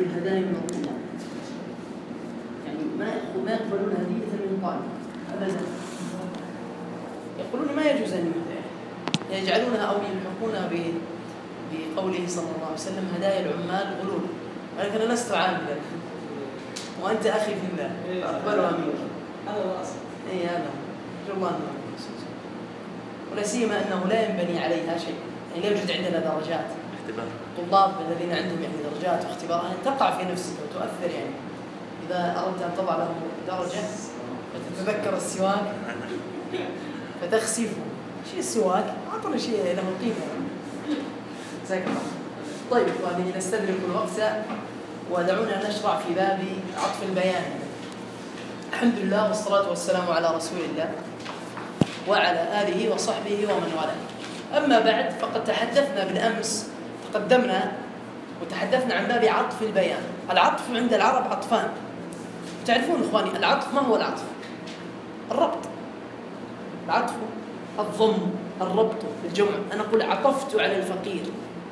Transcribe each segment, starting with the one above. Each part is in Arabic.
الهدايا من الله، يعني ما يقبلون هدية من طالب أبدا، يقولون ما يجوز أن يهدى، يجعلونها أو يلحقونها بقوله صلى الله عليه وسلم هدايا العمال غلول، ولكن أنا لست عاملا وأنت أخي في الله أقبلها منك. هذا هو الأصل. إيه هذا أرجو الله أن ولا سيما أنه لا ينبني عليها شيء، يعني لا يوجد عندنا درجات طلاب الذين عندهم يعني درجات واختبارات تقع في نفسك وتؤثر، يعني إذا أردت أن تضع لهم درجة فتتذكر السواك فتخسفه. شيء السواك أعطنا شيء له قيمة. جزاك الله. طيب إخواني نستدرك الوقت ودعونا نشرع في باب عطف البيان. الحمد لله والصلاة والسلام على رسول الله وعلى آله وصحبه ومن والاه. أما بعد فقد تحدثنا بالأمس، تقدمنا وتحدثنا عن باب عطف البيان. العطف عند العرب عطفان. تعرفون إخواني العطف ما هو العطف؟ الربط. العطف الضم، الربط، الجمع. أنا أقول عطفت على الفقير،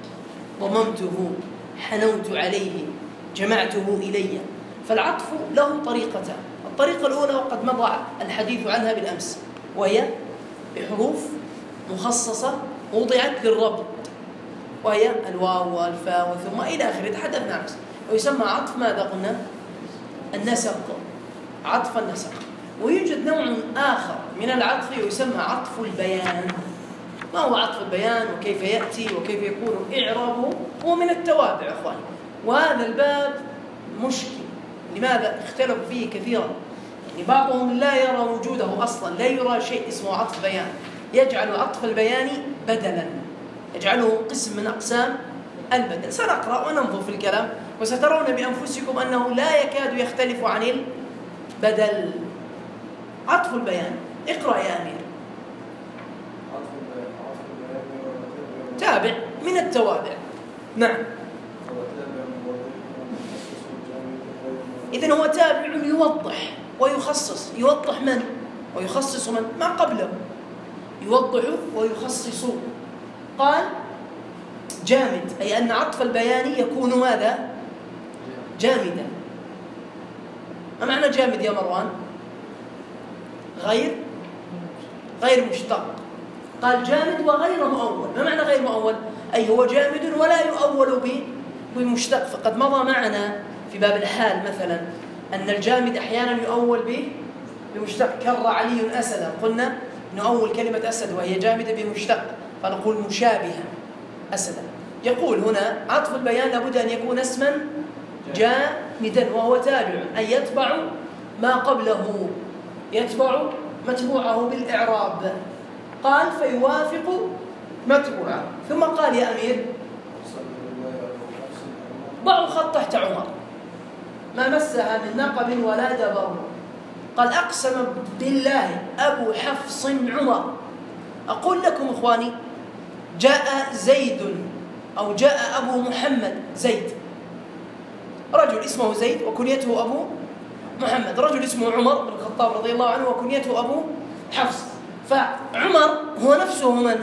ضممته، حنوت عليه، جمعته إلي. فالعطف له طريقتان. الطريقة الأولى وقد مضى الحديث عنها بالأمس، وهي بحروف مخصصة وضعت للربط، وهي الواو والفاء والثم إلى آخره تحدثنا عنه، ويسمى عطف ماذا قلنا؟ النسق، عطف النسق. ويوجد نوع آخر من العطف يسمى عطف البيان. ما هو عطف البيان وكيف يأتي وكيف يكون إعرابه؟ هو من التوابع إخواني، وهذا الباب مشكل. لماذا؟ اختلفوا فيه كثيرا، يعني بعضهم لا يرى وجوده أصلا، لا يرى شيء اسمه عطف بيان، يجعل عطف البيان بدلا، يجعله قسم من أقسام البدل. سنقرأ وننظر في الكلام وسترون بأنفسكم أنه لا يكاد يختلف عن البدل. عطف البيان، اقرأ يا أمير. تابع من التوابع. نعم. إذن هو تابع يوضح ويخصص. يوضح من؟ ويخصص من؟ ما قبله. يوضح ويخصص. قال جامد، أي أن عطف البيان يكون ماذا؟ جامدا. ما معنى جامد يا مروان؟ غير مشتق. قال جامد وغير مؤول. ما معنى غير مؤول؟ أي هو جامد ولا يؤول بمشتق. فقد مضى معنا في باب الحال مثلا أن الجامد أحيانا يؤول بمشتق. كر علي أسدا، قلنا نؤول كلمة أسد وهي جامدة بمشتق فنقول مشابها أسدا. يقول هنا عطف البيان لابد أن يكون اسما جامدا وهو تابع، أي يتبع ما قبله، يتبع متبوعه بالإعراب. قال فيوافق متبوعه. ثم قال يا أمير ضعوا خط تحت عمر ما مسها من نقب ولا دبر. قال أقسم بالله أبو حفص عمر. أقول لكم إخواني جاء زيد أو جاء أبو محمد زيد، رجل اسمه زيد وكنيته أبو محمد، رجل اسمه عمر بن الخطاب رضي الله عنه وكنيته أبو حفص. فعمر هو نفسه من؟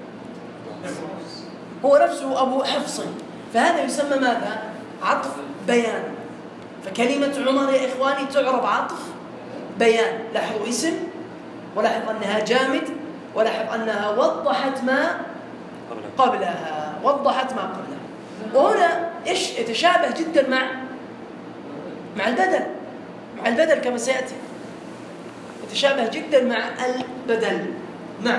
هو نفسه أبو حفص. فهذا يسمى ماذا؟ عطف بيان. فكلمة عمر يا إخواني تعرب عطف بيان. لاحظوا اسم، ولاحظ أنها جامد، ولاحظ أنها وضحت ما قبلها، وضحت ما قبلها. وهنا إيش يتشابه جدا مع البدل كما سيأتي، يتشابه جدا مع البدل. نعم.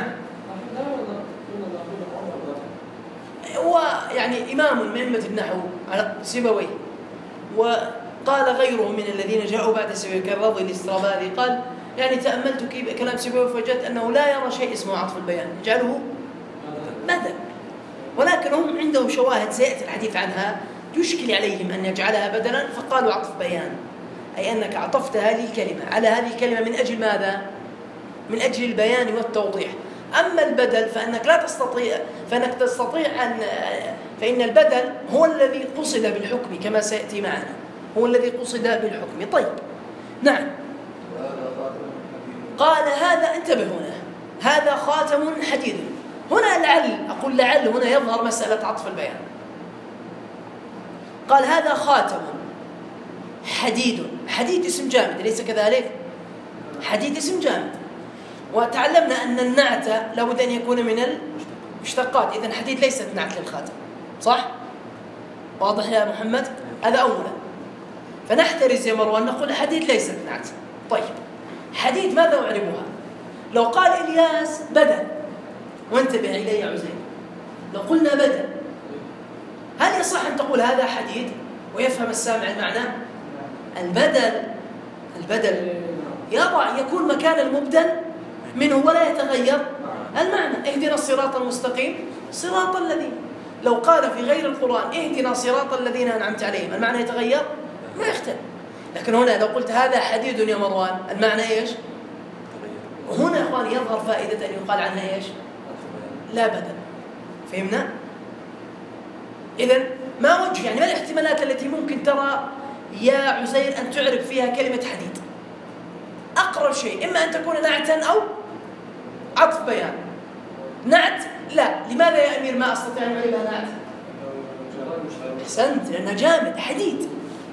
هو يعني إمام من أئمة النحو على سيبويه، وقال غيره من الذين جاءوا بعد سيبويه كالرضي الاسترابادي قال يعني تأملت كلام سيبويه فوجدت أنه لا يرى شيء اسمه عطف البيان، يجعله بدل. ولكن هم عندهم شواهد سيأتي الحديث عنها يشكل عليهم أن يجعلها بدلا، فقالوا عطف بيان، أي أنك عطفت هذه الكلمة على هذه الكلمة من أجل ماذا؟ من أجل البيان والتوضيح. أما البدل فإنك تستطيع أن فإن البدل هو الذي قصد بالحكم كما سيأتي معنا، هو الذي قصد بالحكم. طيب نعم. قال هذا، انتبه هنا، هذا خاتم حديد. هنا لعل هنا يظهر مسألة عطف البيان. قال هذا خاتم حديد. حديد اسم جامد أليس كذلك؟ حديد اسم جامد. وتعلمنا أن النعت لابد أن يكون من المشتقات، إذن حديد ليست نعت للخاتم، صح؟ واضح يا محمد؟ هذا أولا. فنحترز يا مروان نقول حديد ليست نعت. طيب حديد ماذا أعربها؟ لو قال إلياس بدل، وانتبه إلي يا عزيز، لو قلنا بدل هل يصح أن تقول هذا حديد ويفهم السامع المعنى؟ البدل يكون مكان المبدل منه ولا يتغير المعنى. اهدنا الصراط المستقيم صراط الذين، لو قال في غير القرآن اهدنا صراط الذين أنعمت عليهم المعنى يتغير؟ ما يختلف. لكن هنا لو قلت هذا حديد يا مروان المعنى ايش؟ هنا يا اخوان يظهر فائدة أن يقال عنها ايش؟ لا بدل. فهمنا؟ إذن ما وجه يعني ما الاحتمالات التي ممكن ترى يا عزير أن تعرب فيها كلمة حديد؟ أقرب شيء إما أن تكون نعتا أو عطف بيان. نعت لا، لماذا يا أمير ما أستطيع أن أعربها نعت؟ أحسنت، لأنها جامد حديد.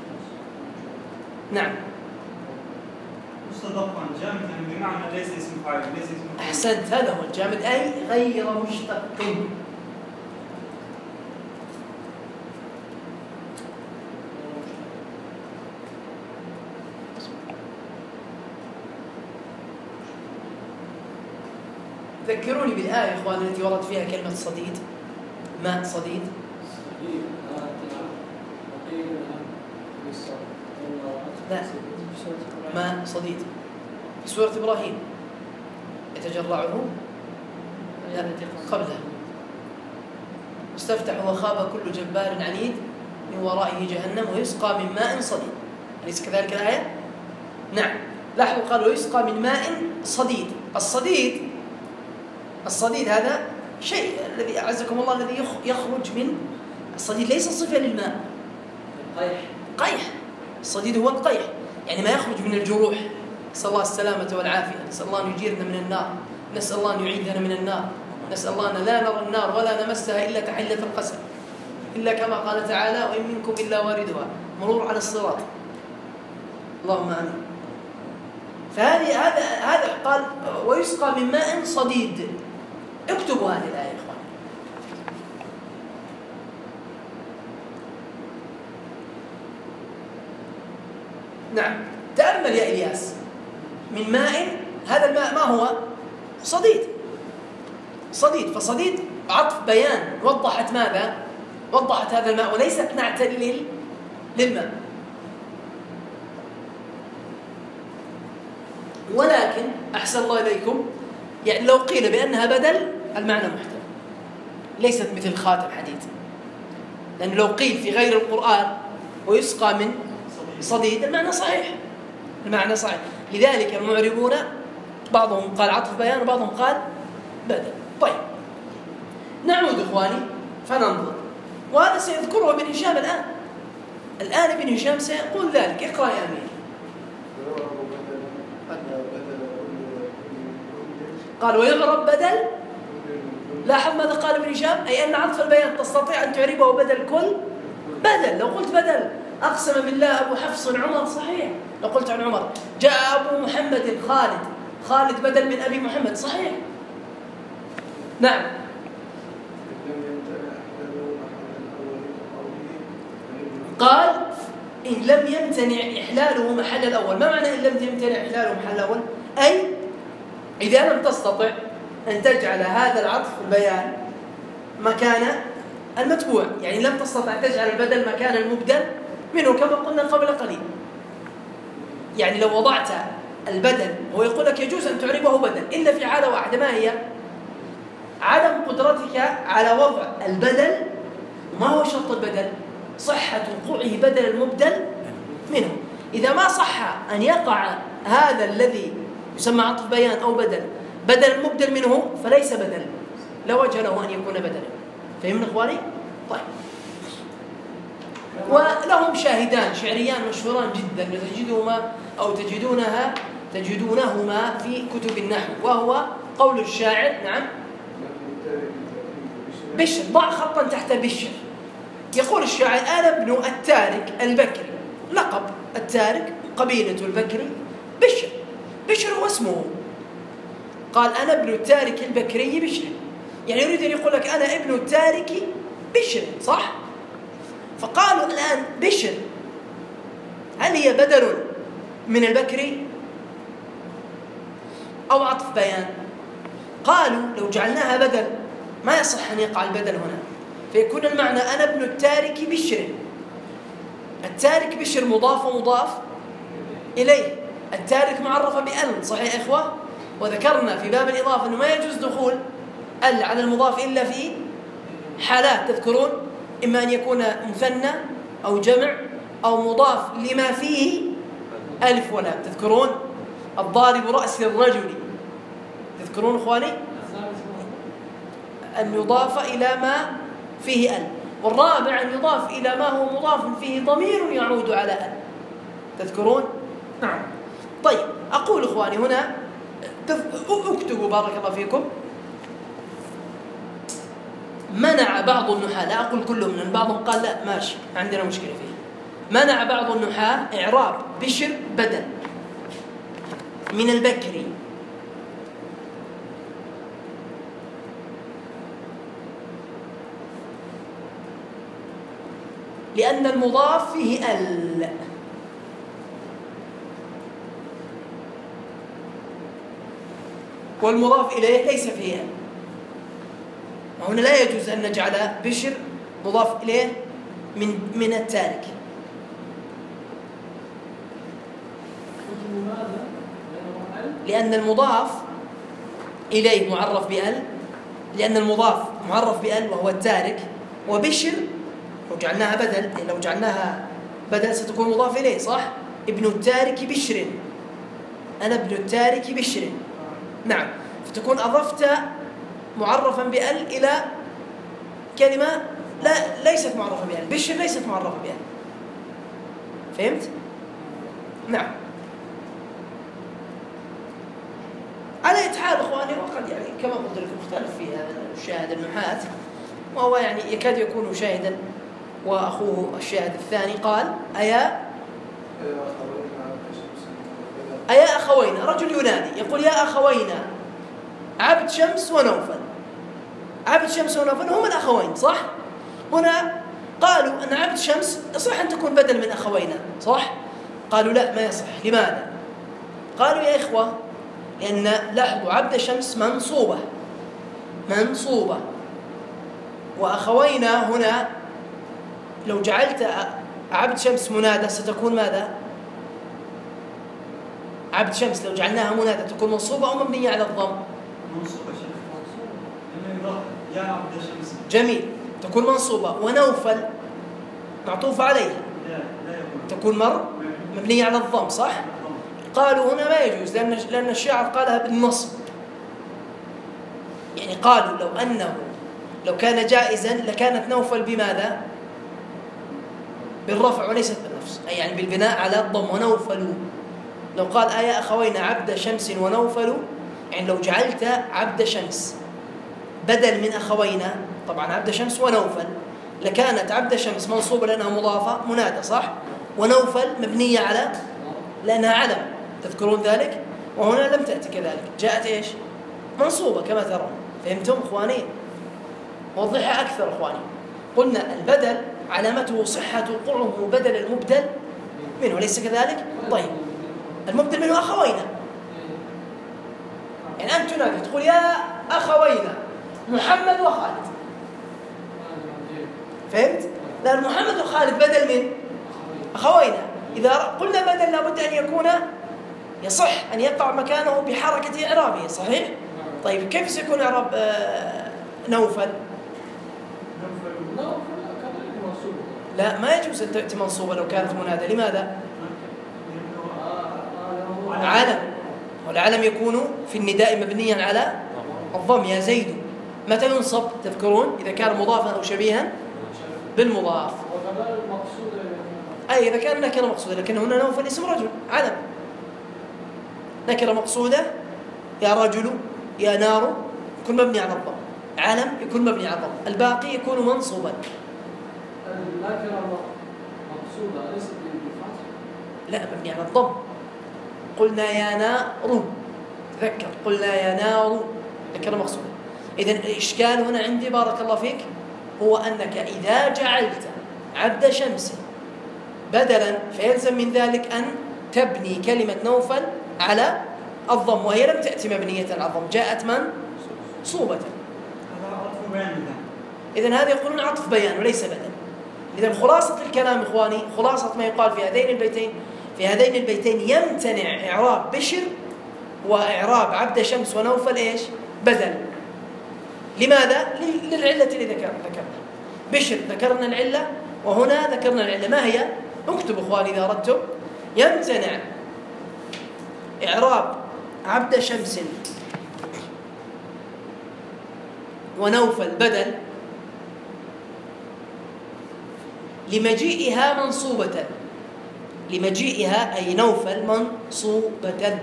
نعم مستضاف عن جامد يعني بمعنى ليس اسم فاعل، ليس اسم فاعل. أحسنت، هذا هو الجامد أي غير مشتق. ذكروني بالآية يا إخوان التي ورد فيها كلمة صديد، ماء صديد. لا، ماء صديد في سورة إبراهيم يتجرعه لا قبلها استفتح وخاب كل جبار عنيد من ورائه جهنم ويسقى من ماء صديد. أليس كذلك الآية؟ نعم. لاحظوا قال ويسقى من ماء صديد. الصديد هذا شيء الذي أعزكم الله الذي يخرج من الصديد، ليس صفة للماء. قيح. الصديد هو القيح، يعني ما يخرج من الجروح. نسأل الله السلامة والعافية، نسأل الله أن يجيرنا من النار، نسأل الله أن يعيذنا من النار، نسأل الله أن لا نرى النار ولا نمسها إلا كحلة القسم، إلا كما قال تعالى وإن منكم إلا واردها مرور على الصراط. اللهم آمين. هذا قال ويسقى من ماء صديد. اكتبوا هذه الآية يا إخوان. نعم، تأمل يا إلياس. من ماء، هذا الماء ما هو؟ صديد. فصديد عطف بيان، وضحت ماذا؟ وضحت هذا الماء وليست نعتا للماء. ولكن أحسن الله إليكم، يعني لو قيل بأنها بدل المعنى محتمل، ليست مثل خاتم حديد. لأن لو قيل في غير القرآن ويسقى من صديد المعنى صحيح. لذلك المعربون بعضهم قال عطف بيان وبعضهم قال بدل. طيب نعود إخواني فننظر، وهذا سيذكره ابن هشام الآن ابن هشام سيقول ذلك. اقرأ يا أمير. قال ويعرب بدل. لاحظ ماذا قال ابن هشام، أي أن عطف البيان تستطيع أن تعربه بدل كل بدل. لو قلت بدل أقسم بالله أبو حفص عمر صحيح. لو قلت عن عمر جاء أبو محمد خالد بدل من أبي محمد صحيح. نعم. قال إن لم يمتنع إحلاله محل الأول. ما معنى إن لم يمتنع إحلاله محل الأول؟ أي إذا لم تستطع أن تجعل هذا العطف البيان مكان المتبوع، يعني لم تستطع تجعل البدل مكان المبدل منه كما قلنا قبل قليل. يعني لو وضعت البدل، هو يقول لك يجوز أن تعربه بدل إلا في حالة واحدة، ما هي؟ عدم قدرتك على وضع البدل. ما هو شرط البدل؟ صحة وقوعه بدل المبدل منه. إذا ما صح أن يقع هذا الذي يسمى عطف بيان أو بدل المبدل منه فليس بدل، لا وجه له أن يكون بدلا. فهمنا إخواني؟ طيب، ولهم شاهدان شعريان مشهوران جدا تجدونهما في كتب النحو، وهو قول الشاعر. نعم. بشر، ضع خطا تحت بشر. يقول الشاعر أنا ابن التارك البكري لقب التارك قبيلة البكري بشر. بشر هو اسمه. قال أنا ابن التارك البكري بشر، يعني يريد أن يقول لك أنا ابن التارك بشر، صح؟ فقالوا الآن بشر هل هي بدل من البكري أو عطف بيان؟ قالوا لو جعلناها بدل ما يصح أن يقع البدل هنا، فيكون المعنى أنا ابن التارك بشر. التارك بشر مضاف ومضاف إليه، التارك معرفة بأل، صحيح يا إخوة؟ وذكرنا في باب الإضافة أنه ما يجوز دخول ال على المضاف إلا في حالات، تذكرون؟ إما أن يكون مثنى أو جمع أو مضاف لما فيه ألف ولام، تذكرون؟ الضارب رأس الرجل، تذكرون إخواني؟ أن يضاف إلى ما فيه ال. والرابع أن يضاف إلى ما هو مضاف فيه ضمير يعود على ال، تذكرون؟ نعم. طيب أقول إخواني هنا اكتبوا بارك الله فيكم. منع بعض النحاة، لا أقول كلهم لأن بعضهم قال لا ماشي عندنا مشكلة فيه، منع بعض النحاة إعراب بشر بدل من البكري لأن المضاف فيه ال، والمضاف إليه ليس فيه ال. وهنا لا يجوز أن نجعل بشر مضاف إليه من التارك. لأن المضاف إليه معرف بأل، لأن المضاف معرف بأل وهو التارك، وبشر لو جعلناها بدل ستكون مضاف إليه، صح؟ ابن التارك بشر، أنا ابن التارك بشر، نعم. فتكون أضفت معرفا بأل إلى كلمة ليست معرفة بأل، بشر ليست معرفة بأل، فهمت؟ نعم. على أي حال إخواني، وقد يعني كما قلت لكم اختلف في هذا الشاهد النحاة، وهو يعني يكاد يكون شاهدا، وأخوه الشاهد الثاني قال أيا أخوينا، رجل ينادي يقول يا أخوينا عبد شمس ونوفل. عبد شمس ونوفل هم الأخوين، صح؟ هنا قالوا أن عبد شمس يصح أن تكون بدل من أخوينا، صح؟ قالوا لا ما يصح. لماذا؟ قالوا يا إخوة لأن لاحظوا عبد شمس منصوبة، وأخوينا هنا لو جعلت عبد شمس منادى ستكون ماذا؟ عبد شمس لو جعلناها منادى تكون منصوبة أو مبنية على الضم؟ منصوبة شيخ، منصوبة. يا عبد شمس. جميل، تكون منصوبة. ونوفل معطوفة عليها تكون مبنية على الضم، صح؟ قالوا هنا ما يجوز لأن الشاعر قالها بالنصب. يعني قالوا لو كان جائزا لكانت نوفل بماذا؟ بالرفع وليست بالنفس، أي يعني بالبناء على الضم. ونوفل لو قال يا أخوينا عبد شمس ونوفل، يعني لو جعلت عبد شمس بدل من أخوينا، طبعا عبد شمس ونوفل، لكانت عبد شمس منصوبة لأنها مضافة منادى، صح؟ ونوفل مبنية على لأنها علم، تذكرون ذلك؟ وهنا لم تأتي كذلك، جاءت إيش؟ منصوبة كما ترون. فهمتم إخواني؟ وضحها أكثر إخواني. قلنا البدل علامته صحة وقوعه بدل المبدل منه، ليس كذلك؟ طيب المبدل منه أخوينا، يعني أنت تنادي تقول يا أخوينا محمد وخالد، فهمت؟ لأن محمد وخالد بدل من أخوينا. إذا قلنا بدل لابد أن يكون يصح أن يقع مكانه بحركة إعرابه، صحيح؟ طيب كيف سيكون إعراب نوفل؟ لا ما يجوز أن تأتي منصوبة لو كانت منادى. لماذا؟ علم، والعلم يكون في النداء مبنيا على الضم. يا زيد متى ينصب؟ تذكرون؟ إذا كان مضافا أو شبيها بالمضاف. أي إذا كان نكرة مقصودة، لكن هنا نوفل اسم رجل علم، نكرة مقصودة يا رجل يا نار يكون مبني على الضم، علم يكون مبني على الضم، الباقي يكون منصوبا. النكرة مقصودة ليست بالفتح لا، مبني على الضم. قلنا يا نار، تذكر قلنا يا نار، ذكر مقصود. إذن الإشكال هنا عندي بارك الله فيك هو أنك إذا جعلت عبد شمس بدلا فيلزم من ذلك أن تبني كلمة نوفل على الضم، وهي لم تأتي مبنية على الضم، جاءت منصوبة. إذن هذا يقولون عطف بيان وليس بدل. إذن خلاصة الكلام إخواني، خلاصة ما يقال في هذين البيتين يمتنع إعراب بشر وإعراب عبد شمس ونوفل إيش؟ بدل. لماذا؟ للعلة اللي ذكرنا. بشر ذكرنا العلة، وهنا ذكرنا العلة. ما هي؟ اكتب إخواني إذا أردتم. يمتنع إعراب عبد شمس ونوفل بدل لمجيئها منصوبة، لمجيئها أي نوفل منصوبة.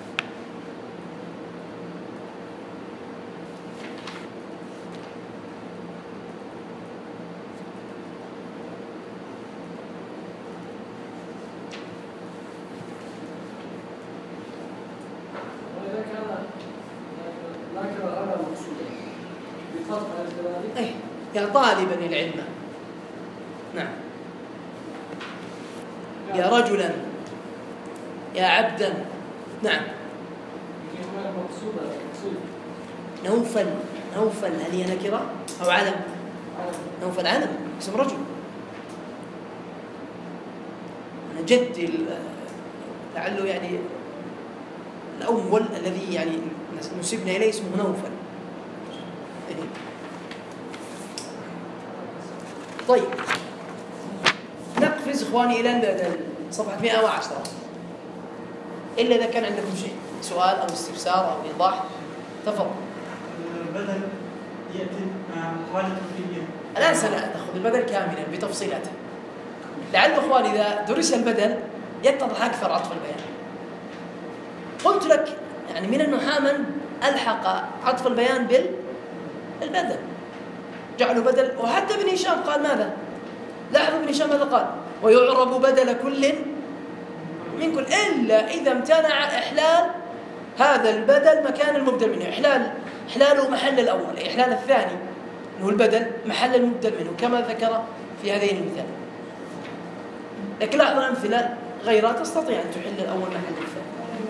يا طالبا العلم، نعم، يا رجلا، يا عبدا، نعم. نوفل هل هي نكرة أو علم؟ نوفل علم، اسم رجل. أنا جدي لعله يعني الأول الذي يعني نسبنا إليه اسمه نوفل. طيب نقفز إخواني إلى صفحة 110، إلا إذا كان عندكم شيء سؤال أو استفسار أو إيضاح تفضل. البدل يأتي مع حالة فعلية. الآن سنأخذ البدل كاملا بتفصيلاته، لعل إخواني إذا درس البدل يتضح أكثر عطف البيان. قلت لك يعني من النحاة من ألحق عطف البيان بالبدل، جعلوا بدل. وحتى ابن هشام قال ماذا؟ لاحظوا ابن هشام ماذا قال؟ ويعرب بدل كل من كل، إلا إذا امتنع إحلال هذا البدل مكان المبدل منه. إحلاله محل الأول، إحلال الثاني هو البدل محل المبدل منه، كما ذكر في هذين المثال. لكن لاحظوا الأمثلة غيرها تستطيع أن تحل الأول محل الثاني.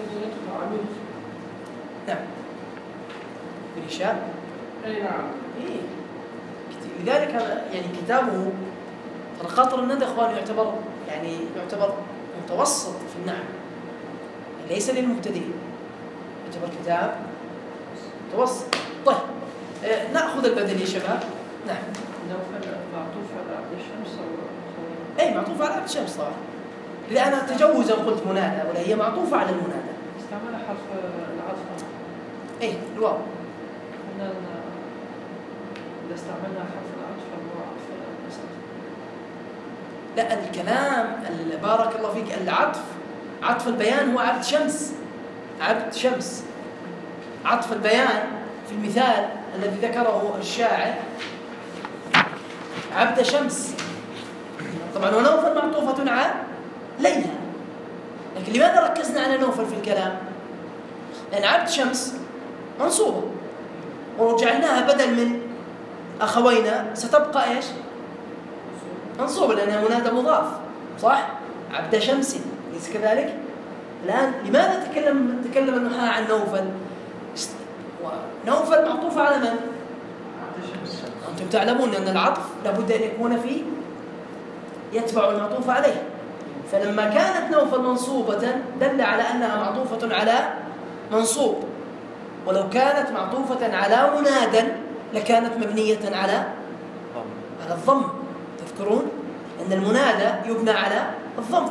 نعم ابن هشام، أي نعم. إيه. لذلك يعني كتابه الخطر الندى إخواني يعتبر متوسط في النحو، ليس للمبتدئين، يعتبر كتاب متوسط. طيب نأخذ البدل يا شباب. نعم. نوفل معطوف على عبد الشمس أي معطوف على عبد الشمس طبعا، إذا أنا تجوزا قلت منادى ولا هي معطوفة على المنادى. استعمل حرف العطف. أي الواو. إذا استعملنا حرف العطف فهو عطف النسب. لا، الكلام بارك الله فيك، العطف عطف البيان هو عبد شمس. عطف البيان في المثال الذي ذكره الشاعر عبد شمس طبعا، ونوفل معطوفة على ليلى. لكن لماذا ركزنا على نوفل في الكلام؟ لأن عبد شمس منصوبة وجعلناها بدل من أخوينا، ستبقى إيش؟ منصوبة لأنها منادى مضاف، صح؟ عبد شمس، ليس كذلك؟ الآن لماذا تكلم النحاة عن نوفل؟ نوفل معطوفة على من؟ أنتم تعلمون أن العطف لابد أن يكون فيه يتبع المعطوف عليه، فلما كانت نوفل منصوبة دل على أنها معطوفة على منصوب، ولو كانت معطوفة على منادى لكانت مبنية على الضم. تذكرون أن المنادى يبنى على الضم.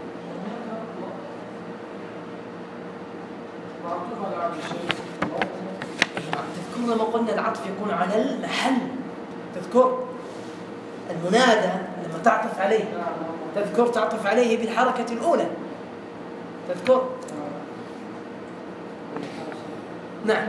تذكرون ما قلنا العطف يكون على المحل. تذكر المنادى لما تعطف عليه، تذكر تعطف عليه بالحركة الأولى. تذكر. نعم.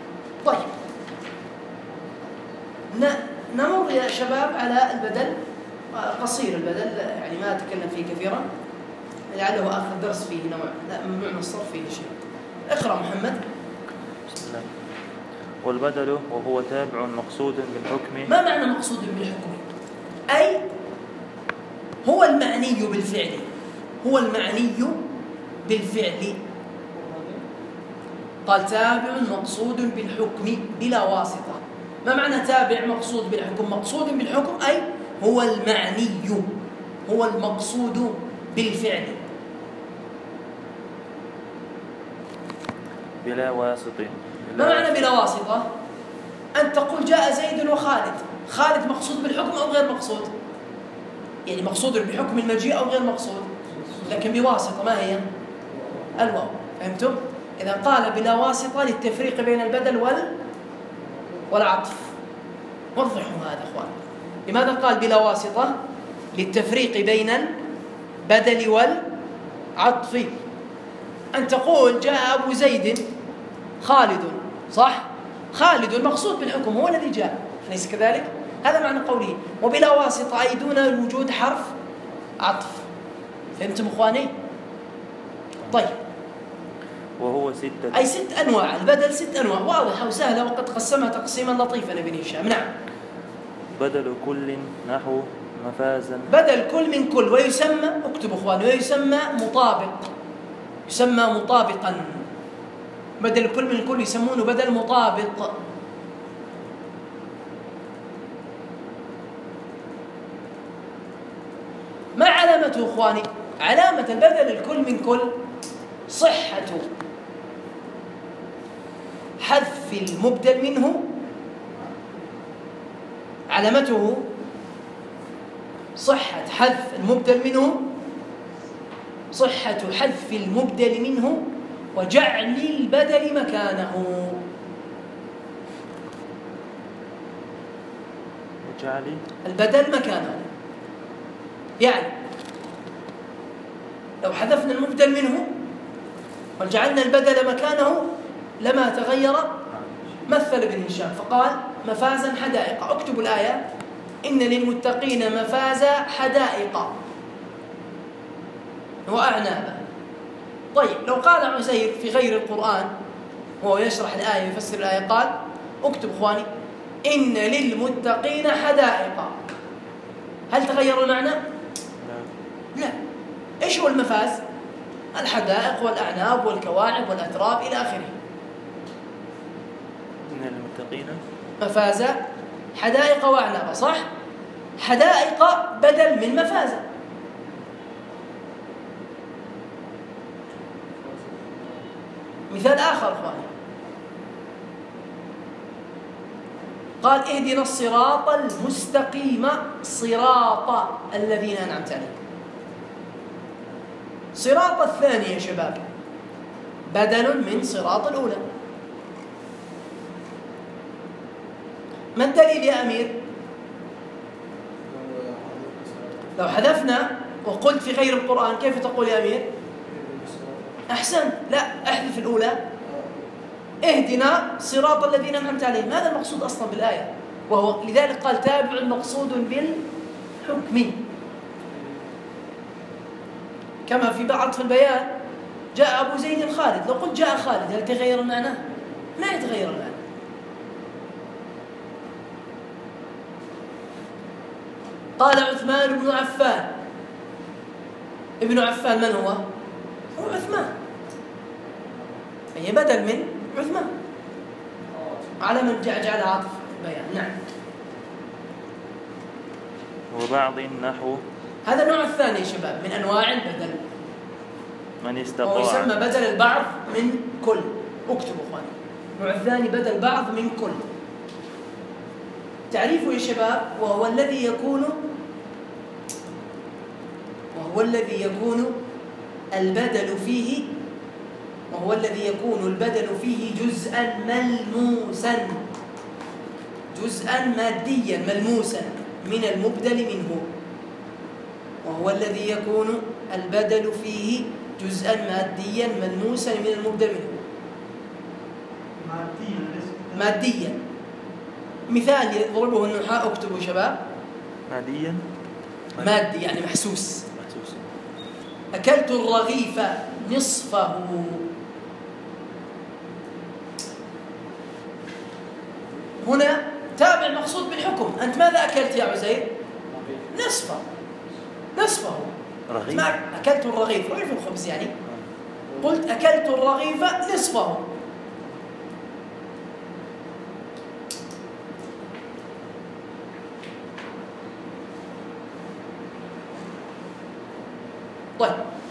طيب نمر يا شباب على البدل قصير البدل يعني ما أتكلم فيه كثيرا لعله آخر درس فيه نوع لا ممنوع من الصرف فيه شيء. اقرأ محمد. بسم الله. والبدل وهو تابع مقصود بالحكم. ما معنى مقصود بالحكم؟ أي هو المعني بالفعل، هو المعني بالفعل. قال تابع مقصود بالحكم بلا واسطة. ما معنى تابع مقصود بالحكم؟ مقصود بالحكم أي هو المعني، هو المقصود بالفعل بلا واسطة. ما معنى بلا واسطة؟ أن تقول جاء زيد وخالد، خالد مقصود بالحكم أو غير مقصود؟ يعني مقصود بالحكم المجيء أو غير مقصود، لكن بواسطة. ما هي؟ الواو. فهمتم؟ إذا قال بلا واسطة للتفريق بين البدل والعطف. وضحوا هذا أخوان. لماذا قال بلا واسطة؟ للتفريق بين البدل والعطف. أن تقول جاء أبو زيد خالد، صح؟ خالد المقصود بالحكم هو الذي جاء، أليس كذلك؟ هذا معنى قوله وبلا واسطة أي دون وجود حرف عطف. فهمتم إخواني؟ طيب. وهو ستة، أي 6 أنواع. البدل 6 أنواع واضحة وسهلة وقد قسمها تقسيما لطيفا ابن هشام. نعم. بدل كل نحو مفازا. بدل كل من كل ويسمى، اكتبوا إخواني، ويسمى مطابق، يسمى مطابقا. بدل كل من كل يسمونه بدل مطابق. ما علامته إخواني؟ علامة البدل الكل من كل صحة حذف المبدل منه. علامته صحة حذف المبدل منه، صحة حذف المبدل منه وجعل البدل مكانه. وجعل البدل مكانه، يعني لو حذفنا المبدل منه وجعلنا البدل مكانه لما تغير. مثل ابن هشام فقال مفازا حدائق. اكتبوا الآية إن للمتقين مفازا حدائق وأعنابا. طيب لو قال عزير في غير القرآن وهو يشرح الآية ويفسر الآية قال اكتب إخواني إن للمتقين حدائق، هل تغير المعنى؟ لا. إيش هو المفاز؟ الحدائق والأعناب والكواعب والأتراب إلى آخره. إن للمتقين مفازة حدائق وأعناب، صح؟ حدائق بدل من مفازة. مثال آخر إخواني قال اهدنا الصراط المستقيم صراط الذين أنعمت عليهم. صراط الثاني يا شباب بدل من صراط الأولى. ما الدليل يا أمير؟ لو حذفنا وقلت في غير القرآن كيف تقول يا أمير؟ أحسن، لا احذف الأولى اهدنا صراط الذين أنعمت عليهم. هذا المقصود أصلا بالآية، وهو لذلك قال تابع مقصود بالحكم. كما في بعض في البيان جاء أبو زيد خالد، لو قلت جاء خالد هل تغير المعنى؟ لا يتغير المعنى. قال عثمان بن عفان. ابن عفان من هو؟ هو عثمان، هي بدل من عثمان على من جعل عاطف بيان. نعم. وبعض نحو. هذا النوع الثاني يا شباب من أنواع البدل، من استطاع. وهو يسمى بدل البعض من كل. اكتبوا اخواني النوع الثاني بدل بعض من كل. تعريفه يا شباب وهو الذي يكون البدل فيه، وهو الذي يكون البدل فيه جزءا ملموسا، جزءا ماديا ملموسا من المبدل منه. وهو الذي يكون البدل فيه جزءا ماديا ملموسا من المبدل منه. ماديا. مثال يضربه النحاة، اكتبوا شباب. ماديا مادي يعني محسوس. محسوس. أكلت الرغيف نصفه. هنا تابع المقصود بالحكم. أنت ماذا أكلت يا عزير؟ نصفه. نصفه. رغيف. ما أكلت الرغيف، رغيف الخبز يعني. قلت أكلت الرغيف نصفه. طيب،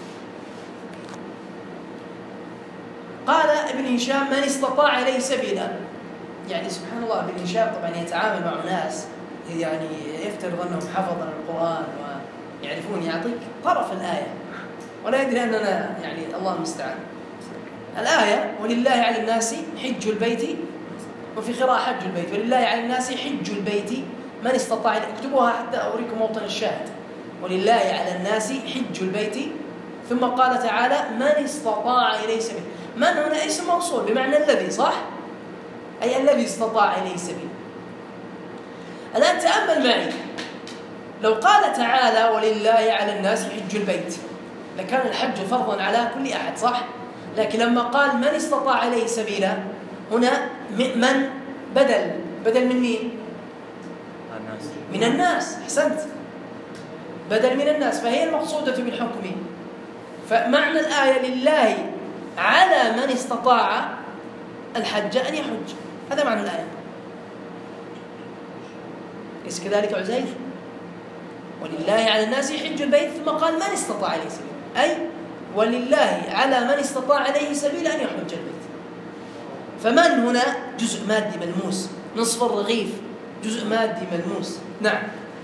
قال ابن هشام: من استطاع إليه سبيلا. يعني سبحان الله، ابن هشام طبعا يتعامل مع ناس يعني يفترض أنهم حفظوا القرآن ويعرفون، يعطيك طرف الآية ولا يدري أننا يعني الله المستعان. الآية: ولله على الناس حج البيت، وفي قراءة حج البيت، ولله على الناس حج البيت من استطاع. اكتبوها حتى أوريكم موطن الشاهد. ولله على الناس حج البيت، ثم قال تعالى: من استطاع إليه سبيل. من هنا اسم موصول بمعنى الذي، صح؟ أي الذي استطاع إليه سبيل. الآن تأمل معي، لو قال تعالى: ولله على الناس حج البيت، لكان الحج فرضا على كل أحد، صح؟ لكن لما قال: من استطاع إليه سبيلا، هنا من بدل من مين؟ الناس. من الناس. أحسنت، بدل من الناس، فهي المقصودة بالحكم. فمعنى الآية: لله على من استطاع الحج أن يحج، هذا معنى الآية. ليس كذلك عزيز؟ ولله على الناس حج البيت، ثم قال: من استطاع إليه سبيل، أي ولله على من استطاع إليه سبيل أن يحج البيت. فمن هنا جزء مادي ملموس، نصف الرغيف جزء مادي ملموس. نعم.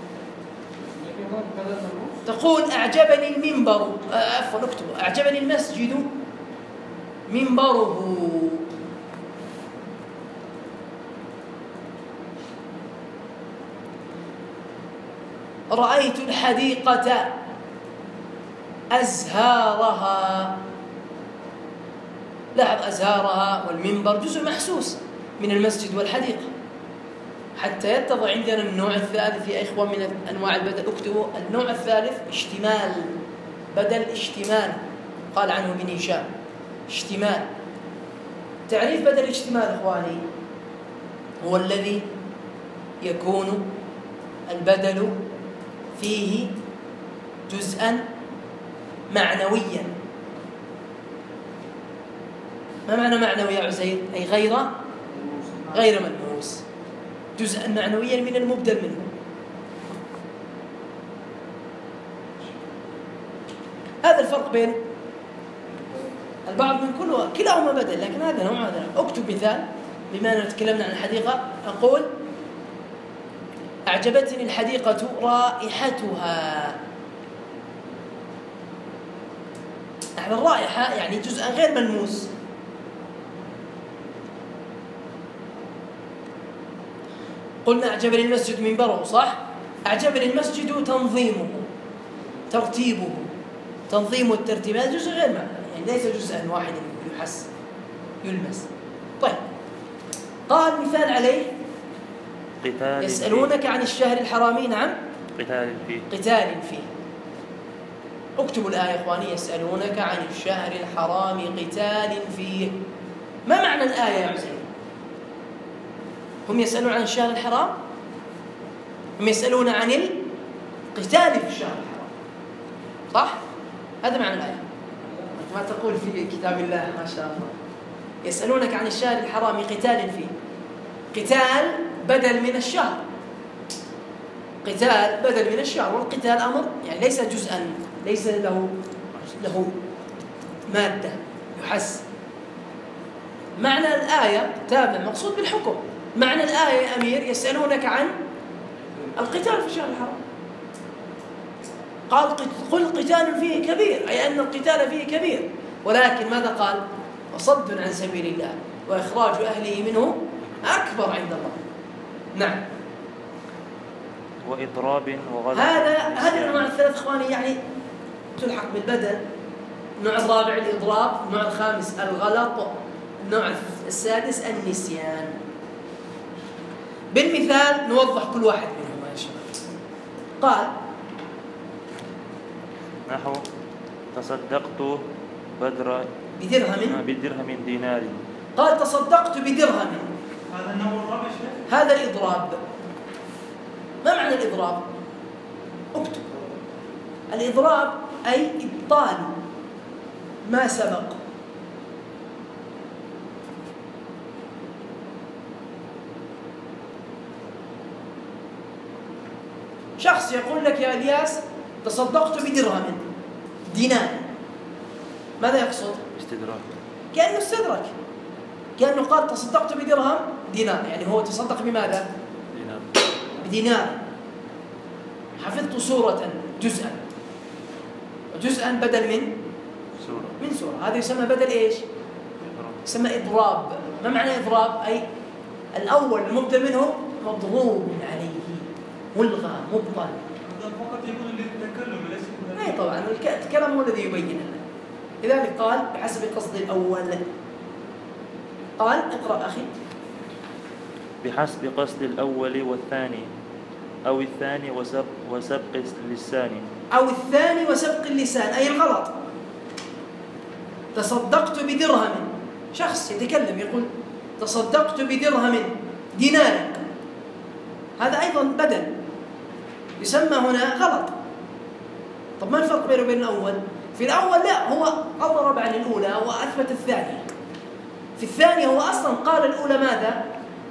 تقول: أعجبني المنبر، عفوا اكتبوا: أعجبني المسجد منبره. رأيت الحديقة أزهارها. لاحظ، أزهارها والمنبر جزء محسوس من المسجد والحديقة، حتى يتضع عندنا النوع الثالث يا إخوة من أنواع البدل. اكتبوا النوع الثالث: اشتمال. بدل اشتمال، قال عنه ابن هشام اشتمال. تعريف بدل الاشتمال إخواني: هو الذي يكون البدل فيه جزءا معنويا. ما معنى معنوي يا عزير؟ أي غير ملموس، جزءا معنويا من المبدل منه. هذا الفرق بين البعض من كلاهما بدل، لكن هذا نوع هذا نوع. اكتب مثال، بما أننا تكلمنا عن الحديقة، أقول: أعجبتني الحديقة رائحتها. يعني الرائحة يعني جزء غير ملموس. قلنا: أعجبني المسجد منبره، صح؟ أعجبني المسجد تنظيمه، ترتيبه. تنظيم والترتيب هذا جزء غير معنى، يعني ليس جزءا واحدا يحس يلمس. طيب، قال مثال عليه: يسألونك عن الشهر الحرام. نعم، قتال فيه. اكتبوا الآية إخواني: يسألونك عن الشهر الحرام قتال فيه. ما معنى الآية يا عزيز؟ هم يسألون عن الشهر الحرام، هم يسألون عن القتال في الشهر الحرام، صح؟ هذا معنى الآية. ما تقول في كتاب الله ما شاء الله: يسألونك عن الشهر الحرام قتال فيه. قتال بدل من الشهر، قتال بدل من الشهر، والقتال أمر يعني ليس جزءا، ليس له مادة يحس. معنى الآية تابع مقصود بالحكم. معنى الآية يا أمير: يسألونك عن القتال في الشهر الحرام. قال: قل قتال فيه كبير، أي أن القتال فيه كبير، ولكن ماذا قال؟ وصد عن سبيل الله وإخراج أهله منه أكبر عند الله. نعم. وإضراب وغلط. هذا النوع الثلاث إخواني يعني تلحق بالبدل. النوع الرابع الإضراب، النوع الخامس الغلط، النوع السادس النسيان. بالمثال نوضح كل واحد منهم يا شباب. قال: نحو تصدقت بدرهم دينار. قال تصدقت بدرهم. هذا النوع الرابع شيخ؟ هذا الإضراب. ما معنى الإضراب؟ اكتب. الإضراب أي إبطال ما سبق. شخص يقول لك يا إلياس تصدقت بدرهم دينار، ماذا يقصد؟ استدراك. كأنه استدرك، كأنه قال تصدقت بدرهم دينار، يعني هو تصدق بماذا؟ دينار. بدينار. حفظت سورة جزءا، وجزءا بدل من سورة، هذا يسمى بدل إيش؟ يسمى إضراب. ما معنى إضراب؟ أي الأول المبدأ منه مضروب عليه، ملغى، مبطل. هذا فقط يكون للتكلم ليس أي طبعا الكلام هو الذي يبين لنا. لذلك قال بحسب قصد الأول. قال اقرأ أخي. بحسب قصد الأول والثاني، أو الثاني وسبق اللسان. أو الثاني وسبق اللسان، أي الغلط. تصدقت بدرهم، شخص يتكلم يقول تصدقت بدرهم دينار، هذا أيضا بدل يسمى هنا غلط. طب ما الفرق بينه وبين الأول؟ في الأول لا، هو أضرب عن الأولى وأثبت الثانية. في الثانية هو أصلا قال الأولى ماذا؟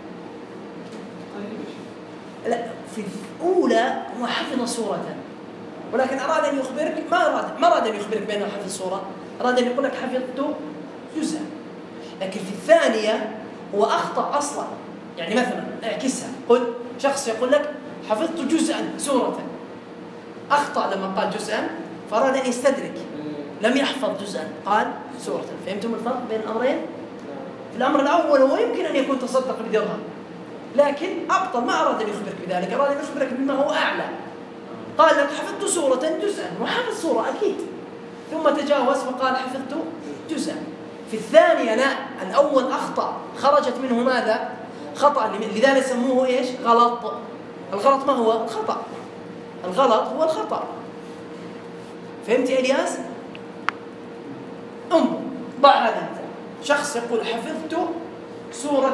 لا، في الأولى هو حفظ صورة، ولكن أراد أن يخبرك ما أراد أن يخبرك بأنه حفظ صورة، أراد أن يقول لك حفظت جزءا. لكن في الثانية هو أخطأ أصلا. يعني مثلا اعكسها، قل شخص يقول لك حفظت جزءا سورة، أخطأ لما قال جزءا فأراد أن يستدرك، لم يحفظ جزءا، قال سورة. فهمتم الفرق بين الأمرين؟ في الأمر الأول هو يمكن أن يكون تصدق بدرهم، لكن أبطل، ما أراد أن يخبرك بذلك، أراد أن يخبرك بما هو أعلى. قال لك حفظت سورة جزءا، وحفظ سورة أكيد، ثم تجاوز فقال حفظت جزءا. في الثانية لا، الأول أخطأ، خرجت منه ماذا؟ خطأ، لذلك سموه إيش؟ غلط. الغلط ما هو؟ الخطأ. الغلط هو الخطأ. فهمت يا إلياس؟ ضع هذا المثال. شخص يقول حفظت سورة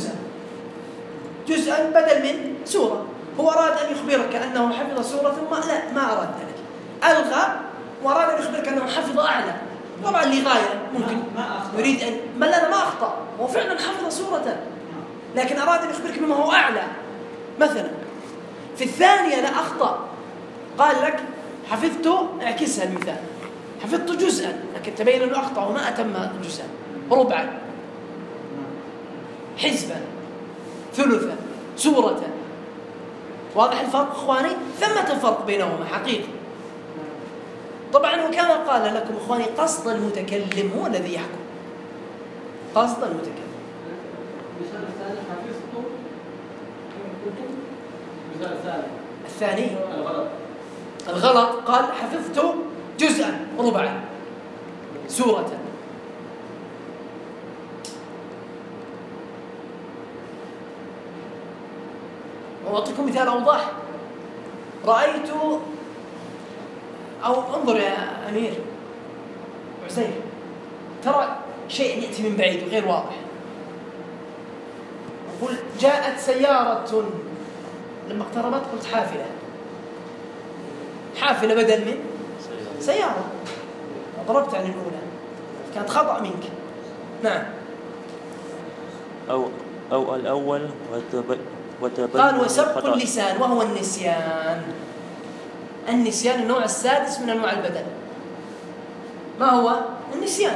جزءا بدل من سورة، هو أراد أن يخبرك أنه حفظ سورة ثم لا، ما أراد ذلك، ألغى وأراد أن يخبرك أنه حفظ أعلى. طبعا لغاية ممكن يريد أن ما أخطأ، هو فعلا حفظ سورة، لكن أراد أن يخبرك بما هو أعلى. مثلا في الثانية لا، أخطأ، قال لك حفظت، اعكسها المثال، حفظت جزءا، لكن تبين أنه أخطأ وما أتم جزءا، ربعا، حزبا، ثلثا، سورة. واضح الفرق إخواني؟ ثمة فرق بينهما حقيقي. طبعا وكما قال لكم إخواني، قصد المتكلم هو الذي يحكم، قصد المتكلم. المثال الثاني حفظت، المثال الثاني الغلط قال حفظت جزءا، ربعا، سورة. وأعطيكم مثال أوضح. رأيت، أو انظر يا أمير عزير، ترى شيء يأتي من بعيد وغير واضح. أقول جاءت سيارة، لما اقتربت قلت حافلة بدل من سيارة، ضربت عن الأولى، كانت خطأ منك. نعم. أو الأول قال وسبق اللسان، وهو النسيان النوع السادس من أنواع البدل. ما هو النسيان؟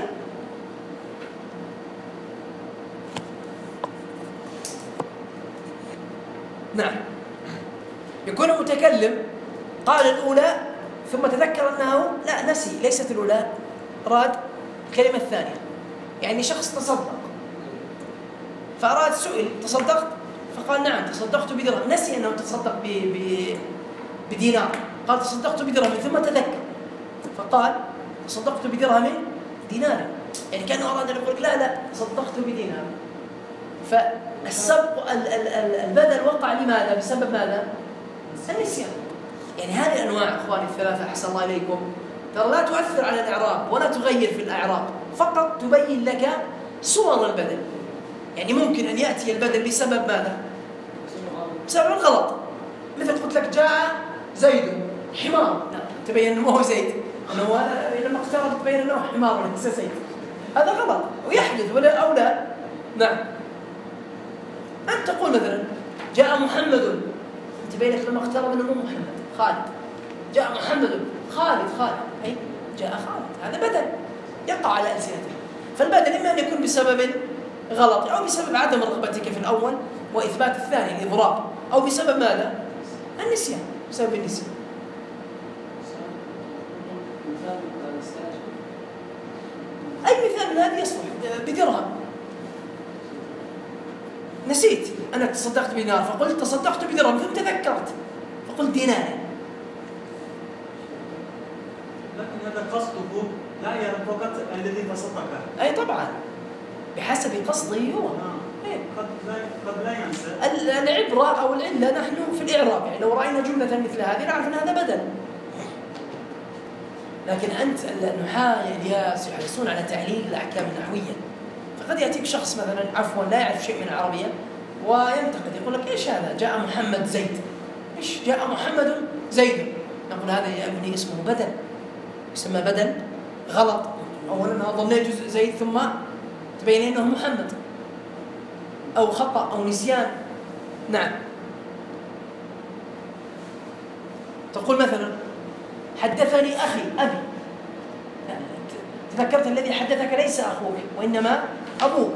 نعم، يكون متكلم قال الأولى ثم تذكر أنه لا، نسي، ليست الأولى، أراد الكلمة الثانية. يعني شخص تصدق فأراد سئل تصدقت، فقال نعم تصدقت بدرهم، نسي أنه تصدق بدينار، قال تصدقت بدرهم، ثم تذكر فقال تصدقت بدرهم دينار، يعني كأنه أراد أن يقول لا تصدقت بدينار. فالسبق البدل وقع لماذا؟ بسبب ماذا؟ النسيان. يعني هذه الأنواع إخواني الثلاثة، أحسن الله إليكم، ترى لا تؤثر على الإعراب ولا تغير في الأعراب، فقط تبين لك صور البدل. يعني ممكن أن يأتي البدل بسبب ماذا؟ بسبب الغلط. مثل قلت لك جاء زيد حمار، تبين أنه ما هو زيد، أنه لما اقترب تبين أنه حمار وليس زيد. هذا غلط ويحدث ولا أو لا. نعم. أنت تقول مثلا جاء محمد، تبين لك لما اقترب أنه مو محمد، خالد. جاء محمد خالد، أي جاء خالد، هذا بدل يقع على ألسنتهم. فالبدل إما أن يكون بسبب غلط أو بسبب عدم رغبتك في الأول وإثبات الثاني الإضراب، أو بسبب ماذا؟ النسيان، بسبب النسيان. أي مثال من هذه يصلح. بدرهم نسيت أنا تصدقت بدينار فقلت تصدقت بدرهم، ثم تذكرت فقلت دينار. لكن هذا قصده لا يعرف فقط الذي تصدق. أي طبعا بحسب قصده هو. قد لا ينسى. العبرة أو العلة نحن في الإعراب، يعني لو رأينا جملة مثل هذه نعرف أن هذا بدل. لكن أنت النحاة يحرصون على تعليل الأحكام النحوية، فقد يأتيك شخص مثلا عفوا لا يعرف شيء من العربية وينتقد يقول لك إيش هذا؟ جاء محمد زيد. إيش جاء محمد زيد؟ نقول هذا يا ابني اسمه بدل، يسمى بدل غلط. أولا أنا ظنيت زيد ثم تبين أنه محمد، أو خطأ أو نسيان. نعم. تقول مثلا حدثني أخي أبي، تذكرت الذي حدثك ليس أخوك وإنما أبوك.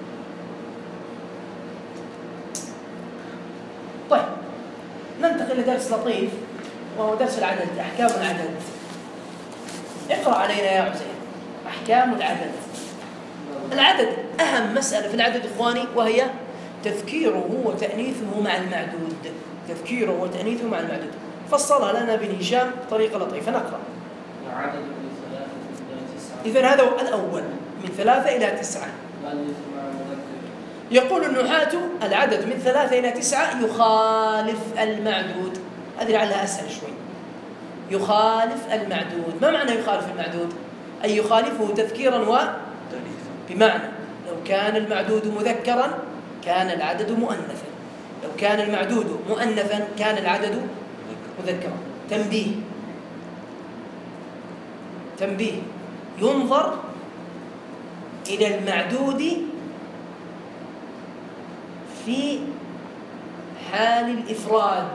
طيب ننتقل لدرس لطيف وهو درس العدد، أحكام العدد. اقرأ علينا يا عزيز أحكام العدد. العدد أهم مسألة في العدد إخواني، وهي تذكيره وتأنيثه مع المعدود. تذكيره وتأنيثه مع المعدود فصلها لنا ابن هشام بطريقة لطيفة. نقرأ. العدد من 3 إلى 9. إذن هذا هو الأول، من 3 إلى 9. يقول النحاة العدد من 3 إلى 9 يخالف المعدود. هذه لعلها أسهل شوي. يخالف المعدود. ما معنى يخالف المعدود؟ أي يخالفه تذكيرا بمعنى لو كان المعدود مذكرا كان العدد مؤنثا، لو كان المعدود مؤنثا كان العدد مذكرا. تنبيه ينظر إلى المعدود في حال الإفراد.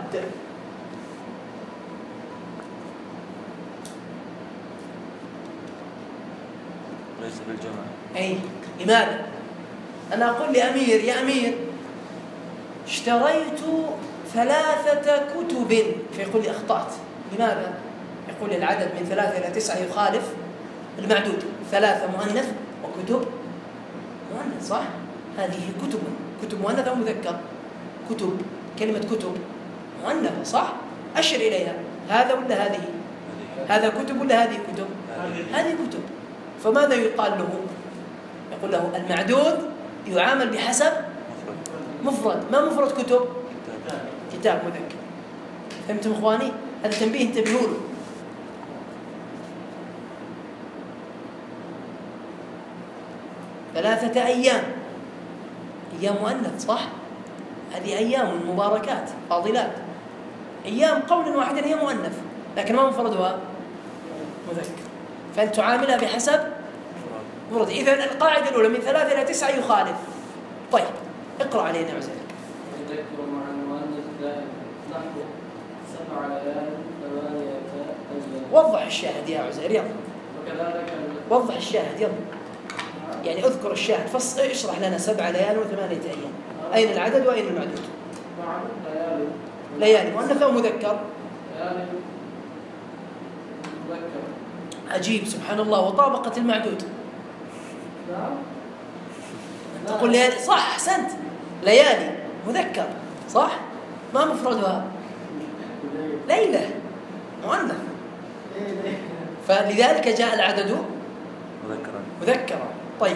ليس بالجمع. أي لماذا؟ أنا أقول لأمير يا أمير اشتريت 3 كتب، فيقول لي أخطأت. لماذا؟ يقول العدد من 3 إلى 9 يخالف المعدود. 3 مؤنث وكتب مؤنث، صح؟ هذه كتب مؤنث أو مذكر؟ كتب. كلمة كتب مؤنثة، صح؟ أشر إليها. هذا ولا هذه؟ هذا كتب ولا هذه كتب؟ هذه كتب. فماذا يقال له؟ يقول له المعدود يعامل بحسب مفرد. ما مفرد كتب؟ كتاب مذكر. فهمتم إخواني؟ هذا تنبيه انتبهوا له. ثلاثة أيام مؤنث، صح؟ هذه أيام مباركات فاضلات. أيام قولا واحدا هي مؤنث، لكن ما مفردها مذكر، فأنت تعاملها بحسب مفرد. إذن القاعدة الأولى من 3 إلى 9 يخالف. طيب اقرأ علينا يا عزيز. يذكر مع المؤنث دائما نحو 7 ليال 8 أيام. وضح الشاهد يا عزيز، يلا. وكذلك وضح الشاهد، يلا. يعني اذكر الشاهد، اشرح لنا 7 ليال و8 أيام. أين العدد وأين المعدود؟ مع ليالي مؤنث أو مذكر؟ ليالي مذكر. عجيب سبحان الله، وطابقت المعدود. نعم. تقول ليالي، صح، أحسنت. ليالي مذكر، صح؟ ما مفردها؟ ليلة مؤنث. فلذلك جاء العدد مذكرا. طيب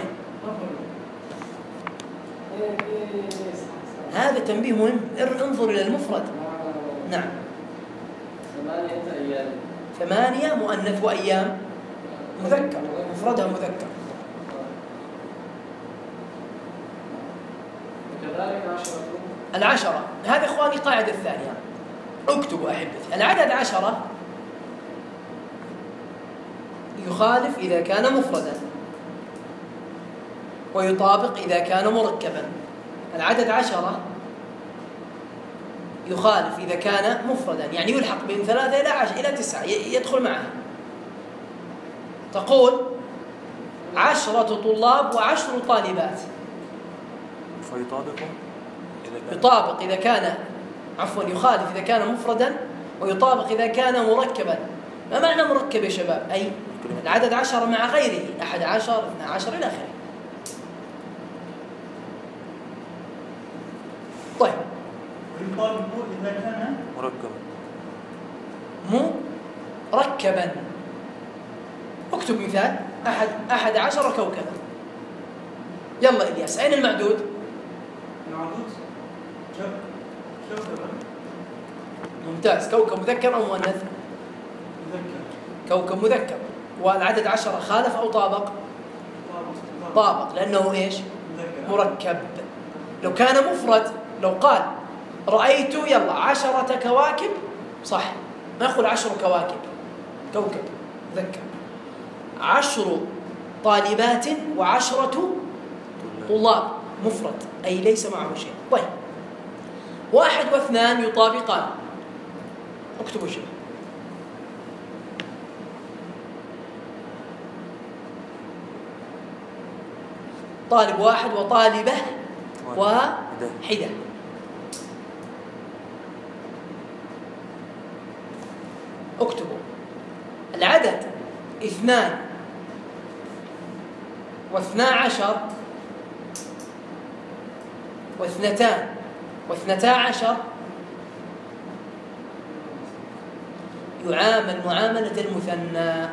هذا تنبيه مهم. انظر إلى المفرد. نعم. 8 أيام. 8 مؤنث وأيام مذكر، مفردها مذكر. كذلك 10. العشرة، هذا إخواني قاعدة الثانية، اكتبوا أحبتي. العدد 10 يخالف إذا كان مفردا ويطابق إذا كان مركبا. العدد 10 يخالف إذا كان مفردا، يعني يلحق بين 3 إلى 10 إلى 9 يدخل معها. تقول 10 طلاب و10 طالبات. يطابق إذا كان يخالف إذا كان مفردا ويطابق إذا كان مركبا. ما معنى مركب يا شباب؟ أي العدد 10 مع غيره، 11 12 إلى آخره. طيب ويطابق إذا كان مركبا. اكتب مثال: 11 كوكبا. يلا إلياس، أين المعدود؟ المعدود كوكبا. ممتاز. كوكب مذكر أو مؤنث؟ مذكر. كوكب مذكر. والعدد 10 خالف أو طابق؟ طابق، لأنه إيش؟ مركب. لو كان مفرد، لو قال رأيت 10 كواكب، صح، ما يقول 10 كواكب، كوكب مذكر. 10 طالبات و10 طلاب، مفرد أي ليس معه شيء. طيب 1 و2 يطابقان. اكتبوا شيء: طالب 1 وطالبة 1. اكتبوا العدد 2 و12 و2 و12 يعامل معاملة المثنى.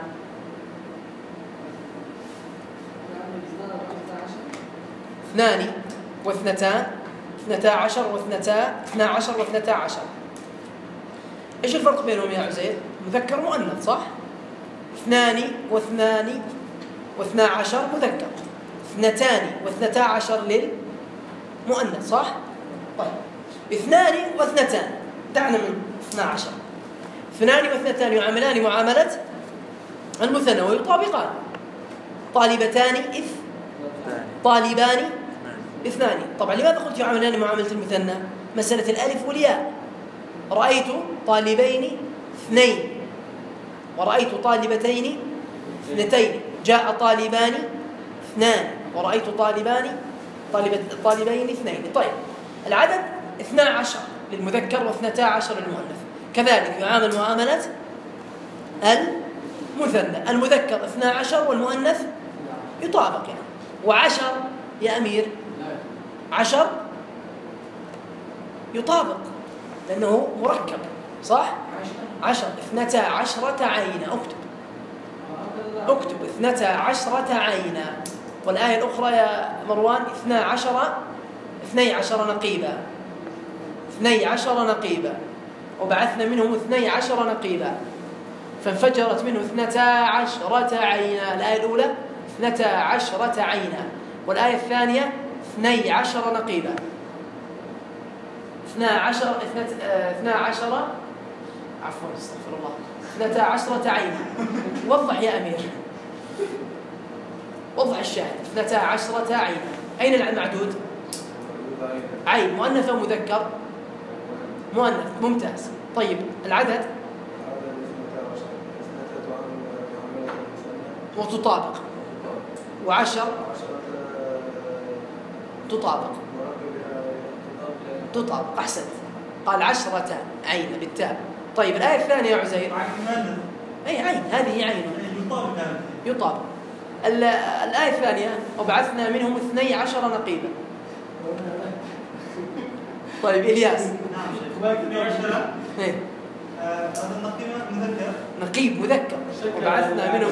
2 و2 12 و12 و12. ايش الفرق بينهم يا عزيز؟ مذكر مؤنث، صح؟ 2 و2 و12 مذكر، 2 و12 للمؤنث، صح؟ طيب 2 و2 دعنا من 12. 2 و2 يعاملان معاملة المثنى ويطابقان. طالبتان طالبان 2. طبعا لماذا قلت يعاملان معاملة المثنى؟ مسألة الألف والياء. رأيت طالبين 2 ورأيت طالبتين 2. جاء طالبان 2 ورأيت طالبين 2. طيب العدد 12 للمذكر و12 للمؤنث، كذلك يعامل معاملة المثنى. المذكر 12 والمؤنث يطابق يعني. و10 يا أمير 10 يطابق لأنه مركب، صح؟ 10 12 عينا. اكتب 12 عينا. والآية الأخرى يا مروان 12 نقيبا. 12 نقيبا وبعثنا منهم 12 نقيبا فانفجرت منه 12 عينا. الآية الأولى 12 عينا، والآية الثانية 12 نقيبا. 12 عفوا استغفر الله 12 عينا. وضح يا أمير، وضح الشاهد. 12 عينا. أين المعدود؟ عين. مؤنث أو مذكر؟ مؤنث. ممتاز. طيب العدد وتطابق، و10 تطابق. أحسنت. قال 10 عين بالتاء. طيب الآية الثانية يا عزير. أي عين، هذه عين يطابق. الآية الثانية وبعثنا منهم 12 نقيبا. طيب إلياس. هذا النقيب مذكر. نقيب مذكر وبعثنا منهم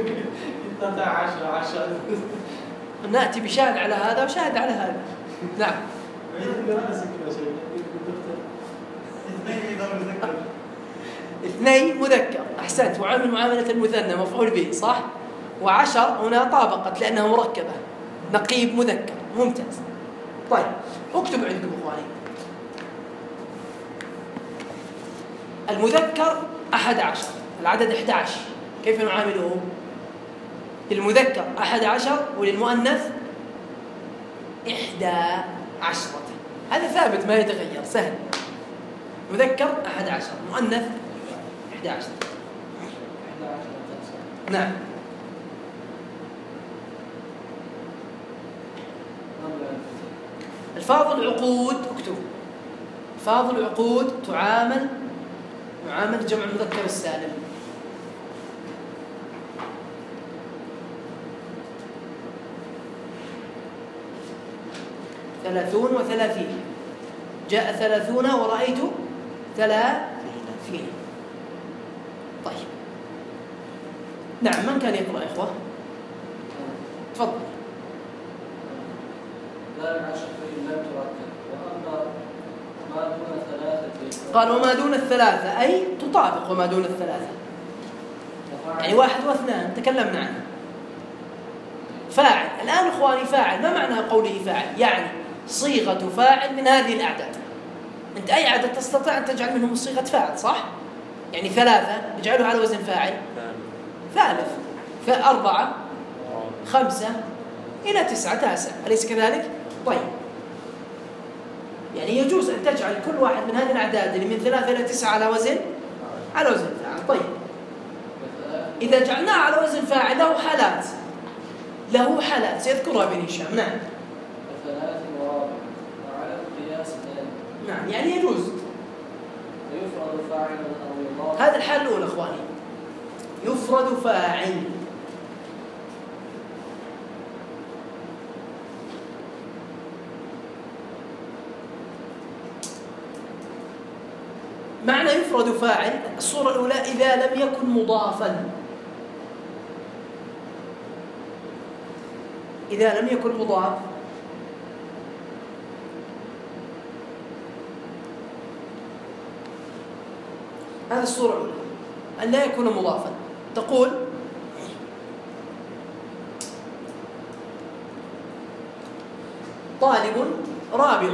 12 نأتي بشاهد على هذا وشاهد على هذا. نعم. 2 مذكر، أحسنت، وعامل معاملة المثنى مفعول به، صح؟ و10 هنا طابقت لأنها مركبة، نقيب مذكر، ممتاز. طيب اكتب عندكم إخواني المذكر 11، العدد 11 كيف نعامله؟ للمذكر 11 وللمؤنث 11. هذا ثابت ما يتغير، سهل. مذكر 11، مؤنث 11. نعم. الفاظ العقود اكتب. الفاظ العقود تعامل جمع المذكر السالم. 30 و30. جاء 30 ورأيت 30. طيب نعم، من كان يقرأ يا إخوة؟ تفضل. ذلك 10 لم تركب، وأما ما دون 3 قال وما دون 3 أي تطابق وما دون 3، يعني 1 و2 تكلمنا عنه. فاعل الآن إخواني، فاعل ما معنى قوله فاعل؟ يعني صيغة فاعل من هذه الأعداد. أنت أي عدد تستطيع أن تجعل منهم صيغة فاعل، صح؟ يعني 3 اجعله على وزن فاعل، ثالث، 4 5 إلى 9 9، أليس كذلك؟ طيب يعني يجوز أن تجعل كل واحد من هذه الأعداد اللي من 3 إلى 9 على وزن فاعل. طيب إذا جعلناه على وزن فاعل له حالات سيذكرها ابن هشام. نعم. 3 ورابع وعلى القياس ثاني. نعم، يعني يجوز. يفرض فاعل أو يضاف. هذا الحال الأول إخواني، يفرد فاعل. معنى يفرد فاعل، الصورة الأولى إذا لم يكن مضافا. إذا لم يكن مضاف هذه الصورة الأولى، أن لا يكون مضافا. تقول طالب رابع.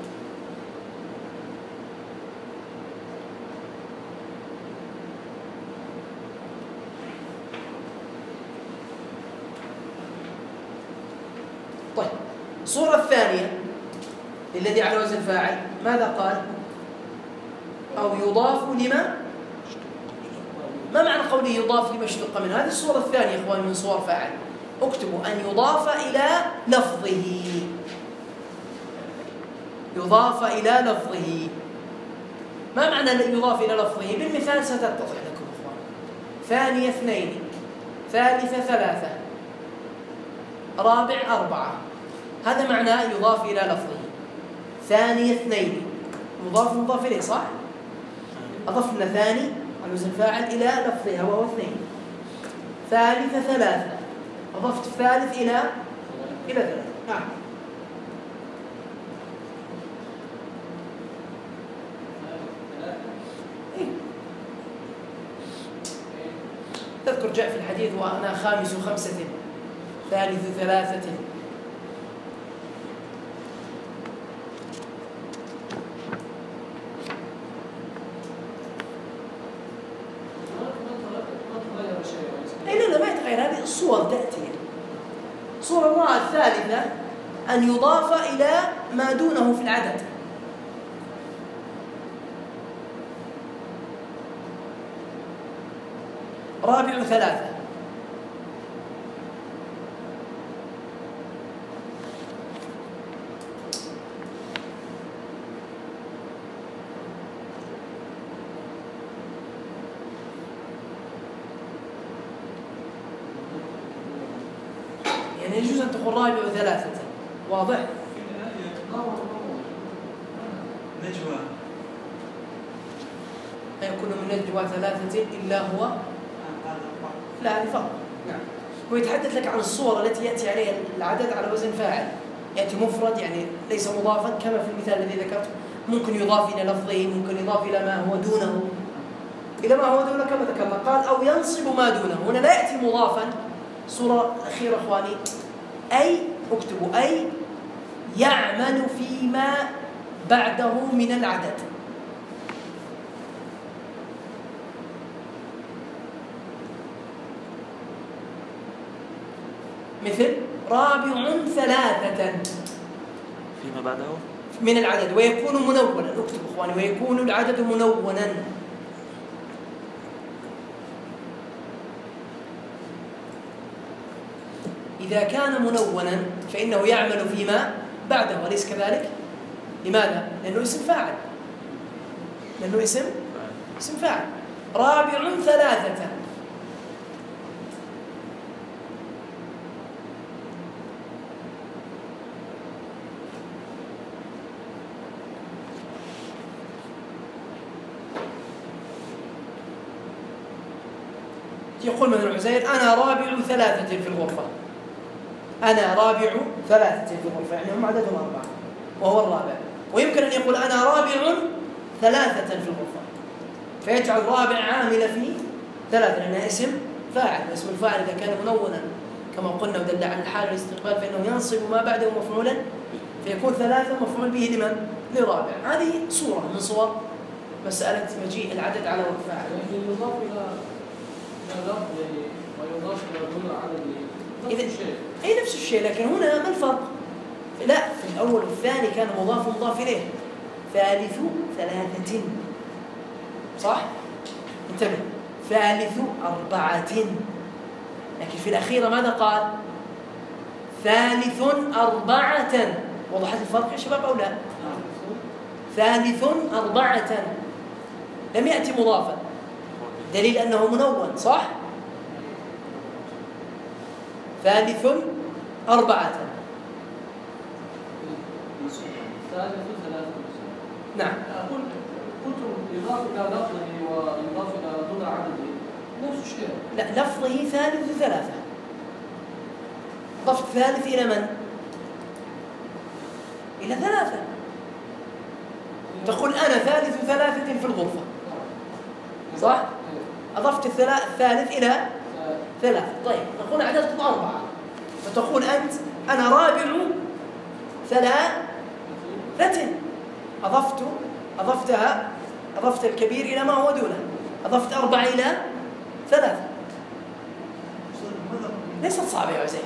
طيب الصورة الثانية الذي على وزن فاعل ماذا قال؟ أو يضاف لما؟ ما معنى قوله يضاف لما اشتق منه؟ هذه الصورة الثانية إخواني من صور فاعل. اكتبوا أن يضاف إلى لفظه. يضاف إلى لفظه. ما معنى يضاف إلى لفظه؟ بالمثال ستتضح لكم إخوان. ثانية 2، ثالثة 3، رابع 4. هذا معنى يضاف إلى لفظه. ثانية 2 مضاف إليه، صح؟ أضفنا ثاني على وزن فاعل إلى لفظها وهو 2. ثالثة 3 أضفت الثالث إلى 3. نعم. تذكر جاء في الحديث وأنا خامس 5 ثالث 3. لا ما يتغير، هذه الصور تأتي. الصورة الثالثة أن يضاف إلى ما دونه في العدد. رابع 3. يعني يجوز أن تقول رابع 3. واضح؟ نجوى لا يكون من نجوى 3 إلا هو. لا هذه فقط. نعم. هو يتحدث لك عن الصور التي يأتي عليها العدد على وزن فاعل، يأتي مفرد يعني ليس مضافا كما في المثال الذي ذكرته، ممكن يضاف إلى لفظه، ممكن يضاف إلى ما هو دونه. إلى ما هو دونه كما ذكرنا. قال أو ينصب ما دونه، هنا لا يأتي مضافا. الصورة الأخيرة إخواني، أي اكتبوا أي يعمل فيما بعده من العدد. مثل رابع ثلاثة فيما بعده من العدد، ويكون منونا. اكتبوا إخواني، ويكون العدد منونا. إذا كان منونا فإنه يعمل فيما بعده، وليس كذلك. لماذا؟ لأنه اسم فاعل. لأنه اسم فاعل. رابع ثلاثة. يقول مثلا عزير أنا رابع ثلاثة في الغرفة. أنا رابع ثلاثة في الغرفة، يعني هم عددهم أربعة وهو الرابع. ويمكن أن يقول أنا رابع ثلاثة في الغرفة، فيجعل رابع عامل في ثلاثة لأنها اسم فاعل. اسم الفاعل إذا كان منونا كما قلنا ودل على الحال والاستقبال فإنه ينصب ما بعده مفعولا، فيكون ثلاثة مفعول به لمن؟ لرابع. هذه صورة من صور مسألة مجيء العدد على الفاعل. لكن يضاف إلى لفظ ويضاف إلى دون عدد نفس الشيء. أي نفس الشيء، لكن هنا ما الفرق؟ لا، في الأول والثاني كان مضاف إليه. ثالث ثلاثة، صح؟ انتبه، ثالث أربعة. لكن في الأخيرة ماذا قال؟ ثالث أربعة. وضحت الفرق يا شباب أو لا؟ ثالث أربعة لم يأتي مضافا، دليل أنه منون، صح؟ ثالث أربعة. ثالث ثلاثة. نعم. قلت يضاف إلى لفظه ويضاف إلى دون عدده نفس الشيء. لا، لفظه ثالث ثلاثة. ضفت ثالث إلى من؟ إلى ثلاثة. تقول أنا ثالث ثلاثة في الغرفة، صح؟ أضفت الثالث إلى ثلاثة. طيب نقول عددكم أربعة، فتقول أنت أنا رابع ثلاثة. أضفت الكبير إلى ما هو دونه. أضفت أربعة إلى ثلاثة. ليست صعبة يا عزيز.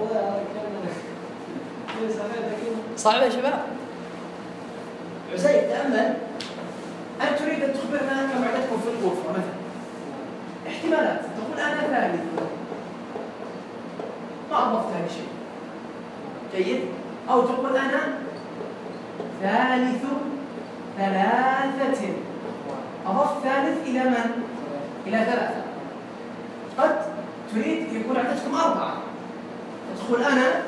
صعبة يا شباب. عزيز تأمل، أنت تريد أن تخبرنا كم عددكم في الغرفة مثلا. احتمالات، تقول أنا ثالث، ما أضفت هذا الشيء، جيد؟ أو تقول أنا ثالث ثلاثة، أضفت ثالث إلى من؟ إلى ثلاثة. قد تريد يكون عددكم أربعة، تقول أنا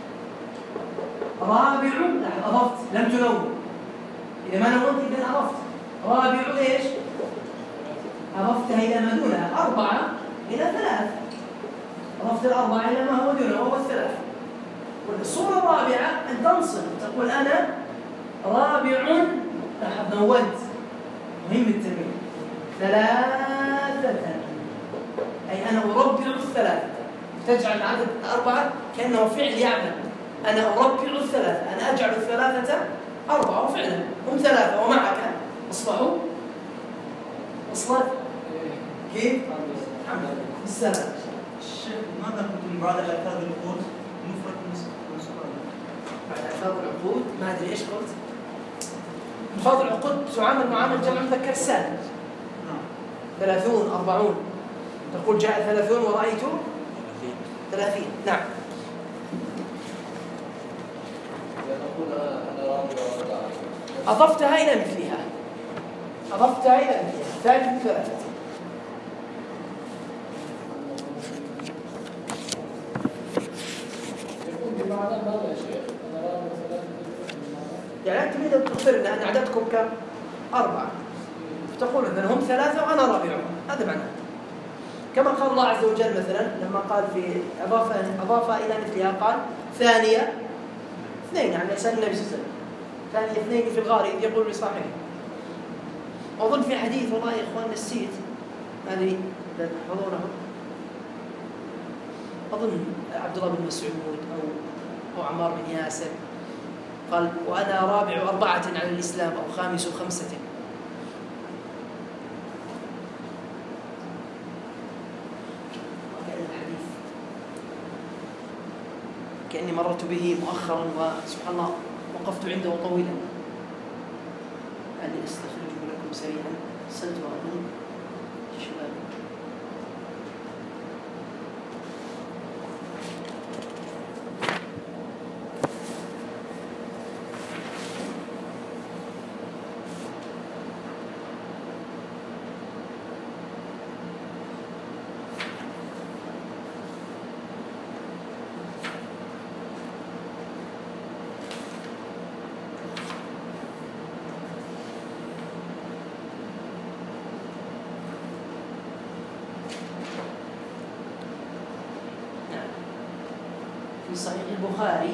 رابع، أضفت لم تنون. إذا ما نونت إذن أضفت رابع إيش؟ أضفتها إلى ما دونها، أربعة إلى ثلاث. أضفت الأربعة إلى ما هو دونه وهو الثلاث. والصورة الرابعة أن تنصب، تقول أنا رابع، لاحظ نونت، مهم التنوين، ثلاثة، أي أنا أربع الثلاثة. تجعل العدد أربعة كأنه فعل يعمل. أنا أربع الثلاثة، أنا أجعل الثلاثة أربعة، وفعلا هم ثلاثة ومعك أصبحوا وصلت. كيف؟ الحمد لله. السلام. الشيخ ماذا قلتم بعد الألفاظ العقود مفرد منصوب؟ بعد ألفاظ العقود ما أدري إيش قلت. ألفاظ العقود تعامل معامل جمع مذكر سالم. 30 40. تقول جاء 30 ورأيت 30. نعم. أضفتها إلى مثلها. ثالث ثلاثة. يكون بمعنى ماذا يا شيخ؟ أنا رابع ثلاثة. يعني أنت تريد أن تخبرنا أن عددكم كم؟ أربعة. فتقول أن هم ثلاثة وأنا رابعهم، هذا معناه. كما قال الله عز وجل مثلا لما قال في أضاف إلى مثلها، قال ثانية اثنين، عن لسان النبي صلى الله عليه وسلم. ثانية اثنين في الغار إذ يقول لصاحبه. أظن في حديث، والله يا إخوان نسيت، هذه لا تحفظونه؟ أظن عبد الله بن مسعود أو عمار بن ياسر قال: وأنا رابع 4 على الإسلام أو خامس 5. الحديث كأني مررت به مؤخرا وسبحان الله وقفت عنده طويلا. أني أستخرجه لكم سريعا. سنت وأظن شباب في صحيح البخاري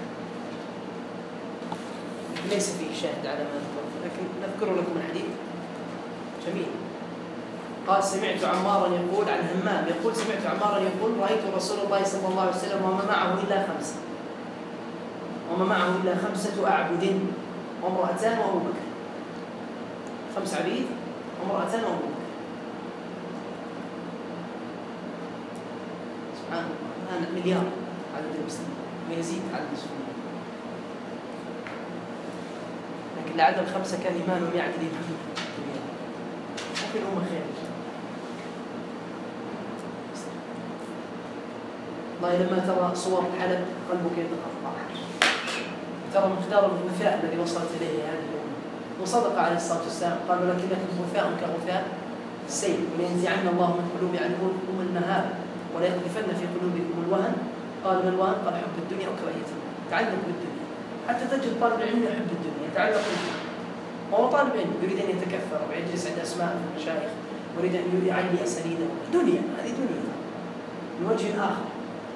ليس فيه شاهد على ما ذكرت، لكن نذكر لكم الحديث جميل. قال: سمعت عمارا يقول عن همام يقول: سمعت عمارا يقول: رأيت رسول الله صلى الله عليه وسلم وما معه إلا 5 أعبد وامرأتان وأبو بكر. 5 عبيد وامرأتان وأبو بكر. سبحان الله، الآن مليار عدد المسلمين ويزيد عدد المسلمين، لكن لعل ال5 كان إيمانهم يعدل إيمانهم. ممكن هم خير. والله لما ترى صور حلب قلبك يتقطع. ترى مقدار الغثاء الذي وصلت إليه هذه الأمة، وصدق عليه الصلاة والسلام قال: ولكنكم غثاء كغثاء السيل ولينزعن الله من قلوب عدوكم المهابة وليقذفن في قلوبكم الوهن. قال: ما الوهن؟ قال: حب الدنيا وكراهية الموت. تعلق بالدنيا حتى تجد طالب العلم يحب الدنيا، يتعلق بالدنيا. وهو طالب علم يريد أن يتكثر ويجلس عند أسماء المشايخ ويريد أن يعلي أسانيده. دنيا، هذه دنيا من وجه آخر.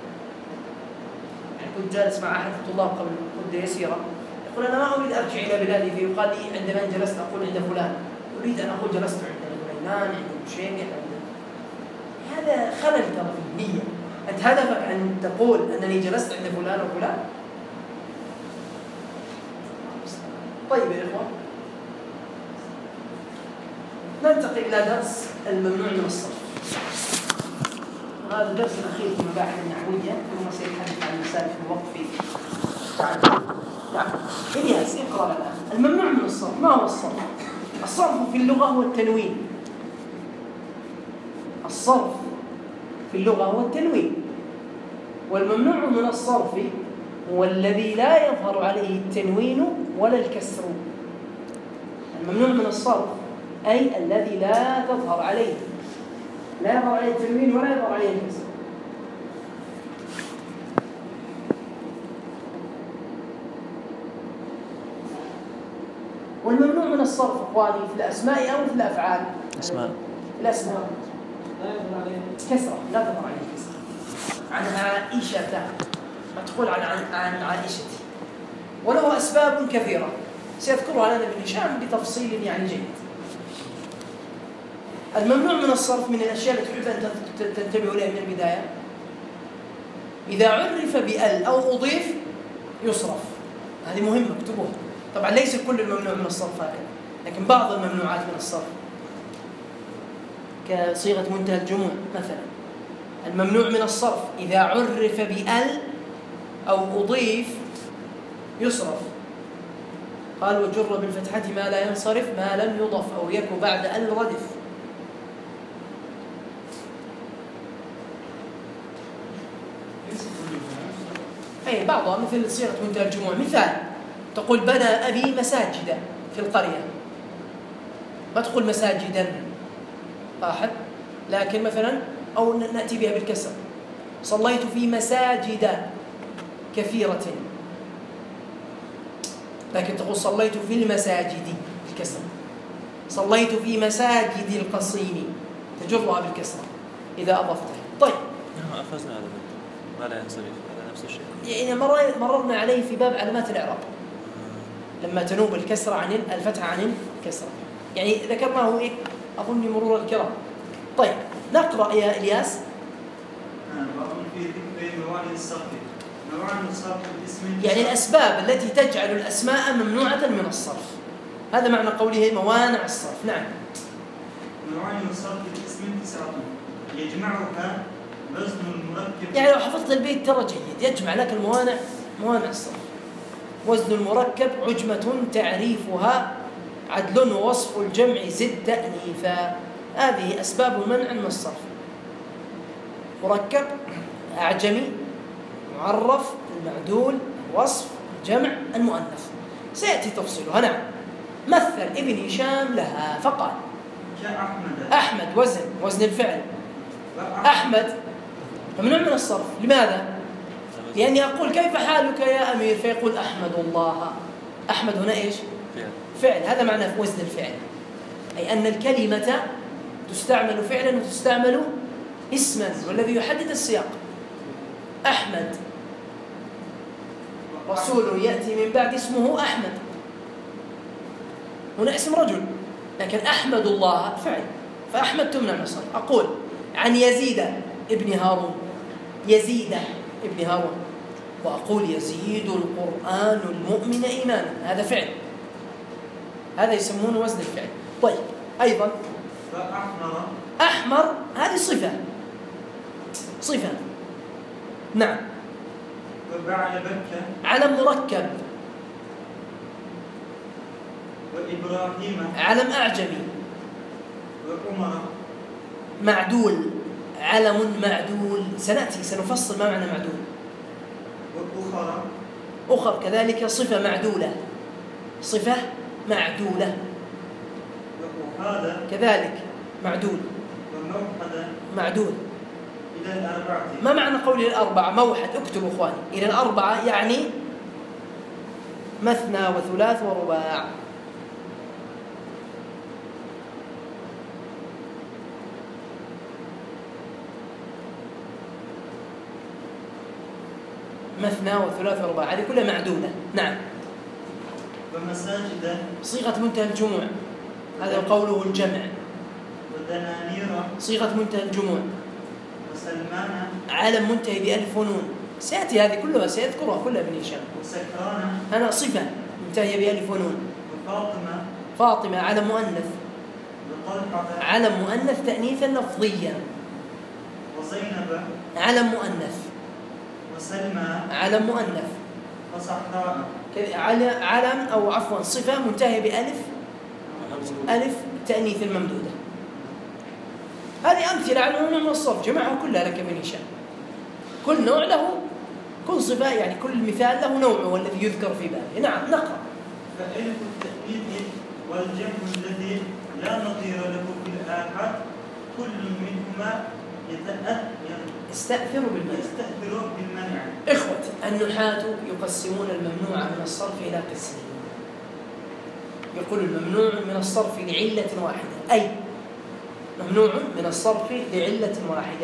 يعني كنت جالس مع أحد الطلاب قبل مدة يسيرة يقول: أنا ما أريد أرجع إلى بلادي، فيقال لي عندما جلست أقول عند فلان، أريد أن أقول جلست عند الغيلان، عند المشيخ، هذا خلل ترى في النية. أنت هدفك أن تقول أنني جلست عند فلان وفلان. طيب يا إخوان، ننتقل إلى درس الممنوع من الصرف. هذا الدرس الأخير في مباحث النحوية، ثم سيتحدث عن مسائل الوقف. نعم إلياس اقرأ لنا. الممنوع من الصرف، ما هو الصرف؟ الصرف في اللغة هو التنوين. الصرف في اللغة هو التنوين، والممنوع من الصرف هو الذي لا يظهر عليه التنوين ولا الكسر. الممنوع من الصرف أي الذي لا تظهر عليه، لا يظهر عليه التنوين ولا يظهر عليه الكسر. والممنوع من الصرف إخواني في الأسماء أو في الأفعال؟ أسماء. الأسماء كسرة، لا تظهر عليه كسرة. عن عائشة تقول عن عائشة، وله أسباب كثيرة سيذكرها لنا ابن هشام بتفصيل يعني جيد. الممنوع من الصرف من الأشياء التي تحب أن تنتبهوا إليها من البداية: إذا عرف بأل أو أضيف يصرف. هذه مهمة، اكتبوها. طبعا ليس كل الممنوع من الصرف هكذا، لكن بعض الممنوعات من الصرف كصيغة منتهى الجموع مثلا. الممنوع من الصرف إذا عرف بأل أو أضيف يصرف. قال: وجر بالفتحة ما لا ينصرف ما لم يضف أو يكن بعد أل ردف. أي بعضها مثل صيغة منتهى الجموع. مثال: تقول: بنى أبي مساجدا في القرية، ما تقول مساجدا واحد، لكن مثلا أو نأتي بها بالكسر: صليت في مساجد كثيرة، لكن تقول: صليت في المساجد بالكسر. صليت في مساجد القصيم، تجرها بالكسر إذا أضفته. طيب، أخذنا هذا ما لا ينصرف، هذا نفس الشيء. يعني مررنا عليه في باب علامات الإعراب لما تنوب الكسر عن الفتحة عن الكسر، يعني ذكرناه أظن مرور الكرام. طيب نقرأ يا إلياس. باب في ذكر موانع الصرف. موانع الصرف الاسم يعني الأسباب التي تجعل الأسماء ممنوعة من الصرف، هذا معنى قوله موانع الصرف. نعم. موانع الصرف الاسم 9 يجمعها وزن المركب. يعني لو حفظت البيت ترى جيد، يجمع لك الموانع، موانع الصرف. وزن المركب عجمة تعريفها عدل ووصف الجمع زد تأنيفا. هذه أسباب منع من الصرف. مركب، أعجمي، معرف، المعدول، الوصف، الجمع، المؤنث، سيأتي تفصيلها. نعم. مثل ابن هشام لها فقال كأحمد. أحمد وزن الفعل. أحمد ممنوع من الصرف. لماذا؟ لأني أقول كيف حالك يا أمير فيقول أحمد الله. أحمد هنا إيش؟ فعل. هذا معنى في وزن الفعل، أي أن الكلمة تستعمل فعلا وتستعمل اسما، والذي يحدد السياق. أحمد رسول يأتي من بعد اسمه أحمد، هنا اسم رجل، لكن أحمد الله فعل، فأحمد تمنع من الصرف. أقول عن يزيد ابن هارون، يزيد ابن هارون، وأقول يزيد القرآن المؤمن إيمانا، هذا فعل، هذا يسمونه وزن الفعل. طيب أيضا أحمر، هذه صفة. نعم. علم مركب. وإبراهيم علم أعجمي. وعمر معدول. علم معدول، سنفصل ما معنى معدول. أخر كذلك صفة معدولة. وهذا كذلك معدول. معدول. إلى الأربعة. ما معنى قول الأربعة؟ موحد. اكتبوا إخواني، إلى الأربعة يعني مثنى وثلاث ورباع. مثنى وثلاث ورباع، هذه كلها معدودة. نعم. ومساجد، صيغة منتهى الجموع، هذا قوله الجمع. ودنانير، صيغة منتهى الجموع. وسلمان، علم منتهي بألف ونون، سيأتي هذه كلها، سيذكرها كلها ابن هشام. وسكران، أنا صفة منتهية بألف ونون. وفاطمة، فاطمة علم مؤنث. وطلحة، علم مؤنث تأنيثا لفظيا. وزينب، علم مؤنث. وسلمى، علم مؤنث. وصحراء، علم أو عفوا صفة منتهية بألف، ألف تأنيث الممدودة. هذه أمثلة على نوع من الصرف، جمعها كلها لك ابن هشام. كل نوع له، كل صفة يعني كل مثال له نوعه والذي يذكر في بابه. نعم. نقرأ. فألف التأنيث والجمع الذي لا نظير له في الآحاد كل منهما يستأثر بالمنع. إخوة النحاة يقسمون الممنوع من الصرف إلى قسمين. يقول الممنوع من الصرف لعلة واحدة، أي ممنوع من الصرف لعلة واحدة.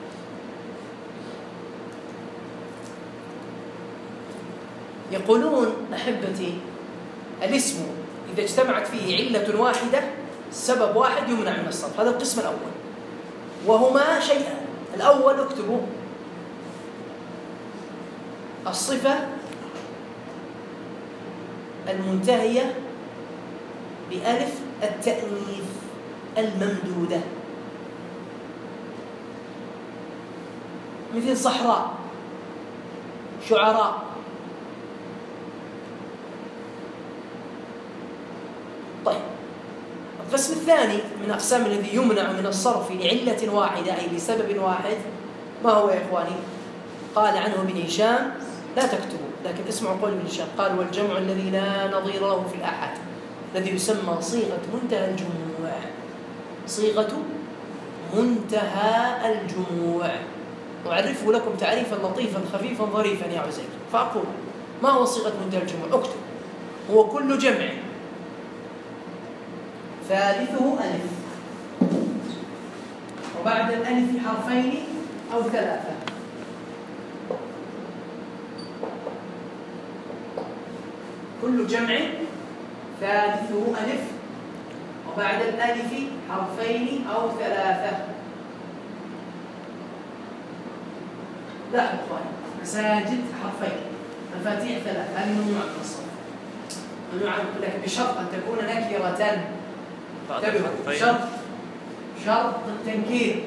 يقولون أحبتي الاسم إذا اجتمعت فيه علة واحدة سبب واحد يمنع من الصرف، هذا القسم الأول، وهما شيئان. الأول اكتبوا الصفة المنتهية بألف التأنيث الممدودة، مثل صحراء، شعراء. طيب القسم الثاني من أقسام الذي يمنع من الصرف لعلة واحدة أي لسبب واحد، ما هو يا إخواني؟ قال عنه ابن هشام، لا تكتبوا لكن اسمعوا قول ابن هشام، قال والجمع الذي لا نظير له في الأحد الذي يسمى صيغة منتهى الجموع. صيغة منتهى الجموع. أعرفه لكم تعريفا لطيفا خفيفا ظريفا يا عزيز، فأقول ما هو صيغة منتهى الجموع؟ اكتب هو كل جمع ثالثه ألف وبعد الألف حرفين أو ثلاثة. كل جمع ثالثه ألف وبعد الألف حرفين أو ثلاثة. لاحظوا إخواني، مساجد حرفين، مفاتيح ثلاث، هذه ممنوعة من الصرف، ممنوعة لكن بشرط أن تكون نكرة. انتبهوا، شرط التنكير.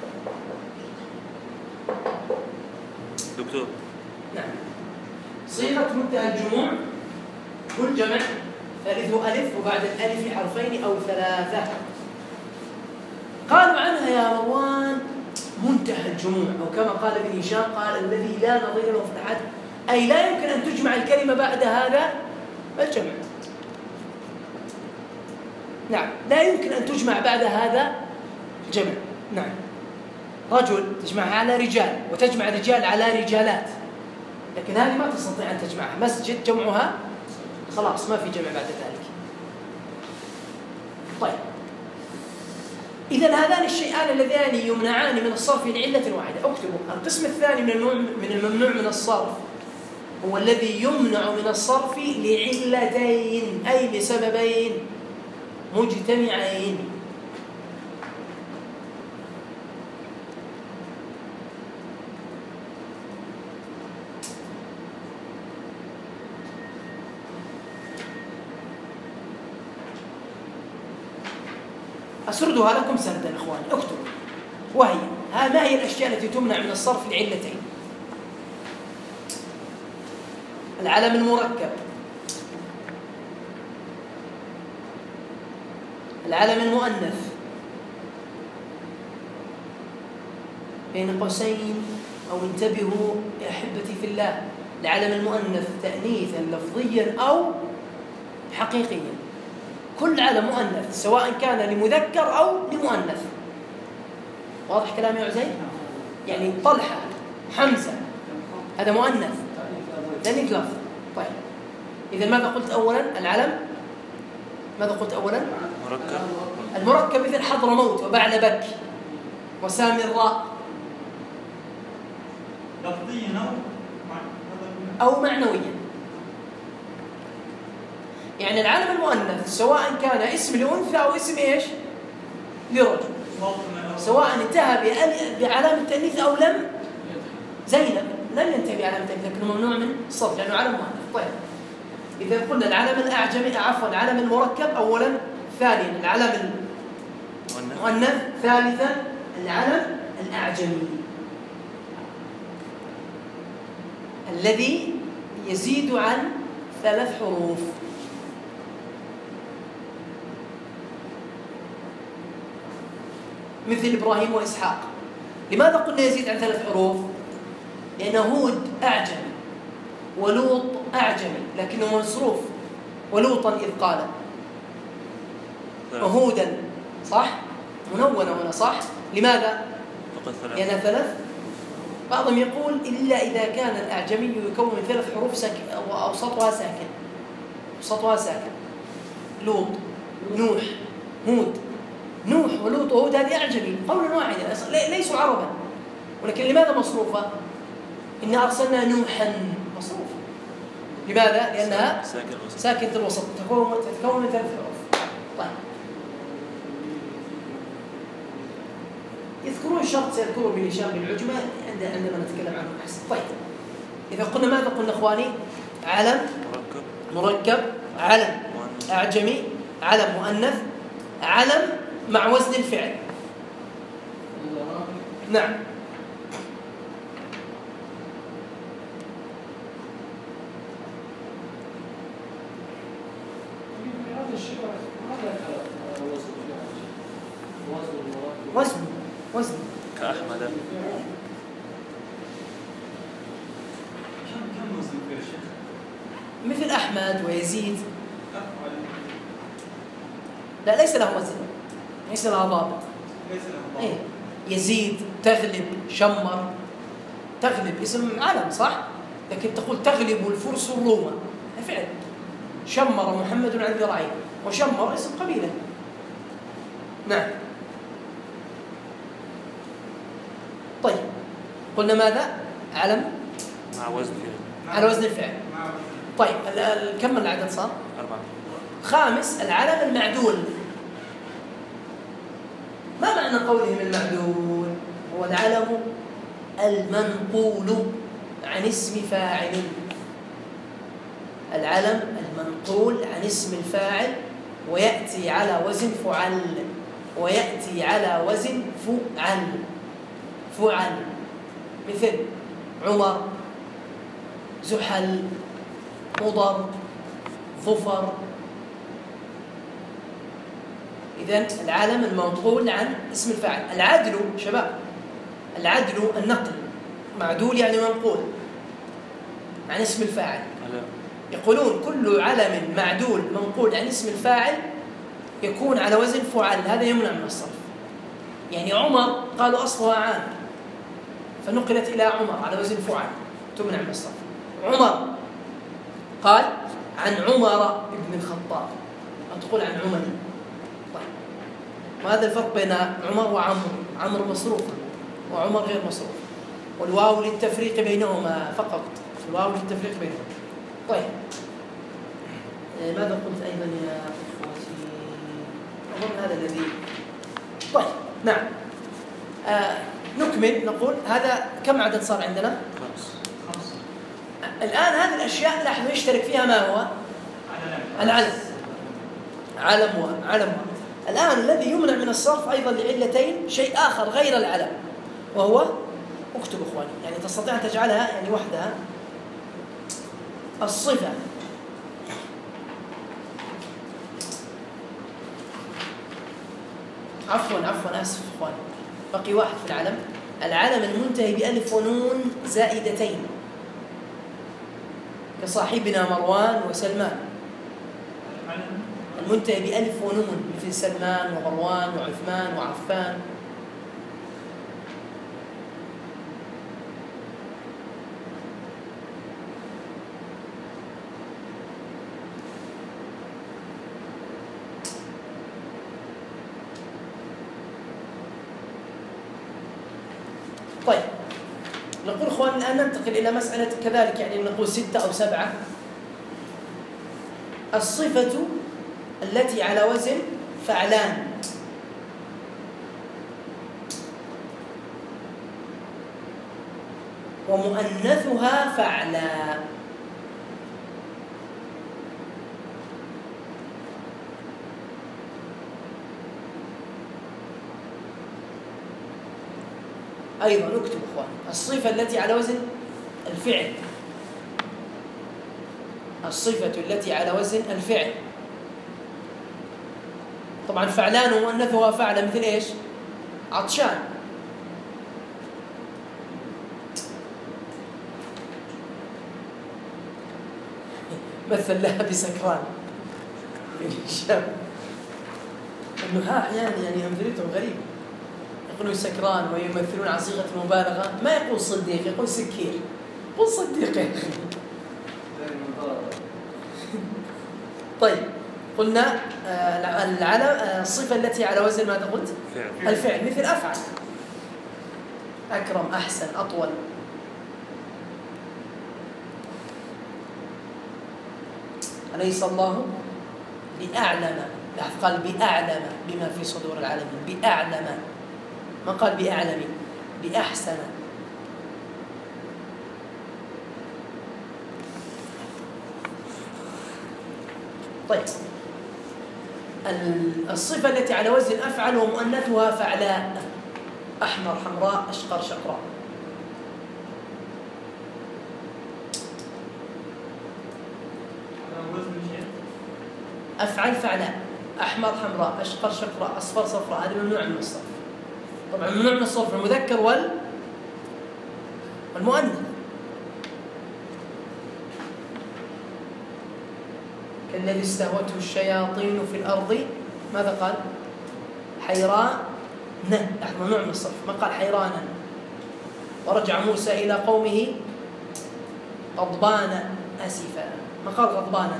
دكتور. نعم. صيغة منتهى الجموع كل جمع ثالثه ألف وبعد الألف حرفين أو ثلاثة. قالوا عنها يا مروان منتهى الجموع، أو كما قال ابن هشام قال الذي لا نظير له في الأحد، أي لا يمكن أن تجمع الكلمة بعد هذا الجمع. نعم، لا يمكن أن تجمع بعد هذا الجمع. نعم، رجل تجمعها على رجال وتجمع رجال على رجالات، لكن هذه ما تستطيع أن تجمعها. مسجد جمعها خلاص ما في جمع بعد ذلك. طيب، إذا هذان الشيئان اللذان يمنعان من الصرف لعلة واحدة. اكتبوا القسم الثاني من الممنوع من الصرف هو الذي يمنع من الصرف لعلتين، أي لسببين مجتمعين. أسردها لكم سردا إخواني، اكتبوا. وهي ما هي الأشياء التي تمنع من الصرف لعلتين؟ العلم المركب، العلم المؤنث بين قوسين، أو انتبهوا يا أحبتي في الله، العلم المؤنث تأنيثا لفظيا أو حقيقيا. كل علم مؤنث سواء كان لمذكر أو لمؤنث. واضح كلامي يا عزيز؟ يعني طلحة، حمزة، هذا مؤنث تأنيث لفظ. طيب، إذا ماذا قلت أولا؟ العلم ماذا قلت أولا؟ مركب. المركب مثل حضرموت وبعلبك وسامراء، لفظيا أو معنويا. يعني العلم المؤنث سواء كان اسم لأنثى أو اسم إيش؟ لرجل، سواء انتهى بعلامة التأنيث أو لم. زينب لم ينتهي بعلامة التأنيث لكنه ممنوع من الصرف لأنه علم مؤنث. طيب، إذا قلنا العلم الأعجمي، عفوا العلم المركب أولا، ثانيا العلم المؤنث، ثالثا العلم الأعجمي الذي يزيد عن 3 حروف. مثل إبراهيم وإسحاق. لماذا قلنا يزيد عن 3 حروف؟ لأن هود أعجمي ولوط أعجمي لكنه مصروف، ولوطا إذ قال، وهودا صح؟ منونة هنا صح؟ لماذا؟ لأنها 3. بعضهم يقول إلا إذا كان الأعجمي يكون من 3 حروف وأوسطها ساكن. أوسطها ساكن. لوط، نوح، هود. نوح ولوط وهود هذه أعجمي قولا واحدا، ليسوا عربا، ولكن لماذا مصروفة؟ إنا أرسلنا نوحا مصروفة. لماذا؟ لأنها ساكنة الوسط، تتكون من 3 حروف. طيب، يذكرون شرط سيذكره ابن هشام بالعجمة عندما نتكلم عنه أحسن. طيب، إذا قلنا ماذا قلنا إخواني؟ علم مركب، علم أعجمي، علم مؤنث، علم مع وزن الفعل. نعم. وزن كأحمد. كم وزن في الشيخ؟ مثل أحمد ويزيد. لا، ليس له وزن، ليس له ضابط. إيه؟ يزيد، تغلب، شمر. تغلب اسم علم صح؟ لكن تقول تغلب الفرس الروم، فعل. شمر محمد عن ذراعين، وشمر اسم قبيلة. نعم. طيب، قلنا ماذا؟ علم مع وزن على وزن الفعل. طيب، كم العدد صار؟ 4. خامس العلم المعدول. ما معنى قولهم المعدول؟ هو العلم المنقول عن اسم فاعل. العلم المنقول عن اسم الفاعل ويأتي على وزن فعل، ويأتي على وزن فعل. فعل مثل عمر، زحل، مضر، ظفر. إذن العلم المنقول عن اسم الفاعل. العدل شباب، العدل النقل، معدول يعني منقول عن اسم الفاعل. يقولون كل علم معدول منقول عن اسم الفاعل يكون على وزن فعل، هذا يمنع من الصرف. يعني عمر قالوا أصلها عامر فنقلت إلى عمر على وزن فعل، تمنع من الصرف. عمر قال عن عمر ابن الخطاب، أو تقول عن عمر. طيب، وهذا الفرق بين عمر وعمر. عمر مصروف وعمر غير مصروف، والواو للتفريق بينهما فقط، الواو للتفريق بينهما. طيب، ماذا قلت أيضا يا أخوتي؟ أظن هذا الذي. طيب نعم، نكمل نقول هذا كم عدد صار عندنا؟ 5. الآن هذه الأشياء لاحظوا يشترك فيها ما هو؟ العلم. علم. الآن الذي يمنع من الصرف أيضا لعلتين، شيء آخر غير العلم، وهو اكتب إخواني، يعني تستطيع أن تجعلها يعني وحدها. الصفة عفوا آسف إخواني، بقي واحد في العلم. العلم المنتهي بألف ونون زائدتين كصاحبنا مروان وسلمان. المنتهي بألف ونون مثل سلمان ومروان وعثمان وعفان. طيب، نقول إخوان الآن ننتقل إلى مسألة كذلك، يعني نقول 6 أو 7. الصفة التي على وزن فعلان. ومؤنثها فعلا. أيضا نكتب إخوان الصفة التي على وزن الفعل. الصفة التي على وزن الفعل. طبعا فعلان ومؤنثها فعلا، مثل إيش؟ عطشان. مثل لها بسكران. النحاة أحيانا يعني أمثلتهم غريبة، يقولون سكران ويمثلون على صيغة المبالغة. ما يقول صديق، يقول سكير. قل صديق يا أخي. طيب، قلنا الصفة التي على وزن ماذا قلت؟ الفعل، مثل أفعل، أكرم، أحسن، أطول. أليس الله بأعلم؟ قال بأعلم بما في صدور العالمين. بأعلم، ما قال بأعلم، بأحسن. طيب، الصفة التي على وزن أفعل ومؤنثها فعلاء. أحمر، حمراء، أشقر، شقراء. أفعل فعلاء، أحمر حمراء، أشقر شقراء، أصفر صفراء. هذا ممنوع من الصرف. طبعا ممنوع من الصرف المذكر والمؤنث. كالذي استهوته الشياطين في الأرض، ماذا قال؟ حيران. ممنوع من الصرف، ما قال حيرانا. ورجع موسى إلى قومه غضبان أسفا، ما قال غضبانا.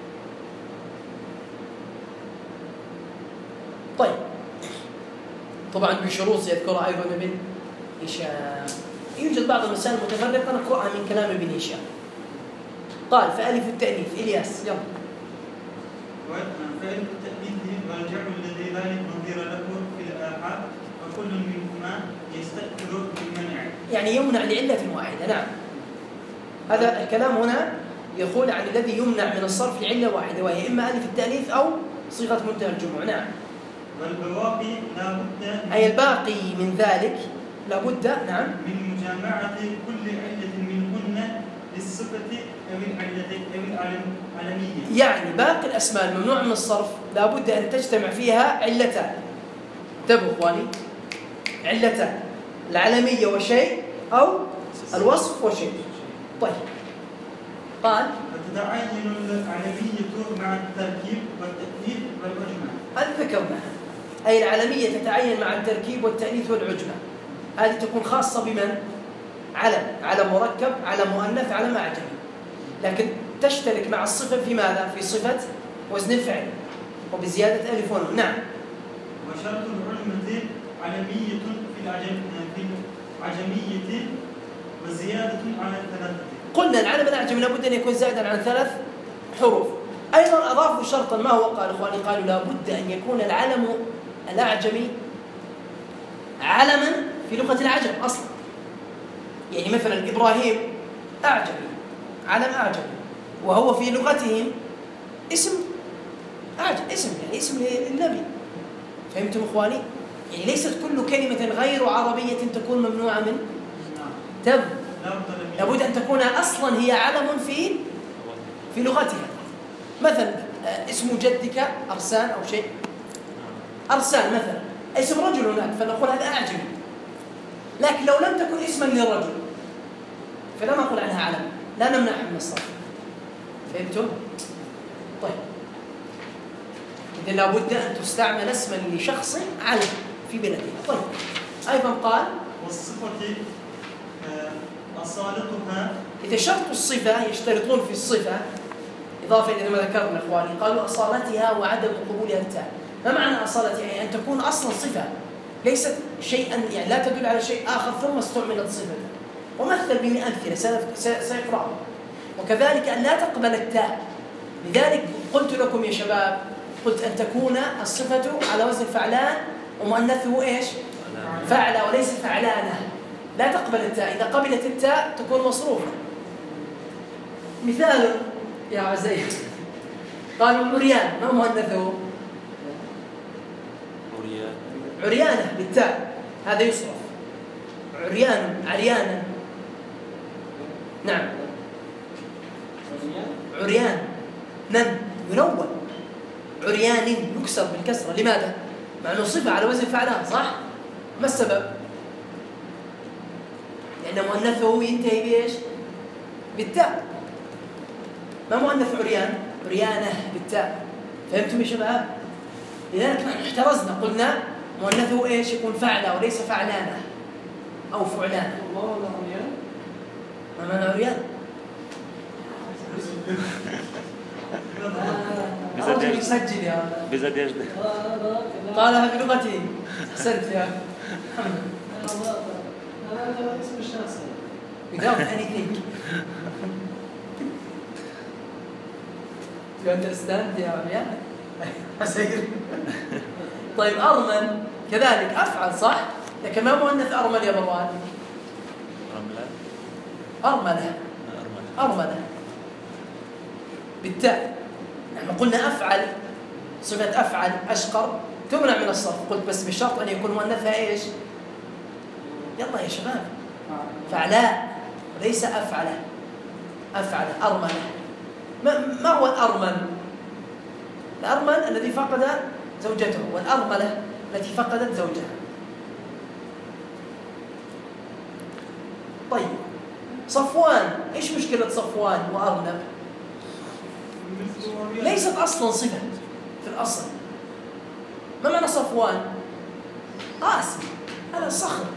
طيب، طبعا بشروط يذكرها أيضا ابن هشام. يوجد بعض المسائل المتفرقة نقرأها من كلام ابن هشام. قال فألف التأنيث. إلياس يلا. فألف التأنيث والجمع الذي لا نظير له في الآحاد الآحاد فكل منهما يستأثر بالمنع. يعني يمنع لعلة واحدة. نعم، هذا الكلام هنا يقول عن الذي يمنع من الصرف لعلة واحدة، وهي إما ألف التأنيث أو صيغة منتهى الجموع. نعم. والبواقي لا بد أي الباقي من ذلك لا بد نعم من مجامعة كل علة منهن للصفة أو العلمية. يعني باقي الأسماء الممنوع من الصرف لا بد أن تجتمع فيها علتان. انتبهوا إخواني، علتان، العلمية وشيء أو الوصف وشيء. طيب، قال فتتعين العلمية مع التركيب والتأنيث والعجمة. هذا ذكرناها، أي العلمية تتعين مع التركيب والتأنيث والعجمة. هذه تكون خاصة بمن؟ علم مركب، علم مؤنث، علم أعجمي. لكن تشترك مع الصفة في ماذا؟ في صفة وزن الفعل وبزيادة ألف ونون. نعم. وشرط العجمة علمية في العجمية وزيادة على الثلاثة. قلنا العلم الأعجمي لابد أن يكون زائدا عن 3 حروف. أيضا أضافوا شرطا، ما هو؟ قال إخواني، قالوا لابد أن يكون العلم الأعجمي علما في لغة العجم أصلا. يعني مثلا إبراهيم أعجمي، علم أعجمي، وهو في لغتهم اسم أعجم، اسم يعني اسم للنبي. فهمتم إخواني؟ يعني ليست كل كلمة غير عربية تكون ممنوعة من تب، لابد أن تكون أصلا هي علم في لغتها. مثلا اسم جدك أرسان أو شيء، أرسان مثلا اسم رجل هناك، فنقول هذا أعجمي. لكن لو لم تكن اسما للرجل فلا نقول عنها علم، لا نمنعها من الصرف. فهمتم؟ طيب، إذن لابد أن تستعمل اسما لشخص علم في بلده. طيب، أيضا قال والصفة أصالتها. إذا شرط الصفة يشترطون في الصفة إضافة إلى ما ذكرنا إخواني، قالوا أصالتها وعدم قبولها التاء. ما معنى أصالتها؟ يعني أن تكون أصلا صفة، ليست شيئا، يعني لا تدل على شيء آخر ثم استعملت صفة. ومثل به أمثلة سيقرأه. وكذلك أن لا تقبل التاء. لذلك قلت لكم يا شباب، قلت أن تكون الصفة على وزن فعلان ومؤنثه إيش؟ فعلة وليس فعلانة. لا تقبل التاء، إذا قبلت التاء تكون مصروفة. مثال يا عزيز، قالوا عريان، ما مؤنثه؟ عريانة بالتاء، هذا يصرف. عريان، عريانا. نعم، عريان نن ينون، عريان يكسر بالكسرة. لماذا؟ مع أنه صفة على وزن فعلان، صح؟ ما السبب؟ لأن مؤنثه ينتهي بإيش؟ بالتاء. ما مؤنث عريان؟ عريانة بالتاء. فهمتم يا شباب؟ لذلك نحن احترزنا، قلنا مؤنثه إيش؟ يكون فعلة وليس فعلانة أو فعلانة. الله ولا عريان؟ ما معنى عريان؟ رجل يسجل يا بزاد يجد قالها بلغته. أحسنت يا محمد. هذا اسم الشخص. Without anything. You understand يا عريان؟ أسير. طيب، أرمل كذلك أفعل، صح؟ لكن ما مؤنث أرمل يا مروان؟ أرملة. أرملة بالتاء. نحن قلنا أفعل، صفة أفعل أشقر تمنع من الصرف. قلت بس بشرط أن يكون مؤنثها إيش؟ يلا يا شباب، فعلاء ليس أفعل. أفعل أرملة. ما هو الأرمل؟ الأرمل الذي فقد زوجته، والأرملة التي فقدت زوجها. طيب، صفوان، إيش مشكلة صفوان وأرنب؟ ليست أصلا صفة في الأصل. ما معنى صفوان؟ قاسم، هذا صخر.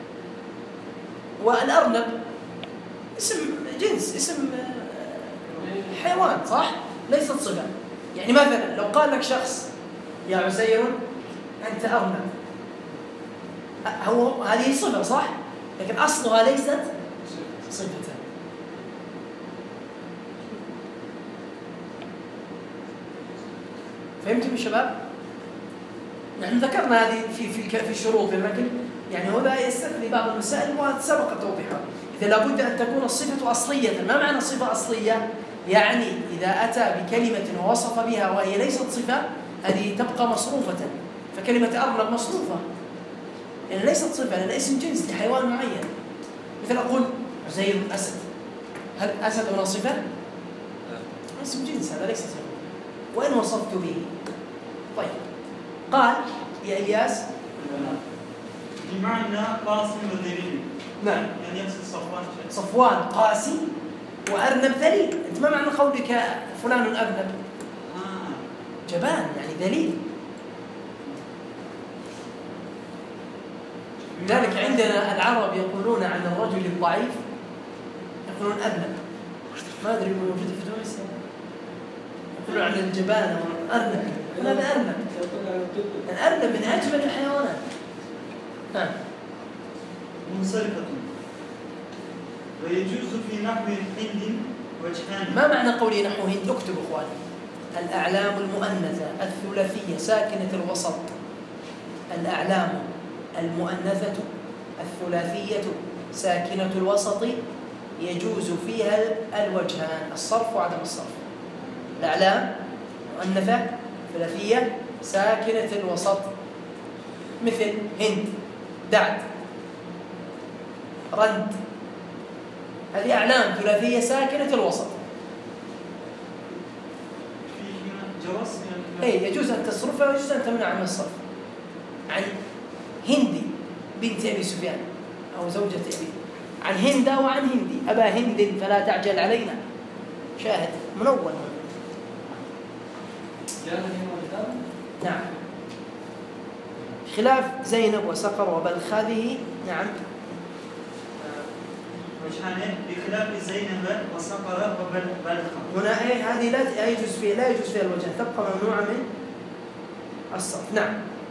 والأرنب اسم جنس، اسم حيوان، صح؟ ليست صفة. يعني مثلا لو قال لك شخص يا عزير أنت أرنب، هذه صفة، صح؟ لكن أصلها ليست صفة. فهمتم يا شباب؟ نحن ذكرنا هذه في الشروط، لكن يعني هذا يستثني بعض المسائل وسبق توضيحها. إذا لابد أن تكون الصفة أصلية. ما معنى صفة أصلية؟ يعني إذا أتى بكلمة ووصف بها وهي ليست صفة، هذه تبقى مصروفة. فكلمة أرنب مصروفة يعني ليست صفة، لأن اسم جنس لحيوان معين. مثل أقول زيد أسد، هل أسد هنا صفة؟ اسم جنس، هذا ليس صفة. وإن وصفت به. طيب، قال يا إلياس بمعنى قاسم وذليل. نعم، يعني يقصد صفوان قاسي وأرنب ذليل. أنت ما معنى قولك فلان أرنب؟ جبان يعني ذليل. لذلك عندنا العرب يقولون عن الرجل الضعيف يقولون أرنب. ما أدري موجود في تونس، يقولون عن الجبان أرنب. هذا أرنب. الأرنب من أجمل الحيوانات. منصرفة. ويجوز في نحو هند وجهان. ما معنى قولي نحو هند؟ اكتب اخواني. الأعلام المؤنثة الثلاثية ساكنة الوسط. الأعلام المؤنثة الثلاثية ساكنة الوسط يجوز فيها الوجهان، الصرف وعدم الصرف. الأعلام مؤنثة ثلاثية ساكنة الوسط، مثل هند، دعد، رند. هذه أعلام ثلاثية ساكنة الوسط. جواز يجوز أن تصرفها ويجوز أن تمنع من الصرف. عن هندي بنت أبي سفيان أو زوجة أبي، عن هند وعن هندي. أبا هند فلا تعجل علينا. شاهد منون. نعم. خلاف زينب وسقر وبلخ هذه. نعم. وجهان بخلاف زينب وسقر وبلخ. هنا هذه لا يجوز فيها الوجه، تبقى ممنوعة من الصرف. نعم.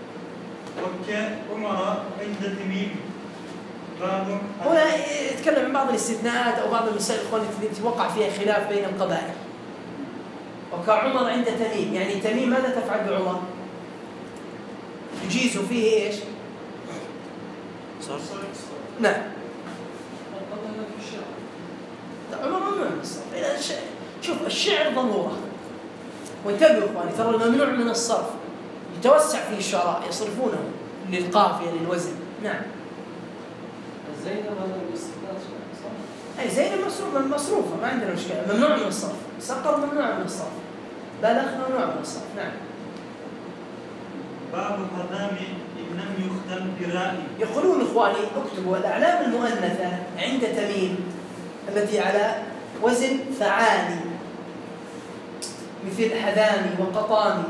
وكعمر عند تميم. هنا يتكلم عن بعض الاستثناءات أو بعض المسائل التي وقع فيها خلاف بين القبائل. وكعمر عند تميم، يعني تميم ماذا تفعل بعمر؟ يجيز فيه إيش؟ صرف. نعم. عمر ممنوع من الصرف. شوف الشعر ضرورة، وانتبهوا إخواني، ترى الممنوع من الصرف يتوسع فيه الشعراء يصرفونه للقافية للوزن. نعم. زينب هذا الاستثناء صح؟ أي زينب مصروفة ما عندنا مشكلة، ممنوع من الصرف. سقر ممنوع من الصرف. بلخ ممنوع من الصرف. نعم. باب الحضام إن لم يختم برائي. يقولون إخواني اكتبوا الأعلام المؤنثة عند تميم التي على وزن فعالي، مثل حذامي وقطامي،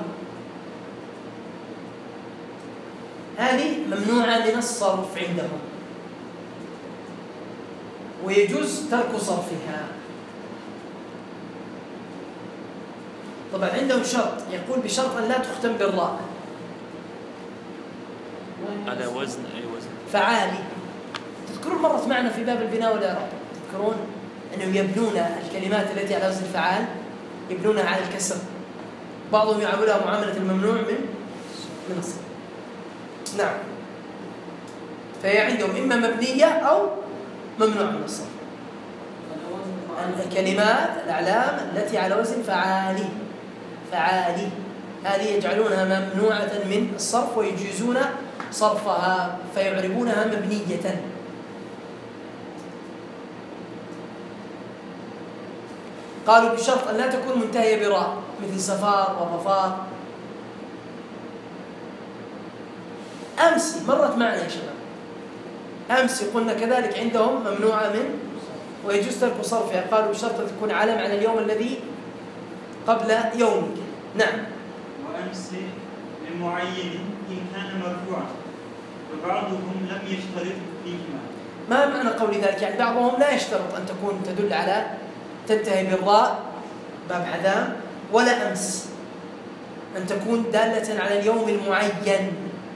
هذه ممنوعة من الصرف عندهم، ويجوز ترك صرفها. طبعا عندهم شرط، يقول بشرط أن لا تختم بالراء. على وزن أي وزن؟ فعالي. تذكرون مرت معنا في باب البناء والإعراب، تذكرون أنهم يبنون الكلمات التي على وزن فعال يبنونها على الكسر. بعضهم يعاملها معاملة الممنوع من الصرف. نعم. فهي عندهم إما مبنية أو ممنوع من الصرف. الكلمات الأعلام التي على وزن فعالي هذه يجعلونها ممنوعة من الصرف ويجيزون صرفها فيعربونها مبنية. قالوا بشرط أن لا تكون منتهية براء، مثل سفار وظفار. أمس مرت معنا يا شباب، أمس قلنا كذلك عندهم ممنوعة من ويجوز ترك صرفها. قالوا بشرط أن تكون علم على اليوم الذي قبل يومك. نعم. وأمس لمعين إن كان مرفوعا، وبعضهم لم يشترط فيهما. ما معنى قول ذلك؟ يعني بعضهم لا يشترط أن تكون تدل على تنتهي بالراء باب حذام، ولا أمس أن تكون دالة على اليوم المعين.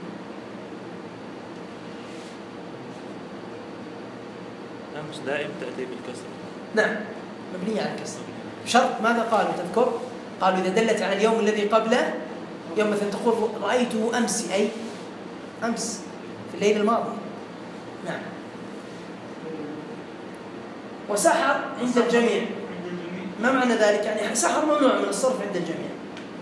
أمس دائم تأتي بالكسر. نعم، مبنية على الكسر. شرط ماذا قالوا تذكر؟ قالوا إذا دلت على اليوم الذي قبل يوم مثلا تقول رأيته أمس، أي أمس في الليل الماضي. نعم. وسحر عند الجميع. ما معنى ذلك؟ يعني سحر ممنوع من الصرف عند الجميع.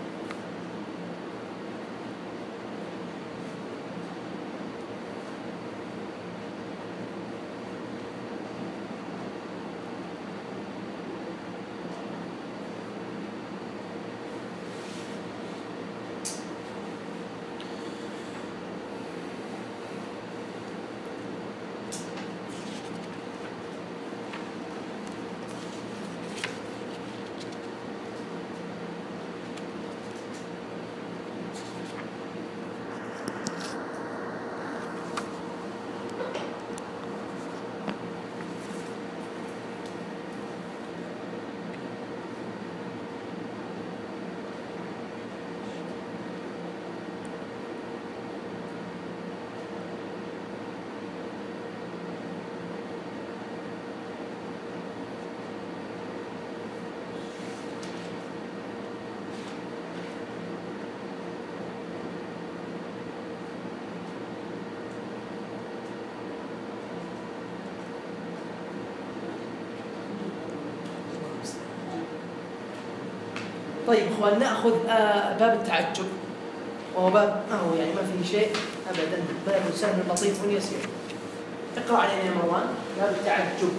طيب اخوان، ناخذ باب التعجب، وهو باب ما هو يعني ما فيه شيء ابدا، باب سهل لطيف يسير. اقرا علينا يا مروان. باب التعجب.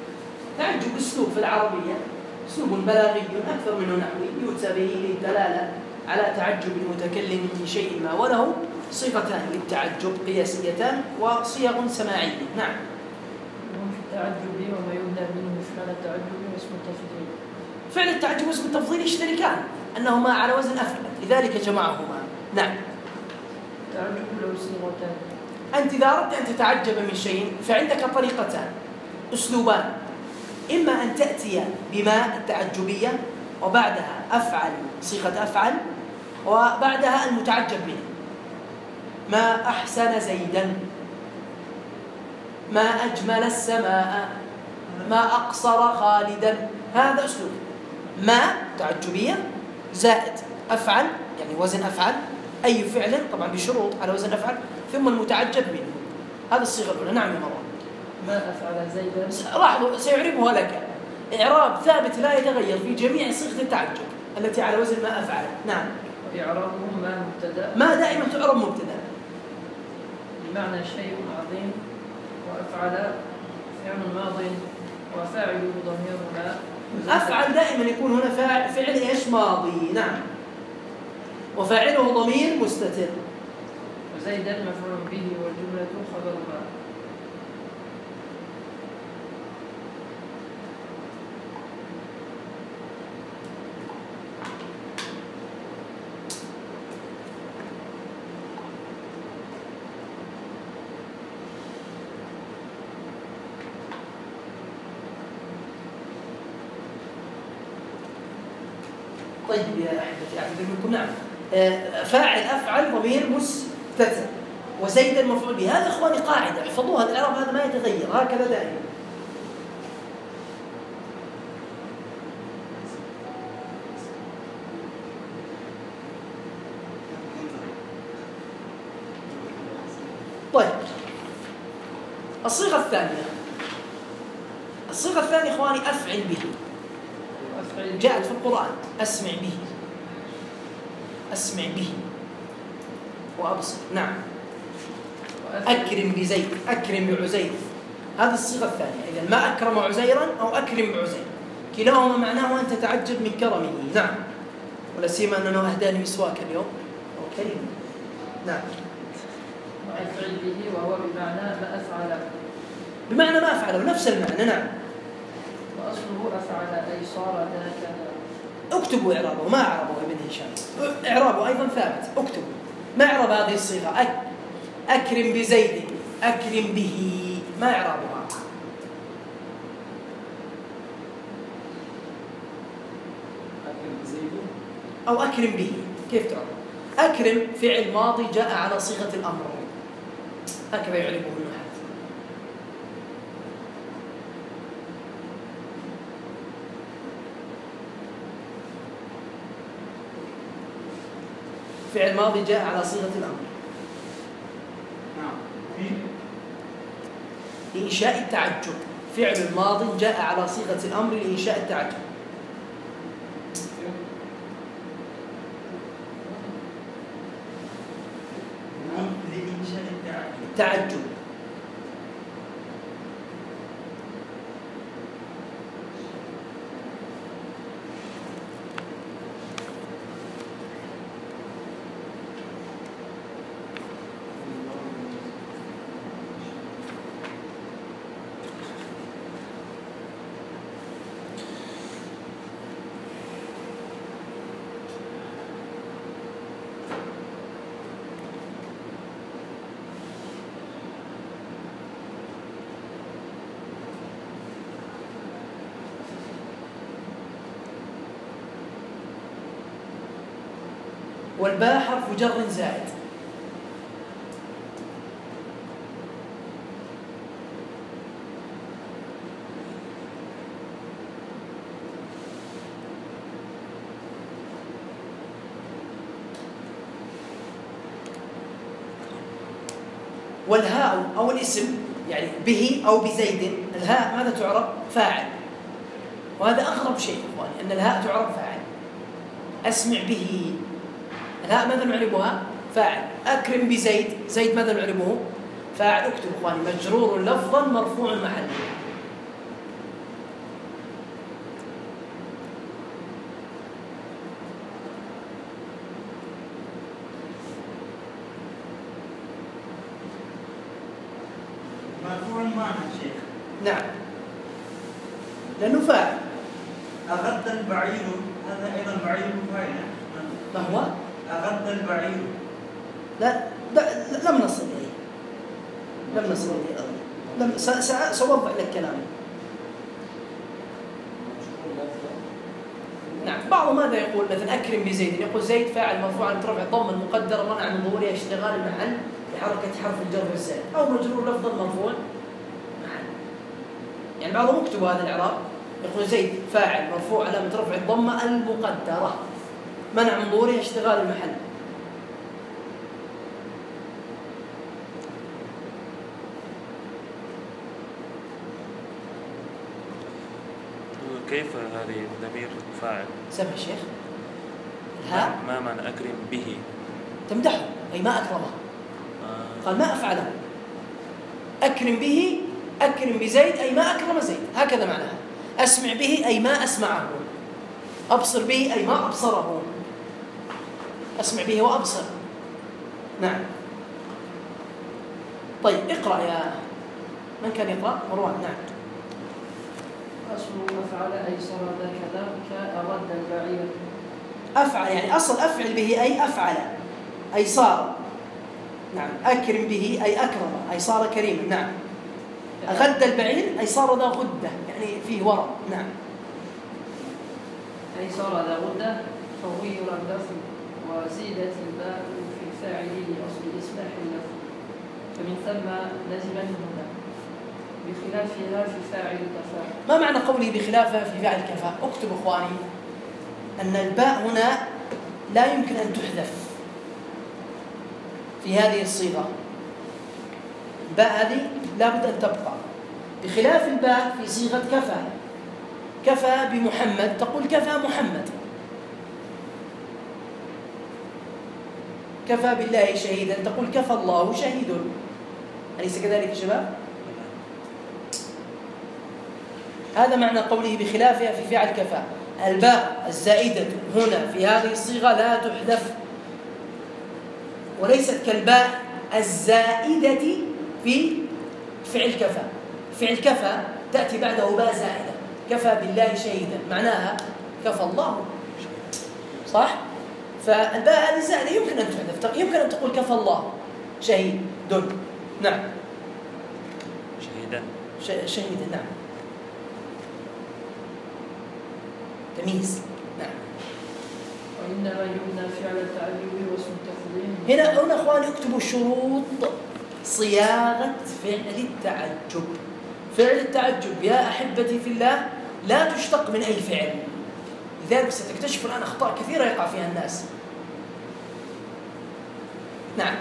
تعجب اسلوب في العربيه، اسلوب بلاغي اكثر منه نحوي، يؤتى به للدلاله على تعجب المتكلم من شيء ما، وله صيغتان للتعجب قياسيتان وصيغ سماعيه. نعم. في التعجب وما يبنى منه فعل التعجب واسم التفضيل. فعل التعجب واسم التفضيل يشتركان، أنهما على وزن أفعل، لذلك جمعهما. نعم. التعجب له صيغتان. أنت إذا أردت أن تتعجب من شيء فعندك طريقتان، أسلوبان، إما أن تأتي بما التعجبية وبعدها أفعل، صيغة أفعل، وبعدها المتعجب منه. ما أحسن زيدا، ما أجمل السماء، ما أقصر خالدا. هذا أسلوب. ما تعجبية زائد أفعل، يعني وزن أفعل، أي فعل طبعا بشروط على وزن أفعل، ثم المتعجب منه. هذا الصيغة الأولى. نعم يا مروان. ما أفعل زيدا. لاحظوا سيعربها لك إعراب ثابت لا يتغير في جميع صيغة التعجب التي على وزن ما أفعل. نعم. وإعرابهم ما مبتدأ. ما دائما تعرب مبتدأ. بمعنى شيء عظيم. وأفعل فعل ماض وفاعله ضمير ما. أفعل دائما يكون هنا فعل إيش؟ ماضي. نعم. وفاعله ضمير مستتر. وزيدا مفعول به والجملة خبر ما. طيب يا أحبتي أعتذر منكم. نعم. فاعل أفعل ضمير مستتر، وزيدا مفعول به. هذا إخواني قاعدة احفظوها، الإعراب هذا ما يتغير، هكذا دائما. طيب الصيغة الثانية. الصيغة الثانية إخواني أفعل به، جاءت في القرآن. أسمع به، أسمع به وأبصر. نعم. أكرم بزيد، أكرم بعزير. هذه الصيغة الثانية. إذا ما أكرم عزيرا أو أكرم بعزير، كلاهما معناه أن تتعجب من كرمه. نعم. ولا سيما أنه أهداني مسواك اليوم أو كريم. نعم. وأفعل به وهو بمعنى ما أفعل. بمعنى ما أفعله، نفس المعنى. نعم. وأصله أفعل أي صار هكذا. اكتبوا إعرابه، ما أعربه ابن هشام، إعرابه أيضا ثابت. اكتبوا ما إعراب هذه الصيغة. أكرم بزيد، أكرم به، ما إعرابها؟ أكرم بزيد أو أكرم به، كيف تعرف؟ أكرم فعل ماضي جاء على صيغة الأمر، هكذا يعربه النحاة. فعل ماضي جاء على صيغة الأمر. نعم. لإنشاء التعجب. فعل ماضي جاء على صيغة الأمر لإنشاء التعجب. لإنشاء التعجب. تعجب. والباء حرف جر زائد. والهاء أو الاسم يعني به أو بزيد، الهاء ماذا تعرب؟ فاعل. وهذا أغرب شيء إخواني، أن الهاء تعرب فاعل. أسمع به، الهاء ماذا نعربها؟ فاعل. أكرم بزيد، زيد ماذا نعربه؟ فاعل. اكتب إخواني مجرور لفظا مرفوع محلا. مرفوع معنى شيخ. نعم، لأنه فاعل. أغض البعير، هذا أيضا بعير فاعل. ما هو؟ أغض البعير. لا لم نصل إليه، لم نصل إليه. سأوضح لك كلامي. نعم، بعض ماذا يقول مثلا أكرم بزيد، يقول زيد فاعل مرفوع عن رفع الضمة المقدرة منع من ظهورها اشتغال المحل بحركة حرف الجر الزائد، أو مجرور لفظا مرفوع محل. يعني بعضهم يكتب هذا الإعراب، يقول زيد فاعل مرفوع علامة رفع الضمة المقدرة منع من ظهورها اشتغال المحل. كيف هذه ضمير فاعل؟ سمع الشيخ، الهاء ما معنى أكرم به؟ تمدحه أي ما أكرمه. قال ما أفعله. أكرم به، أكرم بزيد أي ما أكرم زيد، هكذا معناها. أسمع به أي ما أسمعه. أبصر به أي ما أبصره. أسمع به وأبصر. نعم. طيب اقرأ يا من كان يقرأ؟ مروان. نعم. أصل أفعل أي صار كذا كأرد البعير. أفعل يعني أصل أفعل به أي أفعل أي صار. نعم. أكرم به أي أكرم أي صار كريما. نعم. أغد البعير أي صار ذا غدة يعني فيه ورم. نعم. أي صار ذا غدة فغير اللفظ وزيدت الباء في الفاعل لأصل إصلاح اللفظ، فمن ثم لزم هنا بخلافها في فاعل كفاء. ما معنى قوله بخلافها في فاعل كفاء؟ اكتب إخواني أن الباء هنا لا يمكن أن تحذف في هذه الصيغة. الباء هذه لا بد أن تبقى، بخلاف الباء في صيغة كفى. كفى بمحمد تقول كفى محمد. كفى بالله شهيدا تقول كفى الله شهيد. أليس كذلك يا شباب؟ هذا معنى قوله بخلافها في فعل كفى. الباء الزائدة هنا في هذه الصيغة لا تحذف، وليست كالباء الزائدة في فعل كفى. فعل كفى تأتي بعده باء زائدة، كفى بالله شهيدا معناها كفى الله، صح؟ فالباء هذه الزائدة يمكن أن تحذف، يمكن أن تقول كفى الله شهيد. نعم. شهيدا. نعم. تمييز. نعم. وإنما يبنى فعل التعجب واسم التفضيل. هنا أخواني اكتبوا شروط صياغة فعل التعجب. فعل التعجب يا أحبتي في الله لا تشتق من أي فعل، لذلك ستكتشف الآن أخطاء كثيرة يقع فيها الناس. نعم.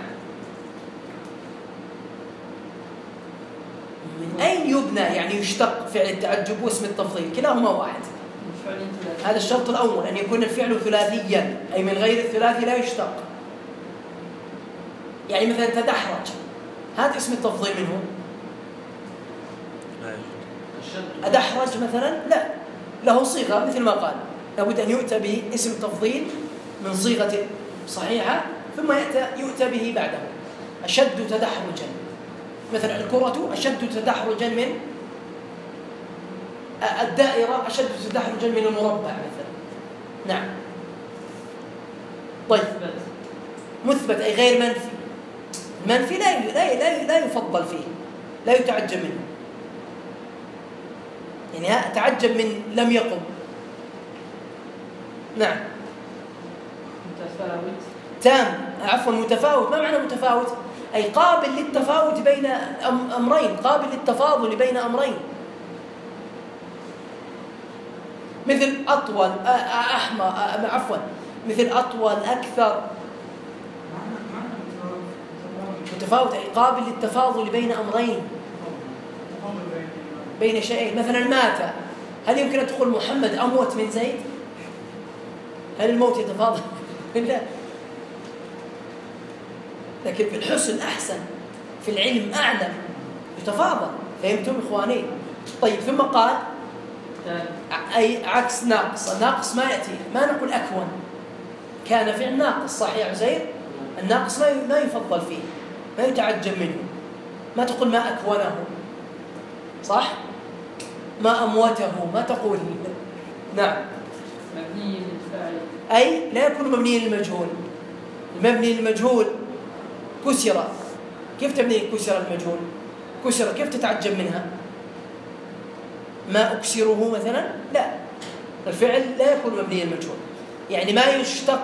من أين يبنى يعني يشتق فعل التعجب واسم التفضيل؟ كلاهما واحد. فعل ثلاثي. هذا الشرط الأول، أن يكون الفعل ثلاثيا، أي من غير الثلاثي لا يشتق. يعني مثلا تدحرج، هذا اسم التفضيل منه. لا يوجد. أدحرج مثلا لا، له صيغة مثل ما قال، لابد أن يؤتى به اسم تفضيل من صيغة صحيحة ثم يؤتى به بعده. أشد تدحرجا مثلا، الكرة أشد تدحرجا من الدائرة، أشد تدحرجا من المربع مثلا. نعم. طيب مثبت أي غير منفي. المنفي لا يفضل فيه، لا يتعجب منه. يعني تعجب من لم يقم. نعم. متفاوت. تام، عفوا متفاوت. ما معنى متفاوت؟ أي قابل للتفاوت بين أمرين، قابل للتفاضل بين أمرين. مثل أطول أحمر، عفوا مثل أطول أكثر. متفاوت أي قابل للتفاضل بين أمرين، بين شيئين. مثلا مات، هل يمكن أن تقول محمد أموت من زيد؟ هل الموت يتفاضل؟ لا. لكن في الحسن أحسن، في العلم أعلم، يتفاضل. فهمتم إخواني؟ طيب ثم قال أي عكس ناقص. الناقص ما يأتي، ما نقول أكون، كان فعل ناقص صح يا عزير؟ الناقص ما يفضل فيه، ما يتعجب منه. ما تقول ما أكونه، صح؟ ما أموته، ما تقول. نعم. مبني للفاعل. أي لا يكون مبني للمجهول. المبني للمجهول كسر، كيف تبني كسر المجهول؟ كسر كيف تتعجب منها؟ ما أكسره مثلا؟ لا، الفعل لا يكون مبني للمجهول. يعني ما يشتق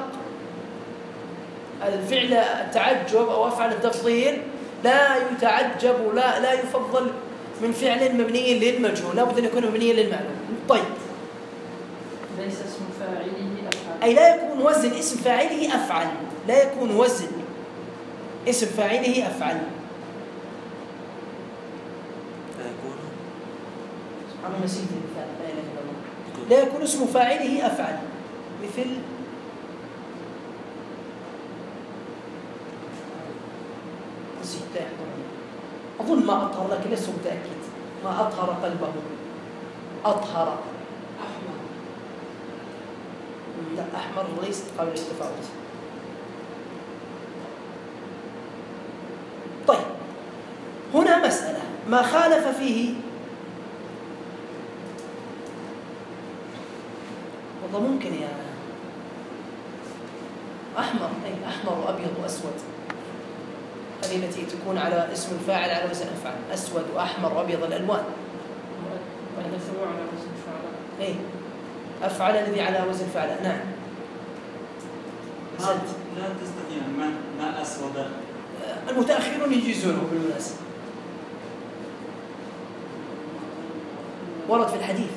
الفعل التعجب أو أفعل التفضيل لا يتعجب لا يفضل من فعل مبني للمجهول، لا بد أن يكون مبنيا للمعلوم. طيب ليس اسم فاعله أفعل. أي لا يكون وزن اسم فاعله أفعل، لا يكون وزن اسم فاعله أفعل. لا يكون. سبحان الله، نسيت المثال. لا إله إلا الله. لا يكون اسم فاعله أفعل. مثل نسيت، لا يحضرني، أظن ما أطهر، لكن لست متأكد. ما أطهر قلبه، أطهر. أحمر. لا، أحمر ليست قابل للتفاوت. طيب هنا مسألة ما خالف فيه، والله ممكن يا أحمر، أي أحمر وأبيض وأسود، هذه التي تكون على اسم الفاعل على وزن أفعل. أسود وأحمر وأبيض الألوان. مؤنث على وزن فعل. إيه، أفعل الذي على وزن فعل. نعم. لا تستطيع ما أسود. المتأخرون يجيزونه بالمناسبة، ورد في الحديث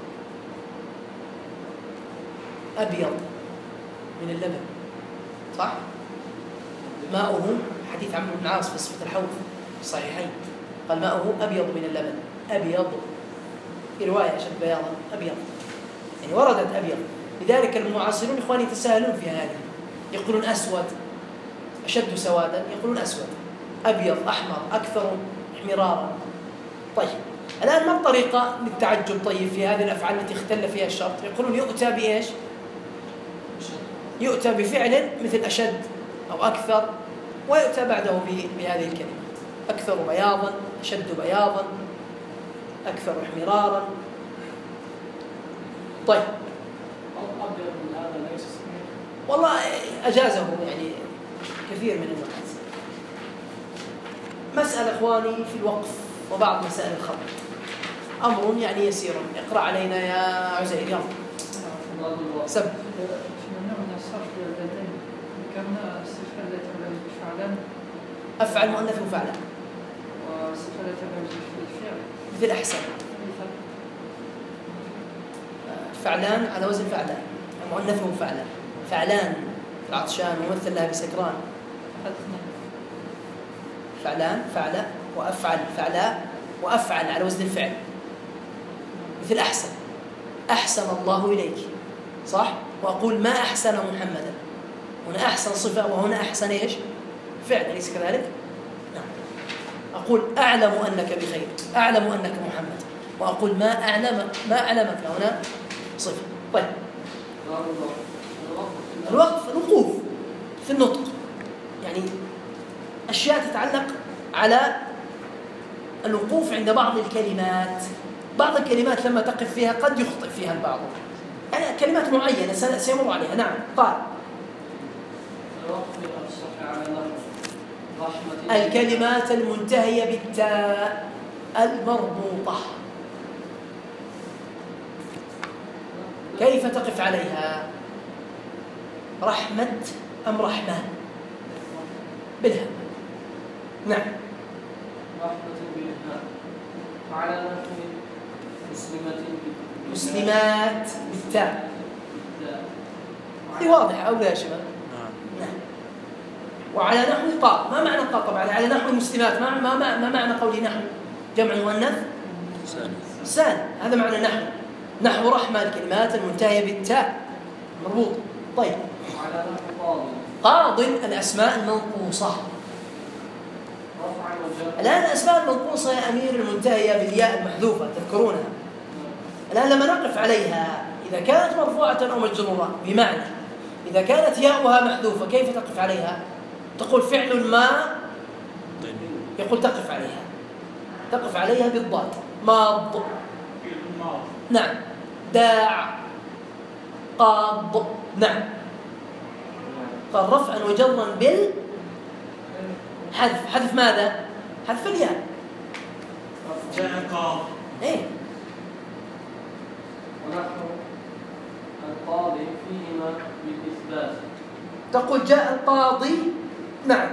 أبيض من اللبن، صح؟ ماؤه، حديث عمرو بن العاص في صفة الحوض في الصحيحين، قال ماؤه أبيض من اللبن. أبيض في رواية أشد بياضا، أبيض يعني وردت أبيض. لذلك المعاصرون إخواني يتساهلون في هذه، يقولون أسود، أشد سوادا، يقولون أسود. أبيض، أحمر، أكثر احمرارا. طيب الآن ما الطريقة للتعجب طيب في هذه الأفعال التي اختل فيها الشرط؟ يقولون يؤتى بإيش؟ يؤتى بفعل مثل أشد أو أكثر، ويؤتى بعده بهذه الكلمة: أكثر بياضا، أشد بياضا، أكثر احمرارا. طيب أبيض من هذا ليس صحيح. والله أجازه يعني كثير من الناس. مسألة إخواني في الوقف وبعض مسائل الخط، أمر يعني يسير. اقرأ علينا يا عزير، يلا. سب. في نوع من الصرف للبدن ذكرنا الصفة التي ترمز بفعلا، أفعل مؤنث وفعلا، والصفة التي ترمز بالفعل مثل أحسن. فعلان على وزن فعلان، مؤنث وفعلان. فعلان العطشان ممثل لها بسكران. حدثنا فعلان فعل وأفعل فعلاء وأفعل على وزن الفعل، مثل أحسن، أحسن الله إليك، صح؟ وأقول ما أحسن محمدا، هنا أحسن صفة وهنا أحسن إيش؟ فعل، أليس كذلك؟ نعم. أقول أعلم أنك بخير، أعلم أنك محمد، وأقول ما أعلمك هنا صفة. طيب الوقف الوقوف في النطق، يعني أشياء تتعلق على الوقوف عند بعض الكلمات. بعض الكلمات لما تقف فيها قد يخطئ فيها البعض، يعني كلمات معينة سيمر عليها. نعم. قال الكلمات المنتهية بالتاء المربوطة كيف تقف عليها؟ رحمة أم رحمة؟ بالهاء. نعم. رحمة بالهاء وعلى نحو مسلمات بالتاء. هذه واضحة أو لا يا شباب؟ نعم. وعلى نحو قاء. ما معنى قاء؟ طبعا على نحو المسلمات. ما معنى قولي نحو؟ جمع مؤنث سالم، هذا معنى نحو. نحو رحمة الكلمات المنتهية بالتاء مربوط. طيب وعلى نحو قاض الأسماء المنقوصة. الآن الأسماء المنقوصة يا أمير المنتهية بالياء المحذوفة تذكرونها. الآن لما نقف عليها إذا كانت مرفوعة أو مجرورة، بمعنى إذا كانت ياؤها محذوفة كيف تقف عليها؟ تقول فعل ما، يقول تقف عليها بالضاد. ماض، نعم. داع، قاض، نعم. قال رفعا وجرا بالحذف. حذف ماذا؟ حذف الياء. جاء قاض. ايه. ونحو القاضي فيهما بالإثبات. تقول جاء القاضي، نعم،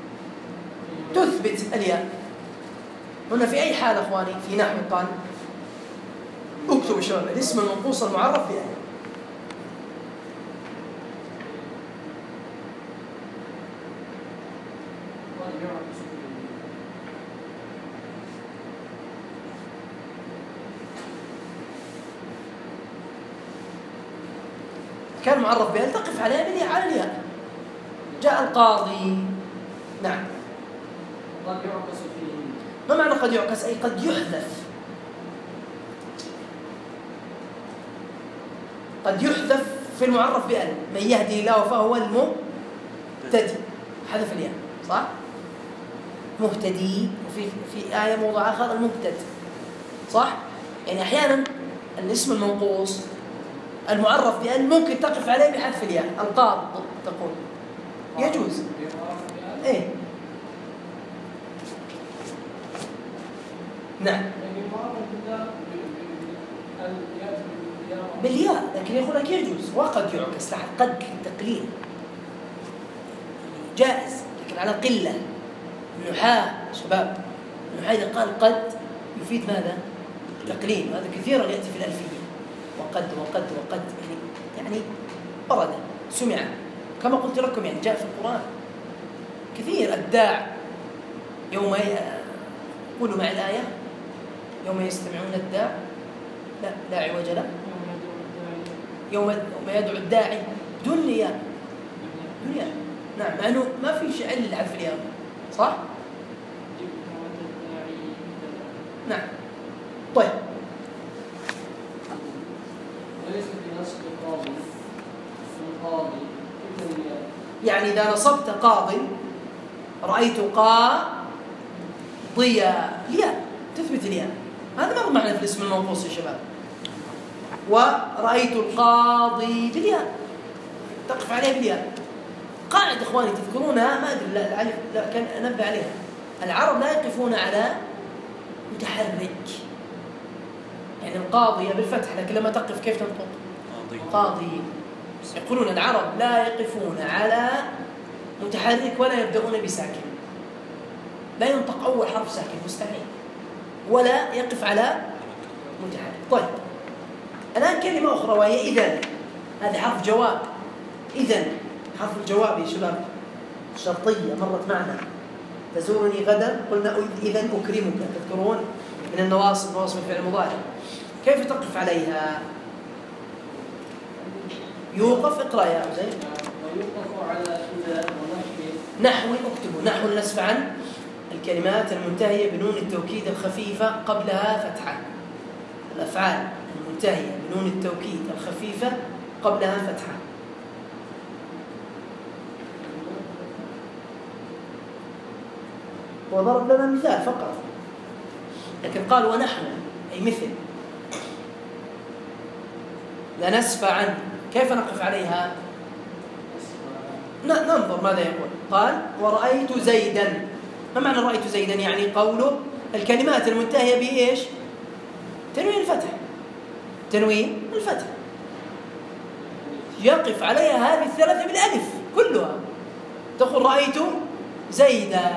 تثبت الياء. هنا في أي حال أخواني؟ في نحو قال اكتبوا شباب الاسم المنقوص المعرف بأن. كان معرف بأن تقف عليها بالياء، على الياء. جاء القاضي، نعم. قد يعكس فيه. ما معنى قد يعكس؟ أي قد يحذف. قد يحذف في المعرف بأن. من يهدي الله فهو المهتدي، حذف الياء، صح؟ مهتدي. وفي آية موضع آخر المهتد، صح؟ يعني أحيانا الاسم المنقوص المعرف بأن ممكن تقف عليه بحذف الياء. القاض تقول يجوز. ايه نعم بالياء، لكن يقول لك يجوز. وقد يعكس، لحظ، قد تقليل جائز، لكن على قلة. النحاة شباب، النحاة إذا قال قد يفيد ماذا؟ تقليل. هذا كثيرا يأتي في الألفية. وقد وقد وقد يعني ورد، سمع، كما قلت لكم يعني جاء في القرآن كثير. الداع يوم قولوا مع الآية يوم يستمعون الداع، لا عوج له، يوم يدعو الداعي دنيا. نعم، مع أنه ما في شيء إلا الحذف الياء، صح؟ نعم. طيب وليس في نصب القاضي القاضي ابن الياء. يعني إذا نصبت قاض، رأيت قاضيا، الياء تثبت الياء. هذا ما معنى في الاسم المنقوص يا شباب. ورأيت القاضي بالياء، تقف عليه بالياء. قاعدة إخواني تذكرونها، ما أدري لا كان أنبه عليها. العرب لا يقفون على متحرك، يعني القاضية بالفتح، لكن لما تقف كيف تنطق؟ قاضي. يقولون العرب لا يقفون على متحرك ولا يبدأون بساكن، لا ينطق أول حرف ساكن، مستحيل، ولا يقف على متحرك. طيب الآن كلمة أخرى وهي إذن. هذه حرف جواب. إذن حرف الجواب يا شباب، شرطية مرت معنا تزورني غدا، قلنا إذا أكرمك. تذكرون من النواصب، نواصب الفعل المضارع. كيف تقف عليها؟ يوقف. اقرأ يا أبو زيد. ويوقف على إذا ونحو. نحو اكتبوا. نحو النسب عن الكلمات المنتهية بنون التوكيد الخفيفة قبلها فتحة. الأفعال المنتهية بنون التوكيد الخفيفة قبلها فتحة. وضرب لنا مثال فقط، لكن قال ونحو أي مثل. لنسف عن، كيف نقف عليها؟ ننظر ماذا يقول. قال ورأيت زيدا. ما معنى رأيت زيدا؟ يعني قوله الكلمات المنتهية بإيش؟ تنوين الفتح. تنوين الفتح يقف عليها هذه الثلاثة بالألف كلها. تقول رأيت زيدا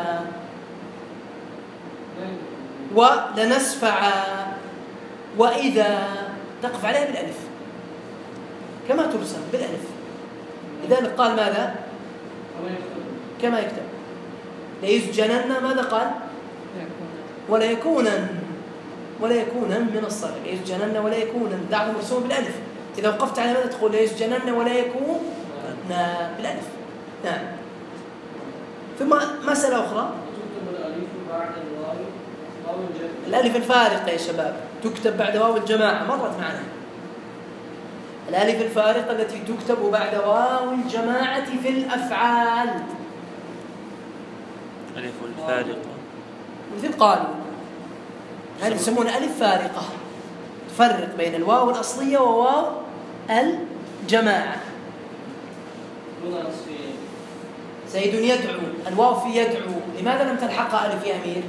ولنسفع وإذا، تقف عليها بالألف كما ترسم بالألف. لذلك قال ماذا؟ كما يكتب. ليسجنن، ماذا قال؟ ولا يكونن من الصالح. ليسجنن ولا يكونن، دعوة مرسوم بالألف. إذا وقفت على ماذا تقول؟ ليسجنن ولا يكون بالألف. نعم. ثم مسألة أخرى، الألف الفارقة يا شباب تكتب بعد واو الجماعة، مرت معنا. الألف الفارقة التي تكتب بعد واو الجماعة في الأفعال. ألف الفارقة مثل قالوا، هذه يسمونها ألف فارقة، تفرق بين الواو الأصلية وواو الجماعة. زيد يدعو، الواو في يدعو، لماذا لم تلحقها ألف يا أمير؟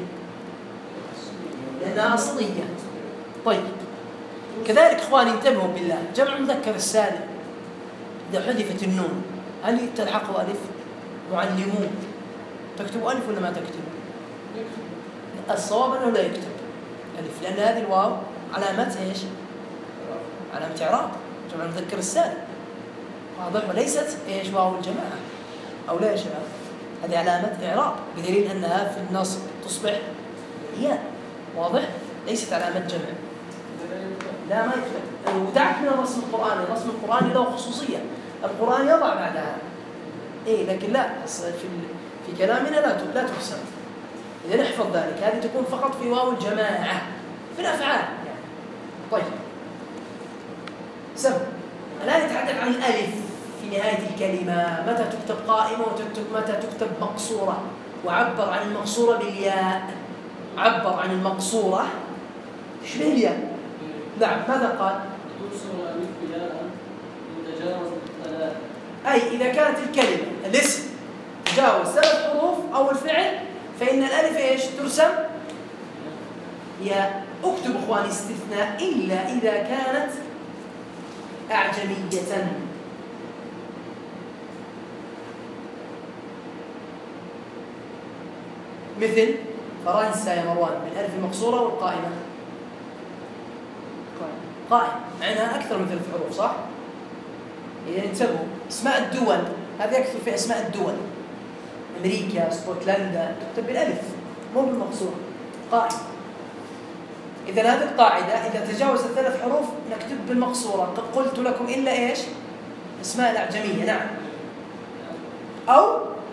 لأنها أصلية. طيب كذلك إخواني انتبهوا بالله، جمع المذكر السالم إذا حذفت النون هل تلحقه ألف؟ معلمون تكتب ألف ولا ما تكتب؟ الصواب أنه لا يكتب ألف، لأن هذه الواو علامة إيش؟ علامة إعراب، جمع المذكر السالم، واضح؟ وليست إيش واو الجماعة أو لا يا شباب؟ هذه علامة إعراب بدليل أنها في النصب تصبح ياء، واضح؟ ليست علامة جمع. لا ما يكتب. ودعك من الرسم القرآني، الرسم القرآني له خصوصية، القرآن يضع بعدها لكن لا في كلامنا لا ترسم. إذا نحفظ ذلك، هذه تكون فقط في واو الجماعة في الأفعال يعني. طيب الآن نتحدث عن الألف في نهاية الكلمة، متى تكتب قائمة ومتى تكتب مقصورة. وعبر عن المقصورة بالياء، عبر عن المقصورة ايش بالياء؟ نعم. ماذا قال؟ أي إذا كانت الكلمة الاسم تجاوز 3 حروف أو الفعل فإن الألف إيش ترسم؟ ياء. اكتب إخواني استثناء إلا إذا كانت أعجمية. مثل فرنسا يا مروان بالألف المقصورة والقائمة. قائمة معناها أكثر من 3 حروف صح؟ إذا انتبهوا اسماء الدول هذه أكثر في أسماء الدول، أمريكا، اسكتلندا تكتب بالألف مو بالمقصورة، قائمة. إذا هذه القاعدة إذا تجاوزت 3 حروف نكتب بالمقصورة. قلت لكم إلا إيش؟ اسماء الأعجمية. نعم. أو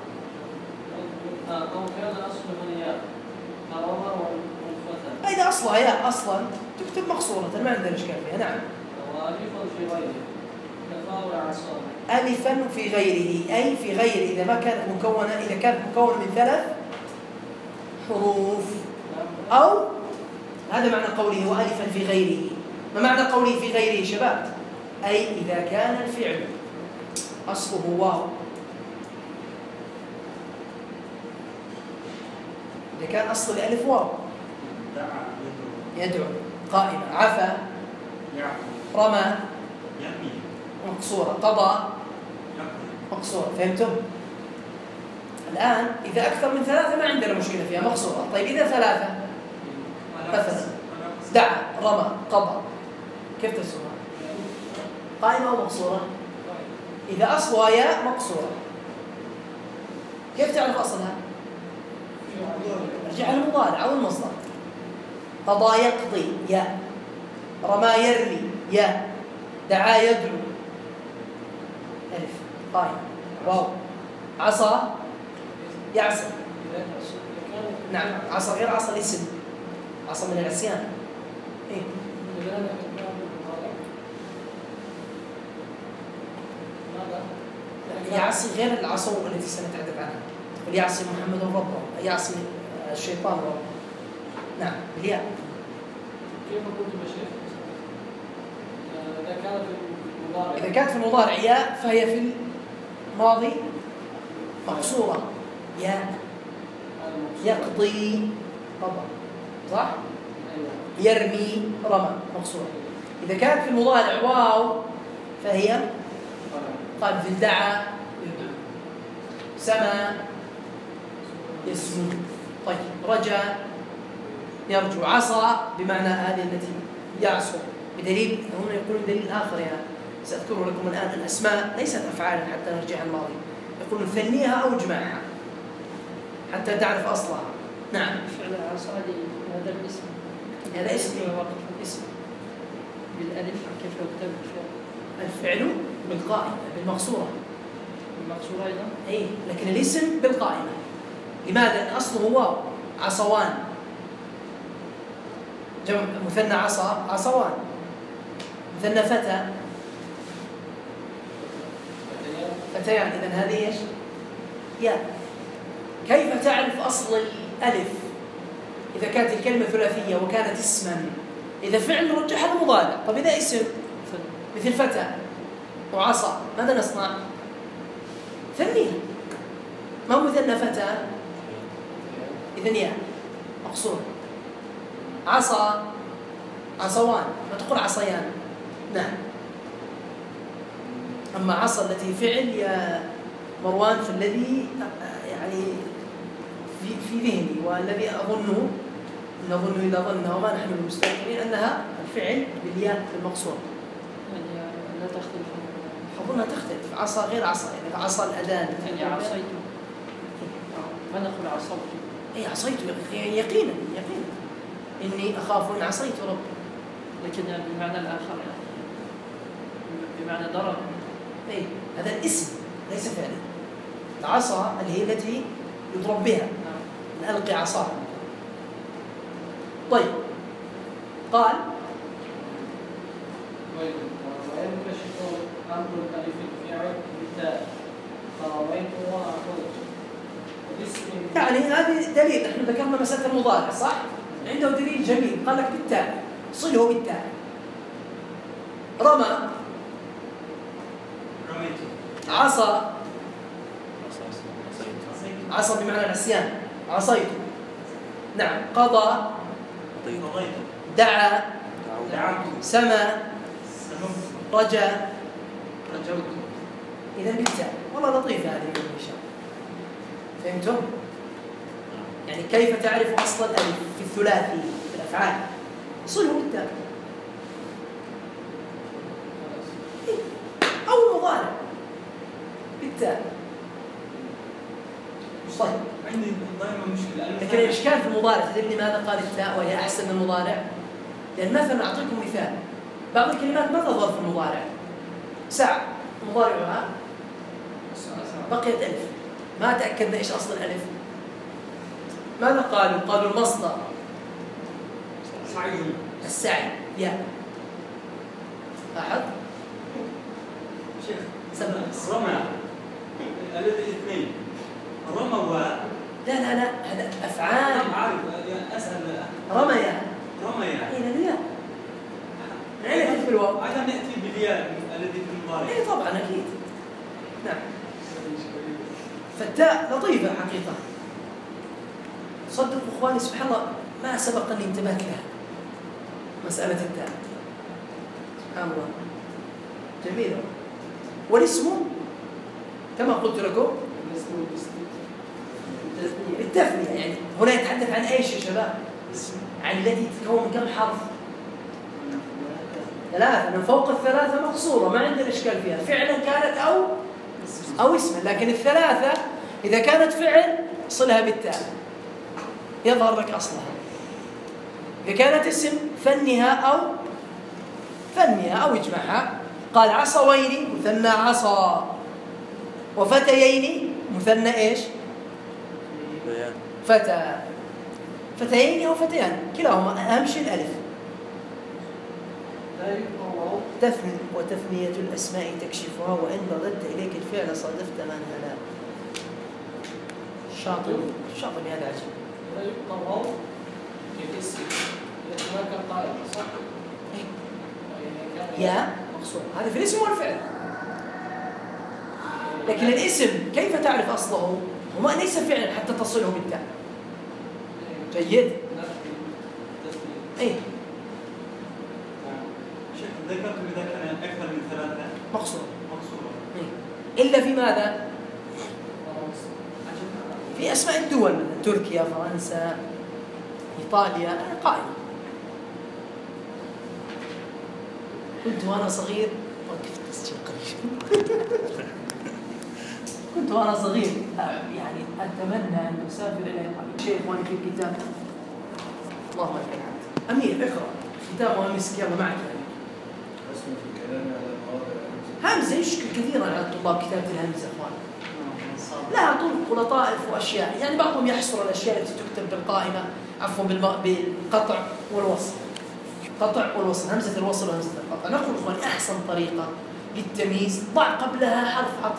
كان أصلها ياء كرامة والفتى. إذا أصلها ياء أصلا تكتب مقصورة ما عندنا إشكال فيها. نعم. وألفا في غيره كفاء العصام. ألفا في غيره أي في غير إذا ما كانت مكونة، إذا كانت مكونة من 3 حروف. أو هذا معنى قوله وألفا في غيره. ما معنى قوله في غيره شباب؟ أي إذا كان الفعل أصله واو، إذا كان أصل الألف واو. يدعو قائمة، عفا رمى مقصورة، قضى مقصورة. فهمتم؟ الآن إذا أكثر من 3 ما عندنا مشكلة فيها مقصورة. طيب إذا 3 مثلا دعا رمى قضى كيف ترسمها؟ قائمة أو مقصورة؟ إذا أصلها ياء مقصورة كيف تعرف أصلها؟ ارجع على المضارع أو المصدر. قضى يقضي يا، رمى يرمي يا، دعا يدعو ألف قائم واو، عصى يعصى. نعم عصى غير عصى الاسم، عصى من العصيان. إيه؟ يعصي غير العصو التي سنتحدث عنها. يعصي محمد ربه، يعصي الشيطان ربه. نعم الياء. كيف قلت يا شيخ؟ إذا كانت في المضارع، إذا كانت في المضارع ياء فهي في الماضي مقصورة ياء. يقضي رمى صح؟ يرمي رمى مقصورة. إذا كانت في المضارع واو فهي قال في دعا يدعو، سما يسمو. طيب رجا يرجو، عصى بمعنى هذه التي يعصو، بدليل هم يقولون دليل آخر يعني سأذكر لكم الآن. الأسماء ليست أفعالا حتى نرجع الماضي، يقولون ثنيها أو اجمعها حتى تعرف أصلها. نعم فعل عصى هذا الاسم، هذا اسم اسم بالألف كيف يكتب الفعل بالقائمة بالمقصورة المقصورة أيضا. أي لكن الاسم بالقائمة. لماذا؟ لأن أصله واو، عصوان، جمع مثنى عصا عصوان، مثنى فتى فتيان. إذن هذه إيش؟ يا. كيف تعرف أصل الألف إذا كانت الكلمة ثلاثية وكانت اسما؟ إذا فعل رجح المضارع. طب إذا اسم مثل فتى وعصا ماذا نصنع؟ ثنيها، ما هو مثنى فتى إذن يا مقصور. عصا عصوان، ما تقول عصيان. نعم. أما عصا التي فعل يا مروان فالذي يعني في ذهني والذي أظنه إذا ظنه وما نحن المستيقنين أنها الفعل بالياء المقصور. يعني لا تختلف. أظنها تختلف. عصا غير عصا، يعني عصا الأذان يعني عصيت، ما نقول عصوت. أي عصيت يقينا إني أخاف إن عصيت ربي. لكن يعني بمعنى الآخر يعني بمعنى ضرب. أي هذا الاسم ليس فعلا. العصا اللي هي التي يضرب بها، نلقي عصا. طيب قال وينكشف أمر الألف الفعل بالتاء فرويت وأخذت. يعني هذه دليل. نحن ذكرنا مسألة المضارع صح؟ عنده دليل جميل قال لك بالتاء، صله بالتاء. رمى عصى، عصى بمعنى العصيان، عصيت. نعم. قضى دعا سما رجا رجوت. إذا بالتاء. والله لطيفة هذه إن شاء الله. فهمتم؟ يعني كيف تعرف أصل الألف في الثلاثي في الأفعال؟ صله بالتاء أو المضارع بالتاء. طيب عندي دائما مشكلة. لكن الإشكال في المضارع تدري لماذا قال التاء وهي أحسن من المضارع؟ لأن مثلا أعطيكم مثال، بعض الكلمات ما تظهر في المضارع. ساعة مضارعها بقيت ألف، ما تأكدنا إيش أصل الألف. ماذا قالوا؟ قالوا المصدر السعي يا. لاحظ شيخ سبب رمى الذي اثنين رمى و لا هذا أفعال. عارف أسأل رميا رميا إلى الياء. علة في الواو. عشان نأتي بالياء الذي في المضارع. إيه طبعا أكيد. نعم. فالتاء لطيفة حقيقة. صدقوا إخواني سبحان الله ما سبق أني انتبهت لها مسألة التاء. سبحان الله جميلة. والاسم كما قلت لكم بالتثنية. يعني هنا يتحدث عن ايش يا شباب؟ عن التي تتكون من كم حرف؟ ثلاثة. من فوق الثلاثة مقصورة ما عندنا إشكال فيها، فعلا كانت أو اسما. لكن الثلاثة إذا كانت فعل صلها بالتاء، يظهر لك أصلها. إذا كانت اسم فنها أو اجمعها. قال عصوين مثنى عصا، وفتيين مثنى إيش؟ بيان. فتى. فتيين أو فتيان كلاهما أهم شيء الألف. لا يقرأ وتثنية الأسماء تكشفها، وإن رددت إليك الفعل صادفت منها لا. شاطر هذا عجيب. لا يقرأ بالاسم التي ما كان قائل صح؟ يا مقصود هذا في الاسم والفعل. لكن الاسم كيف تعرف أصله؟ هو ليس فعلا حتى تصله بالتاء. جيد. أي شيخ ذكرت إذا كان أكثر من 3 مقصود. مقصورة. إلا في ماذا؟ في أسماء الدول، تركيا، فرنسا، إيطاليا، قائمة. كنت وأنا صغير وقفت تسجيل قريب. كنت وأنا صغير يعني أتمنى أن أسافر إلى إيطاليا. شيخ وأنا في الكتاب اللهم لك الحمد. أمير اقرأ كتاب وامسك يلا معك. اسم في الكلام على المواضع همزة يشكل كثيرا على الطلاب كتابة الهمزة أخوان. لها طرق ولطائف وأشياء، يعني بعضهم يحصر الأشياء التي تكتب بالقائمة بالقطع والوصل. قطع والوصل، همزة الوصل وهمزة القطع. نقول إخواني أحسن طريقة للتمييز ضع قبلها حرف عطف.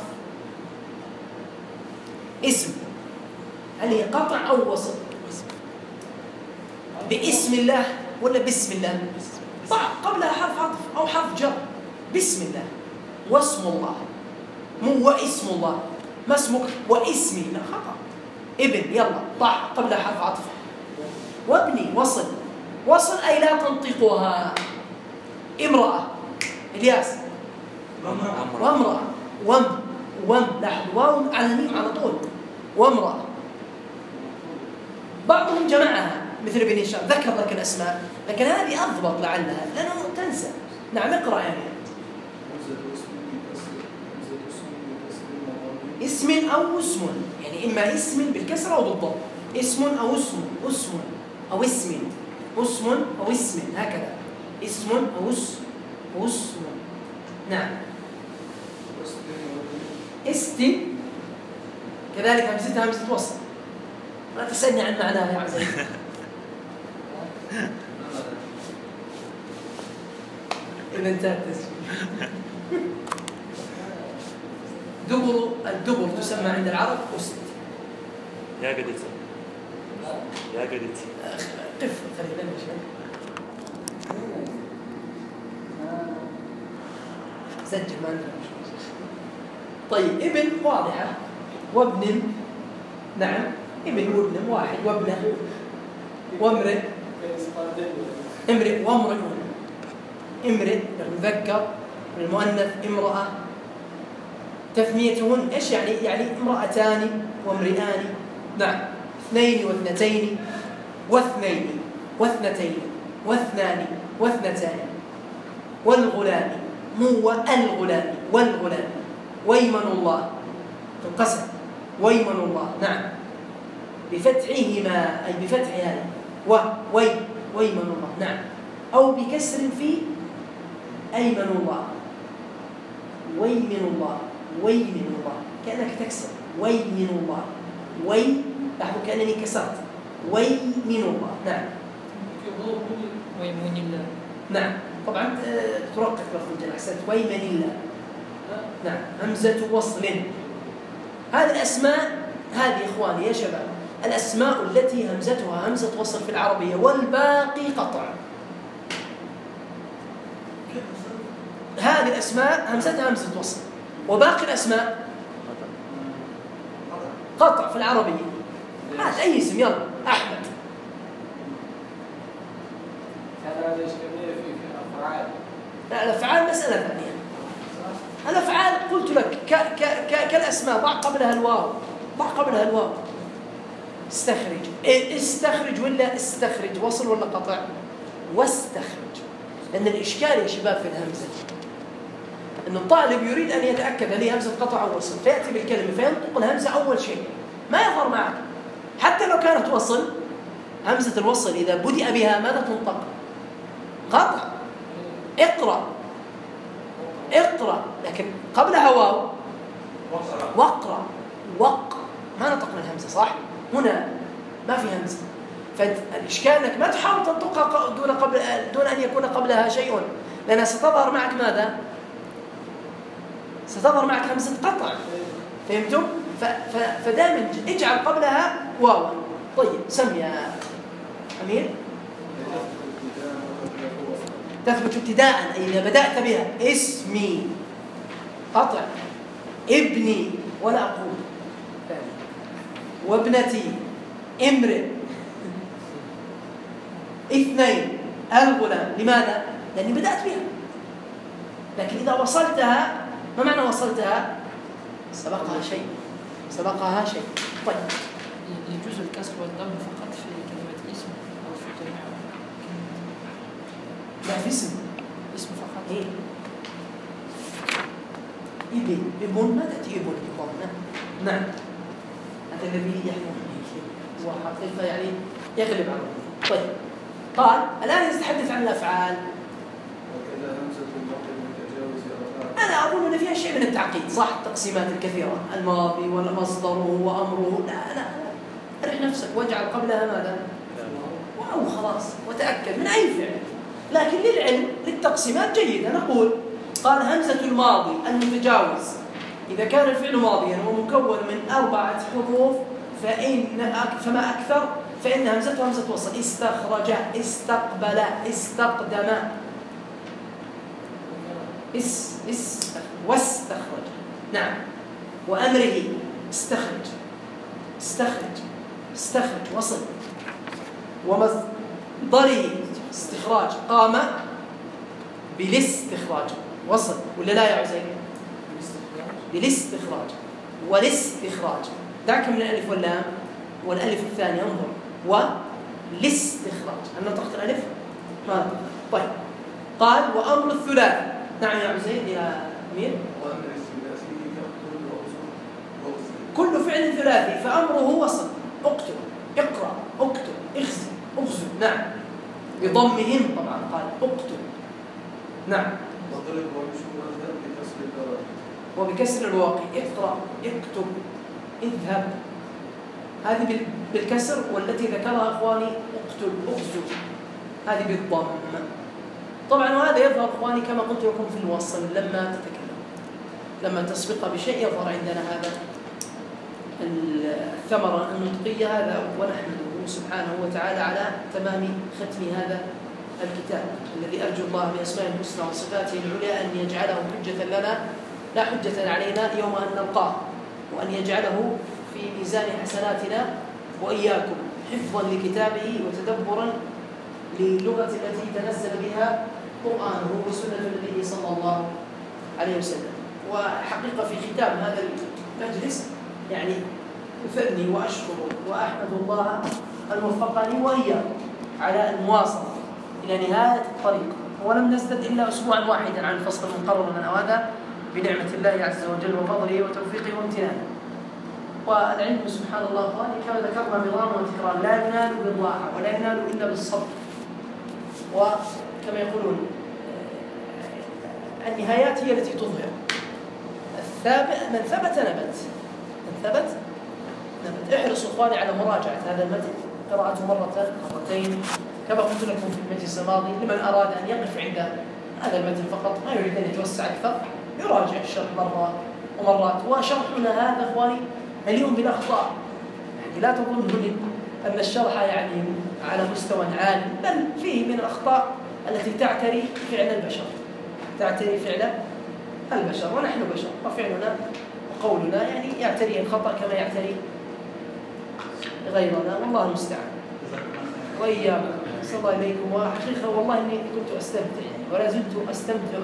اسم هل هي قطع أو وصل؟ باسم الله ولا بسم الله؟ ضع قبلها حرف عطف أو حرف جر. بسم الله واسم الله، مو واسم الله. ما اسمك واسمي؟ لا خطأ. ابن يلا ضع قبلها حرف عطف. وابني وصل أي لا تنطقها. امرأة الياس، وامرأة لاحظ واو على الميم على طول. وامرأة. بعضهم جمعها مثل ابن هشام ذكر لك الأسماء، لكن هذه أضبط لعلها لأنه تنسى. نعم اقرأ يعني. اسم أو اسم، يعني إما اسم بالكسرة أو بالضم. اسم أو اسم أو اسم هكذا. اسم أو اسم. نعم. استي كذلك همزتها همزة وصل. لا تسألني عن معناها يا عزيز. إذا انتهت التسجيل. الدبر تسمى عند العرب أست. يا قديتي قف خلينا شوي. سجل ما عندنا مشكلة. طيب ابن واضحة، وابن نعم ابن وابن واحد، وابنه وامرئ وامرئون. امرئ المذكر، المؤنث امرأة. تثنيتهن ايش يعني؟ يعني امرأتان وامرئان. نعم. اثنين واثنتين واثنين واثنتين واثنان واثنتان. والغلام مو الغلام، والغلام. ويمن الله في القسم. ويمن الله نعم بفتحهما أي بفتحها ويمن الله نعم، أو بكسر في أيمن الله. ويمن الله كأنك تكسر. ويمن الله لاحظوا كأنني كسرت. ويمن الله نعم. ويمن الله نعم طبعا ترقق لفظ الجر. أحسنت. ويمن الله نعم. همزة وصل. هذه الأسماء هذه إخواني يا شباب الأسماء التي همزتها همزة وصل في العربية والباقي قطع. هذه الأسماء همزتها همزة وصل وباقي الأسماء قطع في العربية. هات أي اسم يلا. أحمد. كان هذا إشكالية في الأفعال. لا الأفعال مسألة ثانية. الأفعال قلت لك كالأسماء ضع قبلها الواو. استخرج ولا استخرج؟ وصل ولا قطع؟ واستخرج. لأن الإشكال يا شباب في الهمزة أن الطالب يريد أن يتأكد هل هي همزة قطع أو وصل، فيأتي بالكلمة فينطق الهمزة أول شيء ما يظهر معك. حتى لو كانت وصل همزة الوصل إذا بدأ بها ماذا تنطق؟ قطع. اقرأ اقرأ، لكن قبلها واو واقرأ ما نطقنا الهمزة صح؟ هنا ما في همزة، فالإشكال أنك ما تحاول تنطقها دون أن يكون قبلها شيء، لأنها ستظهر معك ماذا؟ ستظهر معك همزة قطع. فهمتم؟ فدائما اجعل قبلها واو. طيب سم يا أمير. تثبت ابتداء أي إذا بدأت بها. اسمي قطع، ابني ولا أقول، وابنتي، امرئ، اثنين، الغلام. لماذا؟ لأني بدأت بها. لكن إذا وصلتها، ما معنى وصلتها؟ سبقها شيء. طيب يجوز الكسر والضم فقط في كلمة اسم أو في جميع كلمة؟ لا، في اسم فقط. إيه؟ ابن ما تأتي ابن بضمة. نعم، هذا الذي يحكم هو حقيقة يعني يغلب عنه. طيب قال الآن يتحدث عن الأفعال. وكذا همزة الموقع المتجاوز أنا أظن أن فيها شيء من التعقيد، صح؟ التقسيمات الكثيرة، الماضي ومصدره وأمره. لا أرح نفسك واجعل قبلها ماذا؟ واو خلاص، وتأكد من أي فعل. لكن للعلم للتقسيمات جيدة نقول قال همزة الماضي المتجاوز إذا كان الفعل ماضيا ومكون من 4 حروف فما أكثر فإن همزته همزة وصل. استخرج، استقبل، استقدم، واستخرج. نعم. وأمره استخرج وصل. ومصدره استخراج، قام بالاستخراج وصل ولا لا يا عزيز؟ بالاستخراج والاستخراج. دعك من الألف واللام والألف الثانية انظر. والاستخراج أنا نطقت الألف ما. طيب قال وأمر الثلاثي. نعم يا عزيز يا أمير. وأمر الثلاثي كل فعل ثلاثي فأمره وصل. اقتل، اقرأ، اكتب، اغزو. نعم بضمهم طبعا. قال اقتل. نعم. وضرب ومشهور بكسر الواو وبكسر الواقع. اقرأ، اكتب، اذهب. هذه بالكسر، والتي ذكرها اخواني اقتل، اغزو، هذه بالضم. طبعا وهذا يظهر اخواني كما قلت لكم في الوصل لما تتكلم، لما تسبق بشيء يظهر عندنا هذا الثمرة النطقية هذا. ونحمده سبحانه وتعالى على تمام ختم هذا الكتاب الذي أرجو الله بأسمائه الحسنى وصفاته العليا أن يجعله حجة لنا لا حجة علينا يوم أن نلقاه، وأن يجعله في ميزان حسناتنا وإياكم حفظا لكتابه وتدبرا للغة التي تنزل بها قرآنه وسنة النبي صلى الله عليه وسلم. وحقيقة في ختام هذا المجلس يعني أثني وأشكر وأحمد الله أن وفقني وإياكم على المواصلة إلى نهاية الطريق، ولم نزدد إلا أسبوعا واحدا عن الفصل المقرر لنا، وهذا بنعمة الله عز وجل وفضله وتوفيقه وامتنانه. والعلم سبحان الله كما ذكرنا مرارا وتكرارا لا ينال بالراحة ولا ينال إلا بالصبر. وكما يقولون النهايات هي التي تظهر. من ثبت نبت. احرصوا اخواني على مراجعة هذا المتن، قراءته مرة مرتين كما قلت لكم في المجلس الماضي. لمن أراد أن يقف عند هذا المتن فقط ما يريد أن يتوسع أكثر يراجع الشرح مرات ومرات. وشرحنا هذا اخواني مليء بالأخطاء، يعني لا تظنوا أن الشرح يعني على مستوى عالي، بل فيه من الأخطاء التي تعتري فعل البشر، ونحن بشر وفعلنا وقولنا يعني يعتري الخطأ كما يعتري غيرنا، والله المستعان. وإياكم صلى الله إليكم. وحقيقة والله إني كنت أستمتع يعني ولا زلت أستمتع،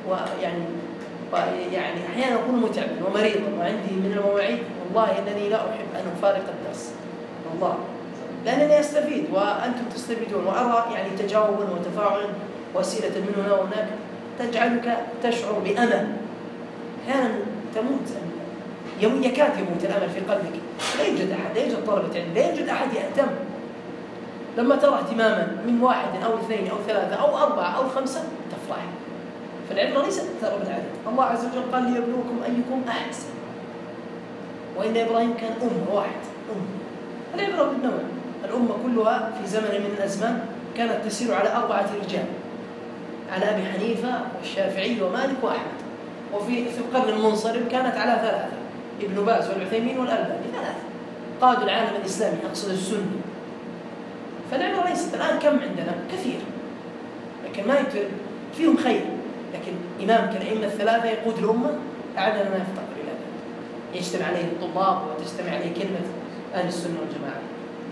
ويعني أحيانا أكون متعبا ومريضا وعندي من المواعيد والله إنني لا أحب أن أفارق الدرس والله، لأنني أستفيد وأنتم تستفيدون، وأرى يعني تجاوبا وتفاعلا وأسئلة من هنا وهناك تجعلك تشعر بأمل. أحيانا يكاد يموت الأمل في قلبك. لا يوجد أحد، لا يوجد طلبة علم، لا يوجد أحد يهتم لما ترى اهتماما من 1 أو 2 أو 3 أو 4 أو 5 تفرح. فالعبرة ليست ترى بالعدد. الله عز وجل قال ليبلوكم أيكم أحسن، وإن إبراهيم كان أمة واحد. العبرة بالنوع. الأمة كلها في زمن من الأزمان كانت تسير على 4 رجال، على أبي حنيفة والشافعي ومالك وأحمد. وفي القرن المنصرم كانت على 3: ابن باز والعثيمين والألباني، 3 قادوا العالم الإسلامي، أقصد السني. فالعبرة ليست الآن كم عندنا؟ كثير، لكن ما فيهم خير. لكن إمام كالأئمة ال3 يقود الأمة، أعدنا ما يفتقر إلى ذلك، يجتمع عليه الطلاب وتجتمع عليه كلمة أهل السنة والجماعة.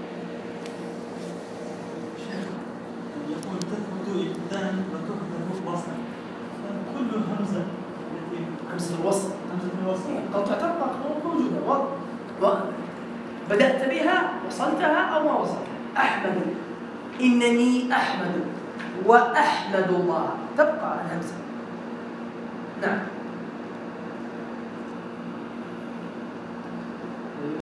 يقول تثبت إبدان وتحذف وصلا، كل همزة التي همزة الوصل همزة الوصل تبقى موجودة، بدأت بها وصلتها أو ما وصلتها. أحمد، إنني أحمد وأحمد الله، تبقى الهمزة. نعم.